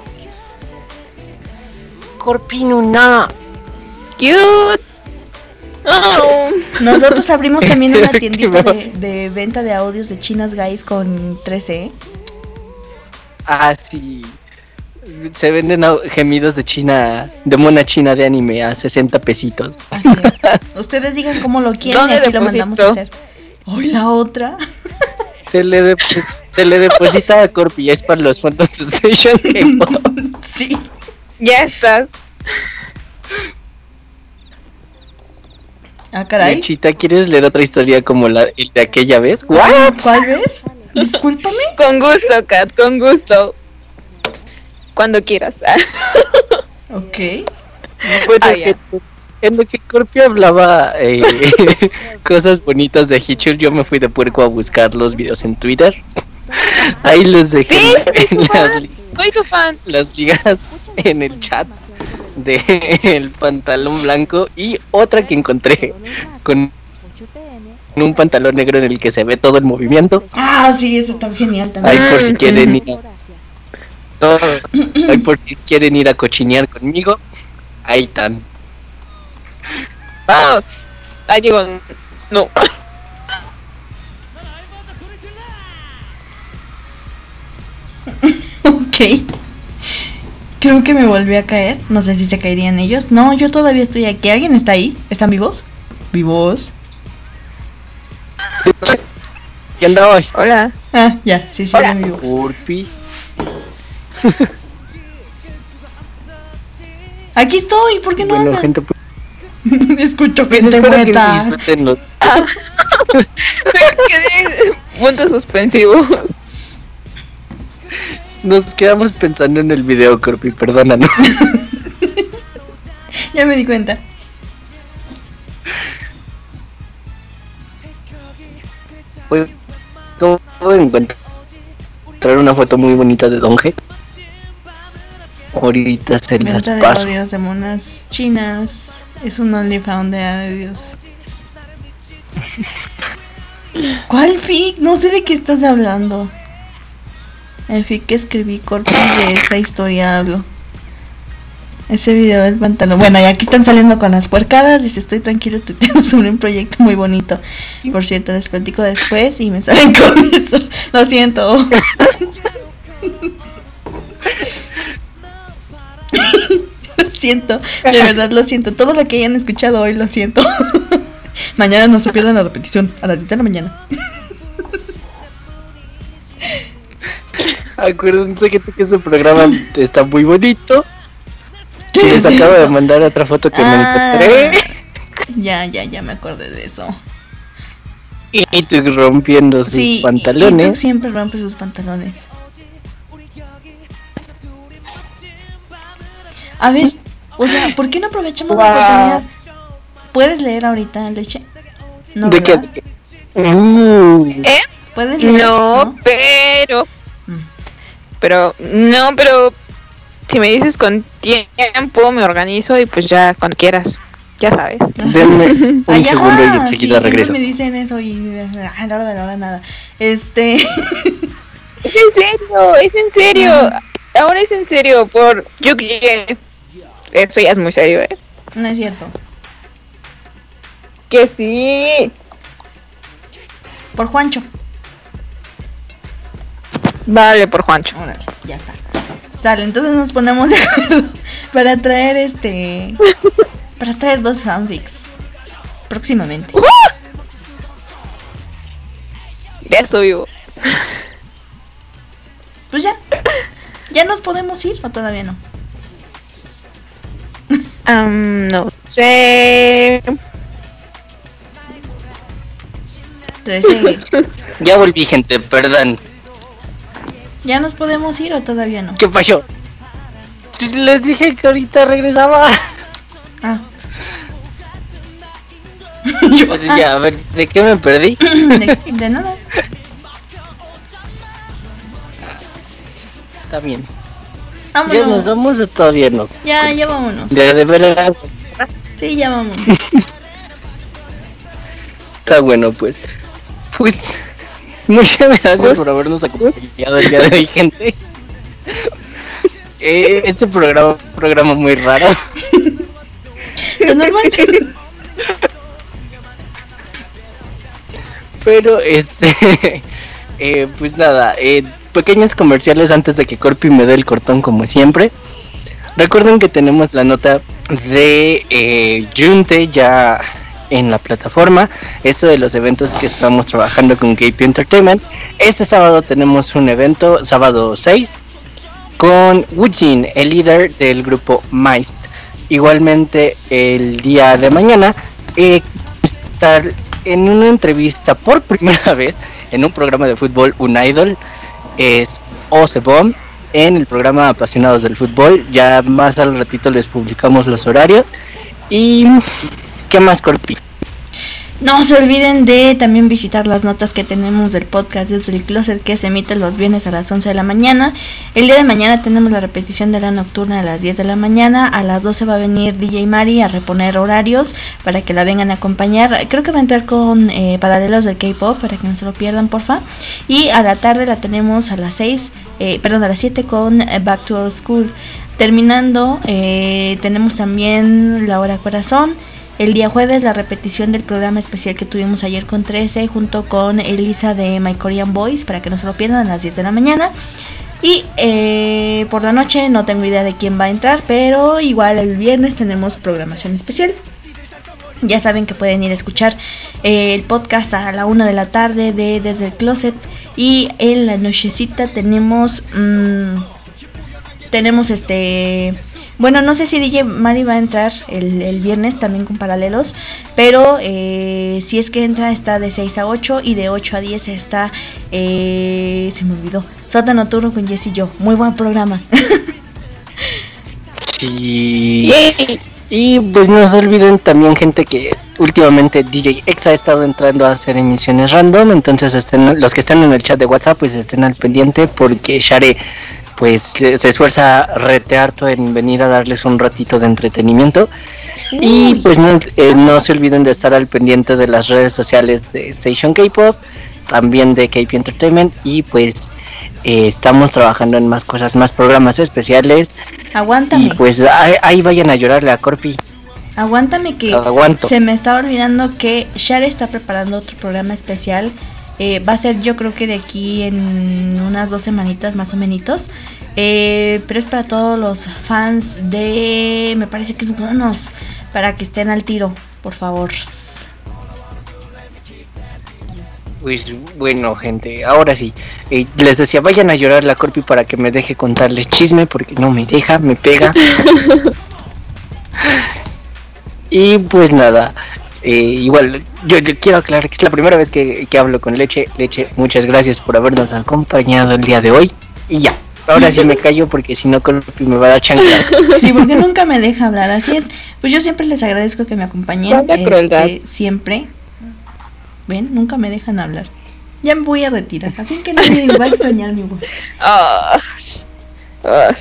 Corpi 누나. Cute. Oh. Nosotros abrimos también una tiendita de, de venta de audios de chinas guys con trece. Ah, sí. Se venden au- gemidos de China, de mona china de anime a sesenta pesitos. Así es. Ustedes digan cómo lo quieren y ¿Dónde aquí lo mandamos a deposito? hacer. Hoy la otra. Se le, depos- se le deposita a Corpi, es para los fondos de Station K-Pop. Sí. Ya estás. Ah, caray. Chita, ¿quieres leer otra historia como la el de aquella vez? ¿What? ¿Cuál vez? Discúlpame. Con gusto, Kat, con gusto. Cuando quieras. Ok. Bueno, Ah, ya. que- en lo que Corpi hablaba eh, cosas bonitas de Hichul, yo me fui de puerco a buscar los videos en Twitter. Ahí los dejé Sí, en, soy tu las, fan. Soy tu fan. las ligas en el chat de el pantalón blanco y otra que encontré con un pantalón negro en el que se ve todo el movimiento. Ah, sí, eso está genial Ahí también. por si quieren ir a, Ahí por si quieren ir a cochinear conmigo, ahí están. Vamos. Ahí digo, no. Ok. Creo que me volví a caer. No sé si se caerían ellos. No, yo todavía estoy aquí. ¿Alguien está ahí? ¿Están vivos? ¿Vivos? ¿Qué andabas? Hola. Ah, ya, sí, sí, Hola. están vivos. Urpi. Aquí estoy, ¿por qué no Bueno, hablan? gente, pues, Escucho pues gente espero que muerta. disfruten los- Me quedé puntos suspensivos. Nos quedamos pensando en el video, Corpi, perdónanos. Ya me di cuenta. Pues, ¿cómo puedo encontrar una foto muy bonita de Don G? Ahorita se las Venta de paso. rodeos de monas chinas. Es un OnlyFans de ay, Dios. ¿Cuál fic? No sé de qué estás hablando. El fic que escribí corto de esa historia hablo. Ese video del pantalón. Bueno, y aquí están saliendo con las puercadas. Dice, estoy tranquilo tuiteando sobre un proyecto muy bonito. Por cierto, les platico después y me salen con eso. Lo siento. Lo siento, de verdad lo siento. Todo lo que hayan escuchado hoy lo siento. Mañana no se pierdan la repetición a las diez de la mañana. Acuérdense que, que ese programa está muy bonito. ¿Qué Les es acabo de eso? mandar otra foto que Ah, me encontré. Ya, ya, ya me acordé de eso. Y tú rompiendo sus Sí, y tú pantalones. siempre rompes sus pantalones. A ver, o sea, ¿por qué no aprovechamos la Wow. oportunidad? ¿Puedes leer ahorita, Leche? No, ¿De qué? ¿verdad? ¿De qué? Uh, ¿Eh? ¿Puedes leer? No, pero. Mm. Pero, no, pero. Si me dices con tiempo, me organizo y pues ya cuando quieras. Ya sabes. denme un Ay, segundo y ajá, enseguida sí, regreso. siempre me dicen eso y a la hora de la hora nada. Este, Es en serio, es en serio. Ahora es en serio, por. Yo que. Eso ya es muy serio, ¿eh? no es cierto. Que sí. Por Juancho. Vale, por Juancho. Órale, ya está. Sale, entonces nos ponemos de acuerdo para traer este. Para traer dos fanfics. Próximamente. De eso vivo. Pues ya. ¿Ya nos podemos ir o todavía no? Am, no sé. Entonces, Ya volví, gente, perdón. ¿ya nos podemos ir o todavía no? ¿Qué pasó? Les dije que ahorita regresaba. Ah. Yo, ah, Ya, a ver, ¿de qué me perdí? de, de nada. Está bien. ¿Ya nos Vámonos. vamos o todavía no? Ya, ya vámonos. Ya, de veras. Sí, ya vámonos. Está bueno, pues. Pues. Muchas gracias Pues, por habernos acompañado el día de hoy, gente. Eh, este programa programa muy raro. Lo normal. Pero este. eh, pues nada, eh, pequeños comerciales antes de que Corpi me dé el cortón, como siempre. Recuerden que tenemos la nota de eh, Yunte ya en la plataforma. Esto de los eventos que estamos trabajando con K P Entertainment. Este sábado tenemos un evento, sábado seis, con Woojin, el líder del grupo Maist. Igualmente el día de mañana eh, estar en una entrevista por primera vez en un programa de fútbol, un idol, es Osebom, en el programa Apasionados del Fútbol. Ya más al ratito les publicamos los horarios. Y ¿qué más, Corpi? No se olviden de también visitar las notas que tenemos del podcast desde el closet, que se emite los viernes a las once de la mañana. El día de mañana tenemos la repetición de la nocturna a las diez de la mañana. A las doce va a venir D J Mari a reponer horarios para que la vengan a acompañar. Creo que va a entrar con eh, paralelos del K-pop para que no se lo pierdan, porfa. Y a la tarde la tenemos a las seis eh, perdón, a las siete con eh, Back to Our School. Terminando, eh, tenemos también La Hora Corazón. El día jueves, la repetición del programa especial que tuvimos ayer con trece, junto con Elisa de My Korean Boys, para que no se lo pierdan, a las diez de la mañana. Y eh, por la noche no tengo idea de quién va a entrar, pero igual el viernes tenemos programación especial. Ya saben que pueden ir a escuchar eh, el podcast a la una de la tarde de Desde el Closet. Y en la nochecita tenemos... Mmm, tenemos este... Bueno, no sé si D J Mari va a entrar el, el viernes también con Paralelos, pero eh, si es que entra está de seis a ocho y de ocho a diez está, eh, se me olvidó, Sótano Nocturno con Jess y yo. Muy buen programa. Sí. Y pues no se olviden también, gente, que últimamente D J X ha estado entrando a hacer emisiones random, entonces estén, los que están en el chat de WhatsApp pues estén al pendiente, porque Share pues se esfuerza rete harto en venir a darles un ratito de entretenimiento. Uy. Y pues no, eh, no se olviden de estar al pendiente de las redes sociales de Station K-Pop, también de K P Entertainment, y pues eh, estamos trabajando en más cosas, más programas especiales. Aguántame. Y pues ahí, ahí vayan a llorarle a Corpi. Aguántame que Aguanto. Se me estaba olvidando que Share está preparando otro programa especial. Eh, va a ser, yo creo que de aquí en unas dos semanitas más o menos. Eh, pero es para todos los fans de... Me parece que es Bonos. Para que estén al tiro, por favor. Pues bueno, gente, ahora sí. Eh, les decía, vayan a llorar la Corpi para que me deje contarles chisme, porque no me deja, me pega. Y pues nada. Eh, igual, yo, yo quiero aclarar que es la primera vez que, que hablo con Leche. Leche, muchas gracias por habernos acompañado el día de hoy. Y ya, ahora sí me callo, porque si no Corpi me va a dar chanclas. Sí, porque nunca me deja hablar, así es. Pues yo siempre les agradezco que me acompañen, este, siempre. Ven, nunca me dejan hablar. Ya me voy a retirar, a fin que nadie va a extrañar mi voz. Ah, ah.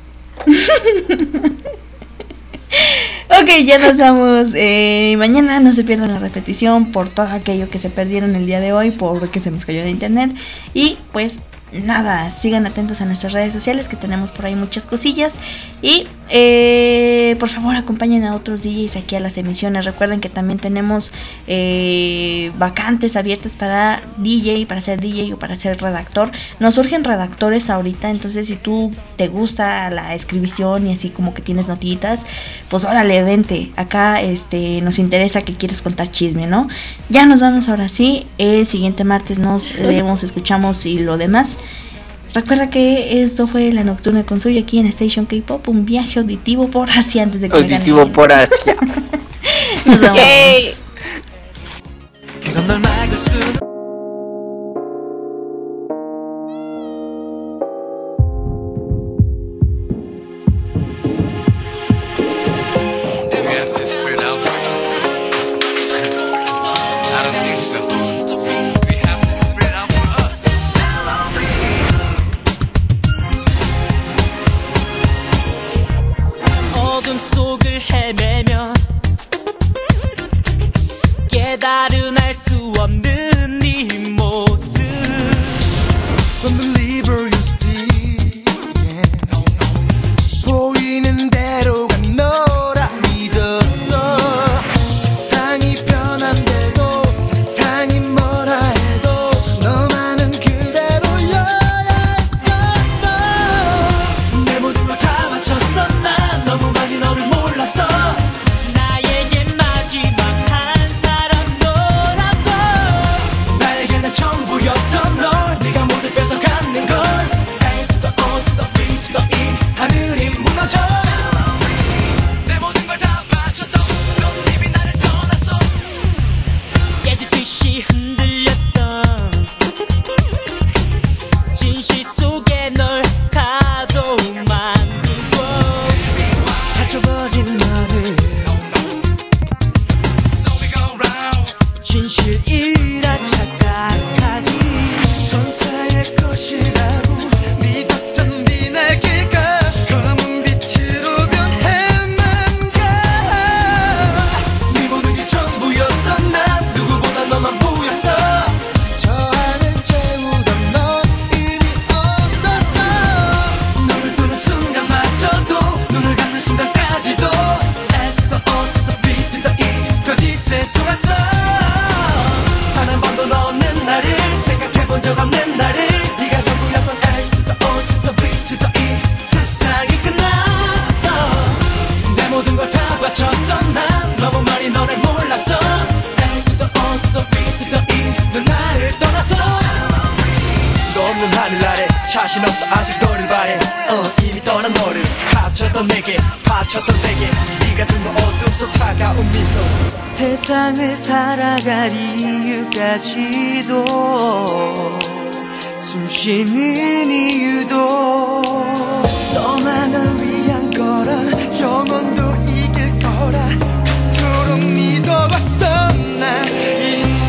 Ok, ya nos vamos. Eh, mañana no se pierdan la repetición por todo aquello que se perdieron el día de hoy, porque se nos cayó de internet. Y pues nada, sigan atentos a nuestras redes sociales, que tenemos por ahí muchas cosillas. Y eh, por favor acompañen a otros D Js aquí a las emisiones. Recuerden que también tenemos eh, vacantes abiertas para D J, para ser D J o para ser redactor. Nos surgen redactores ahorita, entonces si tú te gusta la escribición y así como que tienes notitas, pues órale, vente. Acá este, nos interesa que quieres contar chisme, ¿no? Ya nos vamos ahora sí. El siguiente martes nos leemos, escuchamos y lo demás. Recuerda que esto fue La Nocturna con Suyo aquí en Station K-Pop, un viaje auditivo por Asia antes de que auditivo me por Asia. Nos vemos. Yay. 깨달은 알 수 없는 네 모습 Don't believe all you see yeah. 보이는 대로가 너라 믿었어 세상이 변한데도 세상이 뭐라 해도 너만은 그대로여야 했었어 내 모든 걸 다 맞췄어 난 너무 많이 너를 몰랐어 나에게 마지막 한 사람 너 없는 나를 네가 전부였던 A to the O to the V to the E 세상이 끝났어 내 모든 걸 다 바쳤어 난 너무 많이 너를 몰랐어 A to the O to the V to the E 넌 나를 떠났어 너 없는 하늘 아래 자신 없어 아직 너를 바래 어, 이미 떠난 너를 갇혔던 내게 바쳤던 내게 네가 준 너 어둠 속 차가운 미소 세상을 살아갈 이유까지도 숨 쉬는 이유도 너만을 위한 거라 영원도 이길 거라 그토록 믿어왔던 나인데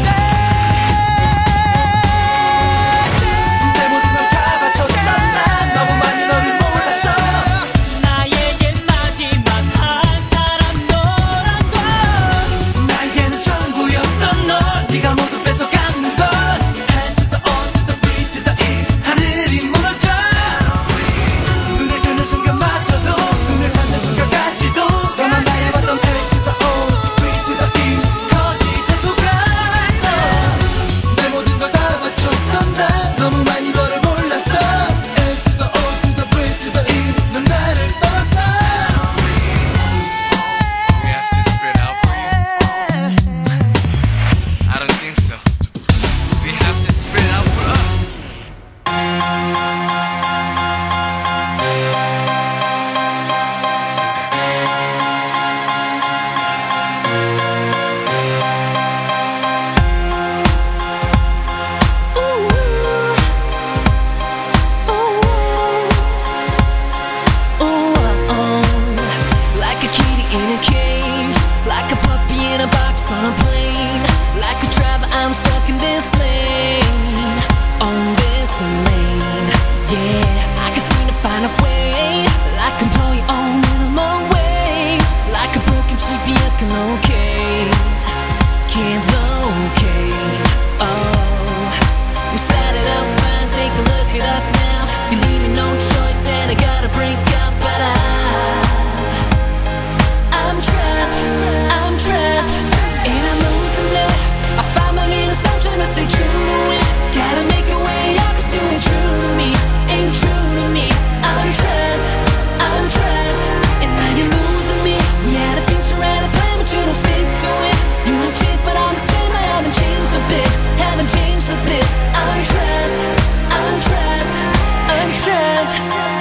내 모든 걸 다 바쳤어 난 너무 많이 널 몰랐어 나에겐 마지막 한 사람 너란 걸 나에게는 전부였던 널 네가 모두 뺏어가는 걸 A to the O to the V to the E 하늘이 무너져 눈을 감는 순간마저도 눈을 감는 순간까지도 너만 나의 봤던 A to the O V to the E 거짓에 속았어 내 모든 걸 다 바쳤어 난 너무 많이 너를 몰랐어 A to the O to the V to the E 넌 나를 떠났어 We have to spread out for you. I don't think so. We have to spread out for us. Like a kitty in a cage, like a puppy in a box on a plane, like a driver I'm stuck in this lane, on this lane. Yeah, I can seem to find a way, like I'm pulling on minimum wage, like a broken G P S can locate, can't locate. Oh, we started out fine, take a look at us now. You leave me no choice and I gotta break up, but I I'm trapped, I'm trapped, and I'm losing it. I find my innocence, I'm trying to stay true to it. Gotta make a way out, cause you ain't true to me, ain't true to me. I'm trapped, I'm trapped, and now you're losing me. We had a future and a plan, but you don't stick to it. You have changed, but I'm the same, I haven't changed a bit, haven't changed a bit. I'm trapped, I'm trapped, I'm trapped.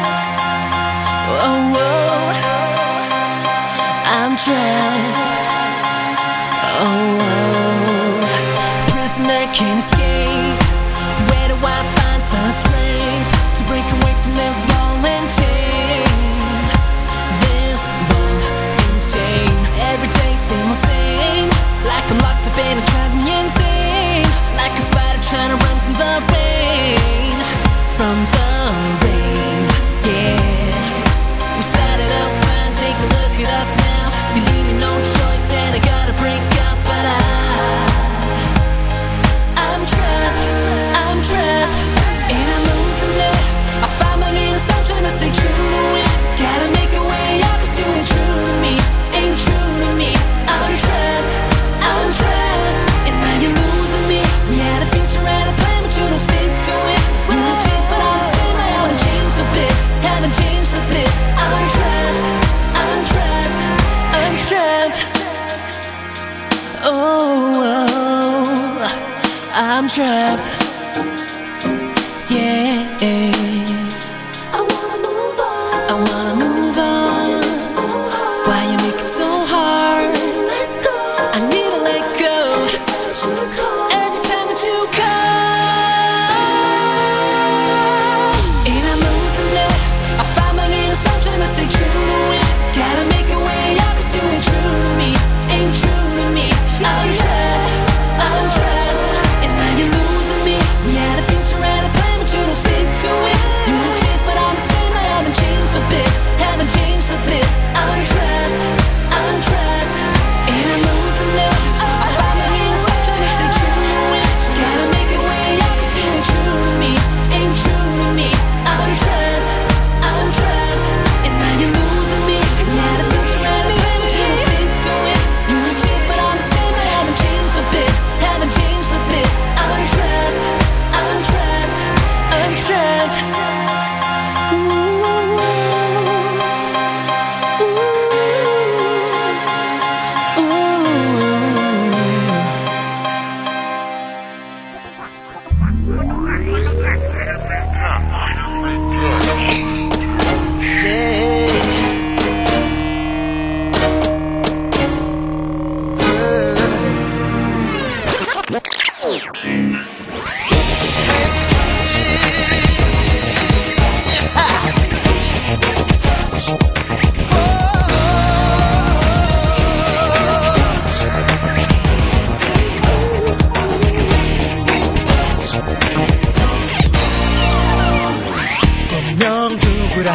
Oh, whoa. I'm trapped. Oh, oh. Prisoner can't escape. Where do I find the strength to break away from this ball and chain? This ball and chain. Every day same old same. Like I'm locked up and it drives me insane. Like a spider trying to run from the rain. From the rain, yeah. We started out fine, take a look at us now. You leave me no choice and I gotta break up, but I I'm trapped, I'm trapped, and I'm losing it. I find my innocence, I'm trying to stay true to it. Gotta make a way out, cause you ain't true to me, ain't true to me. I'm trapped, I'm trapped, and now you're losing me. We had a future and a plan, but you don't stick to it. You have changed, but I'm the same, I haven't changed a bit, haven't changed a bit. I'm trapped, I'm trapped, I'm trapped. Oh, oh, I'm trapped. Yeah. I wanna move on. I wanna move on. Why you make it so hard? I need to let go. Every time that you call, and I'm losing it. I find my innocence, I'm trying to stay true to it. Gotta make a way out, cause you ain't true to me, ain't true to me. I'm trapped, I'm trapped, and now you're losing me.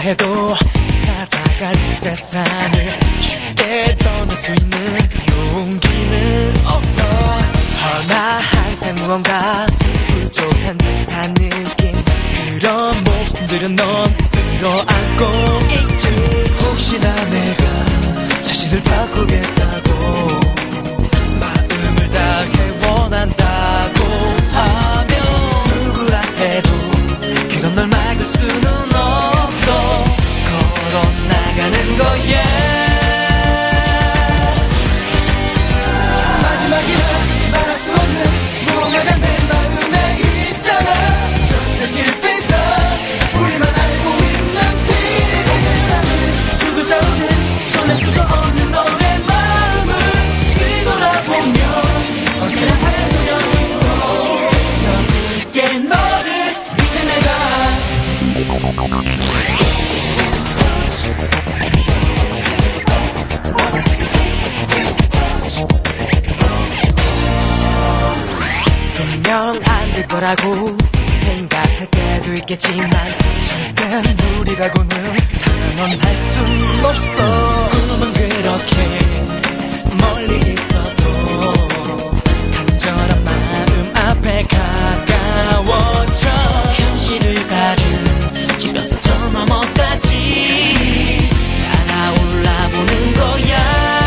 해도 살아갈 세상을 쉽게 떠날 수 있는 용기는 없어. 허나 항상 무언가 부족한 듯한 느낌, 그런 목숨들은 넌 끌어안고 있지. 혹시나 내가 자신을 바꾸겠다고 마음을 다해 원한다고 하면 누구라 해도 그건 널 막을 수는 없어. 걸어 나가는 거야. 마지막이라 말할 수 없는 무언가가 내 마음에 있잖아. Just a little bit touch, 우리만 알고 있는 비밀. 두 글자 없는 전할 수도 없는 너의 마음을 뒤돌아보면 언제나 하얀 여기서 지켜줄게 너를. 이제 내가 분명 안 될 거라고 생각할 때도 있겠지만 절대 우리라고는 단언할 순 없어. 꿈은 그렇게 멀리 있어도 간절한 마음 앞에 가까워져. 현실을 다른 집에서 저 너머까지 날아올라 보는 거야.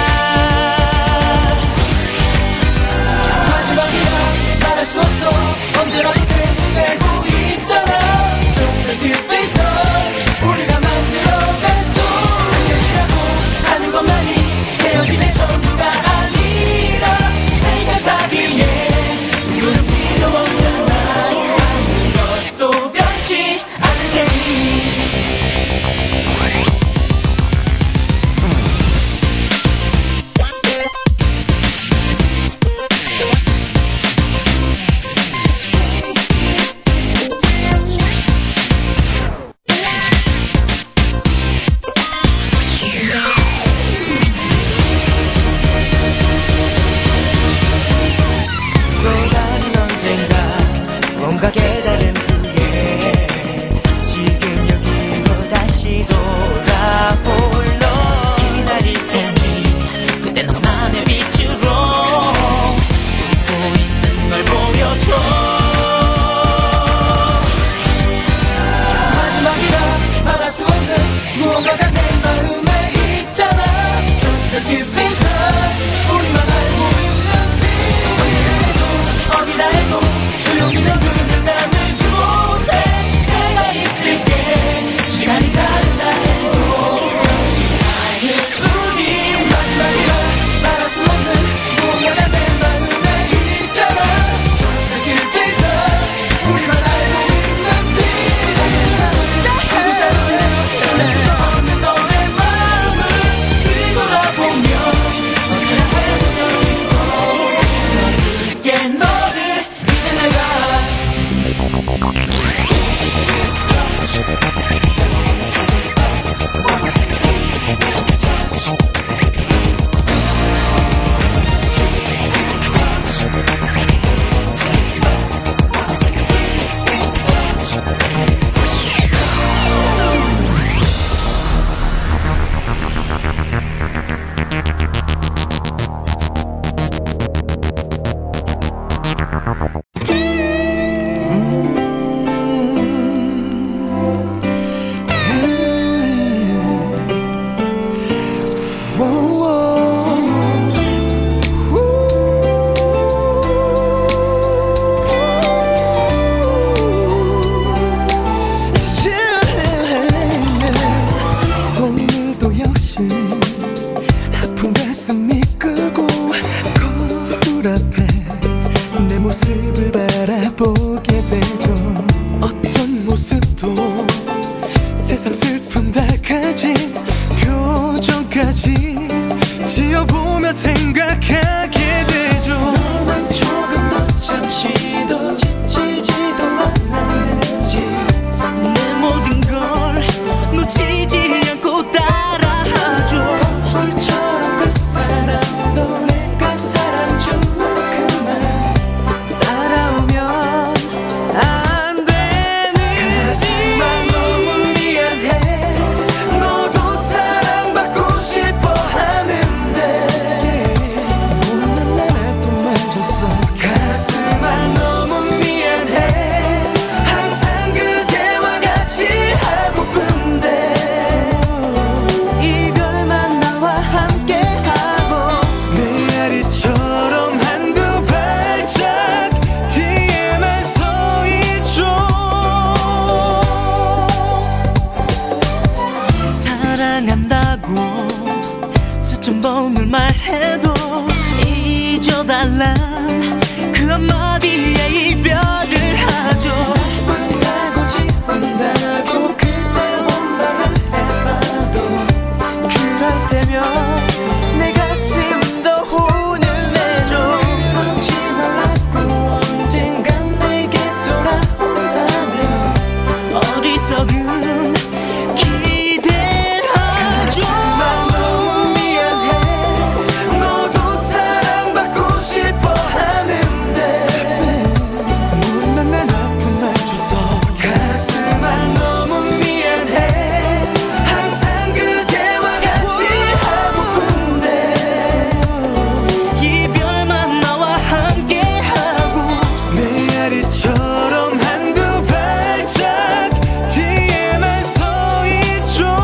마지막이라 말할 수 없어. 언제라도 계속되고 있잖아. Just a little bit touch, 우리가 만들어갈 스토리라고 하는 것만이 헤어짐의 전부가 아니라 생각하기에 누구는 필요 없잖아. 아무것도 변치 않을 테니. 또 다른 언젠가 뭔가 깨달은 후에 지금 여기로 다시 돌아올러 기다릴 테니 그때 너 맘의 빛으로 웃고 있는 걸 보여줘. 마지막이라 말할 수 없는 무언가가 내 마음에 있잖아. Just a little bit touch, 우리만 알고 있는 비밀. 어디다 해도 조용히 너 그른다는 그곳에 내가 있을게. 시간이 다른다 해도 변치 않을 우리. 마지막이라 말할 수 없는 무언가가 내 마음에 있잖아. Just a little bit touch, 우리만 알고 있는 비밀. 두 글자로 해 전할 수도 없는 너의 마음을 뒤돌아보면 언제나 하얀 여기서 지켜줄게 너를. 이제 내가 오늘도 역시 아픈 가슴이 끄고 거울 앞에 내 모습을 바라보게 되죠. 어떤 모습도 세상 슬픈 달까지 표정까지 지어보며 생각하게 되죠. 너만 조금도 잠시도 지치지도 않았는지 내 모든 걸 놓치지 않고 따라하죠. 거울처럼 그 사람도 내가 사랑 준 만큼만 따라오면 안 되는. 하지만 너무 미안해. 오늘 말해도 잊어달란 그 한마디에 이별을 하죠. 본다고 지운다고 그때 원망을 해봐도 그럴 때면 내 가슴도 혼을 내줘. 그러지 말라고 언젠간 내게 돌아온다면 어리석은 기대를 하죠. 너무 미안해. 너도 사랑받고 싶어 하는데 못난 날 아픈 말 줘서 가슴아 너무 미안해. 항상 그대와 같이 하고픈데 이별만 나와 함께하고 메아리처럼 한두 발짝 뒤에만 서 있죠.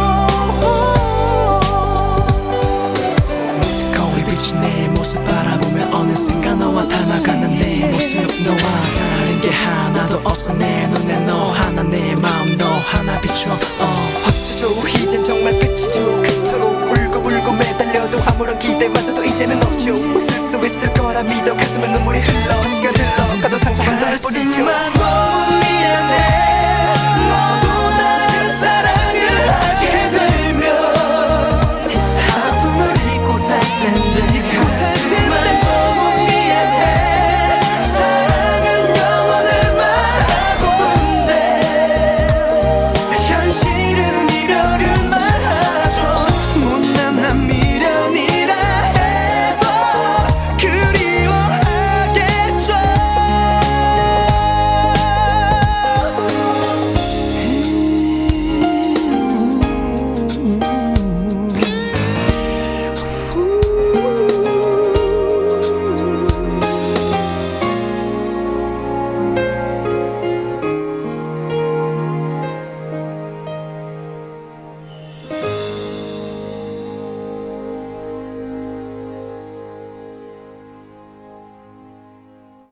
거울에 비친 내 모습 바라보며 어느샌가 너와 닮아가는 내 모습. 너와 다른 게 하나도 없어. 내 눈에 너 하나 내 마음 너 하나 비춰. 어. 어쩌죠 이젠 정말 끝이죠. 그토록 울고불고 매달려도 아무런 기대마저도 이제는 없죠. 웃을 수 있을 거라 믿어 가슴에 눈물이 흘러 시간 흘러 가던 상처만 널 뿐이죠. 가슴아 너무 미안해. 너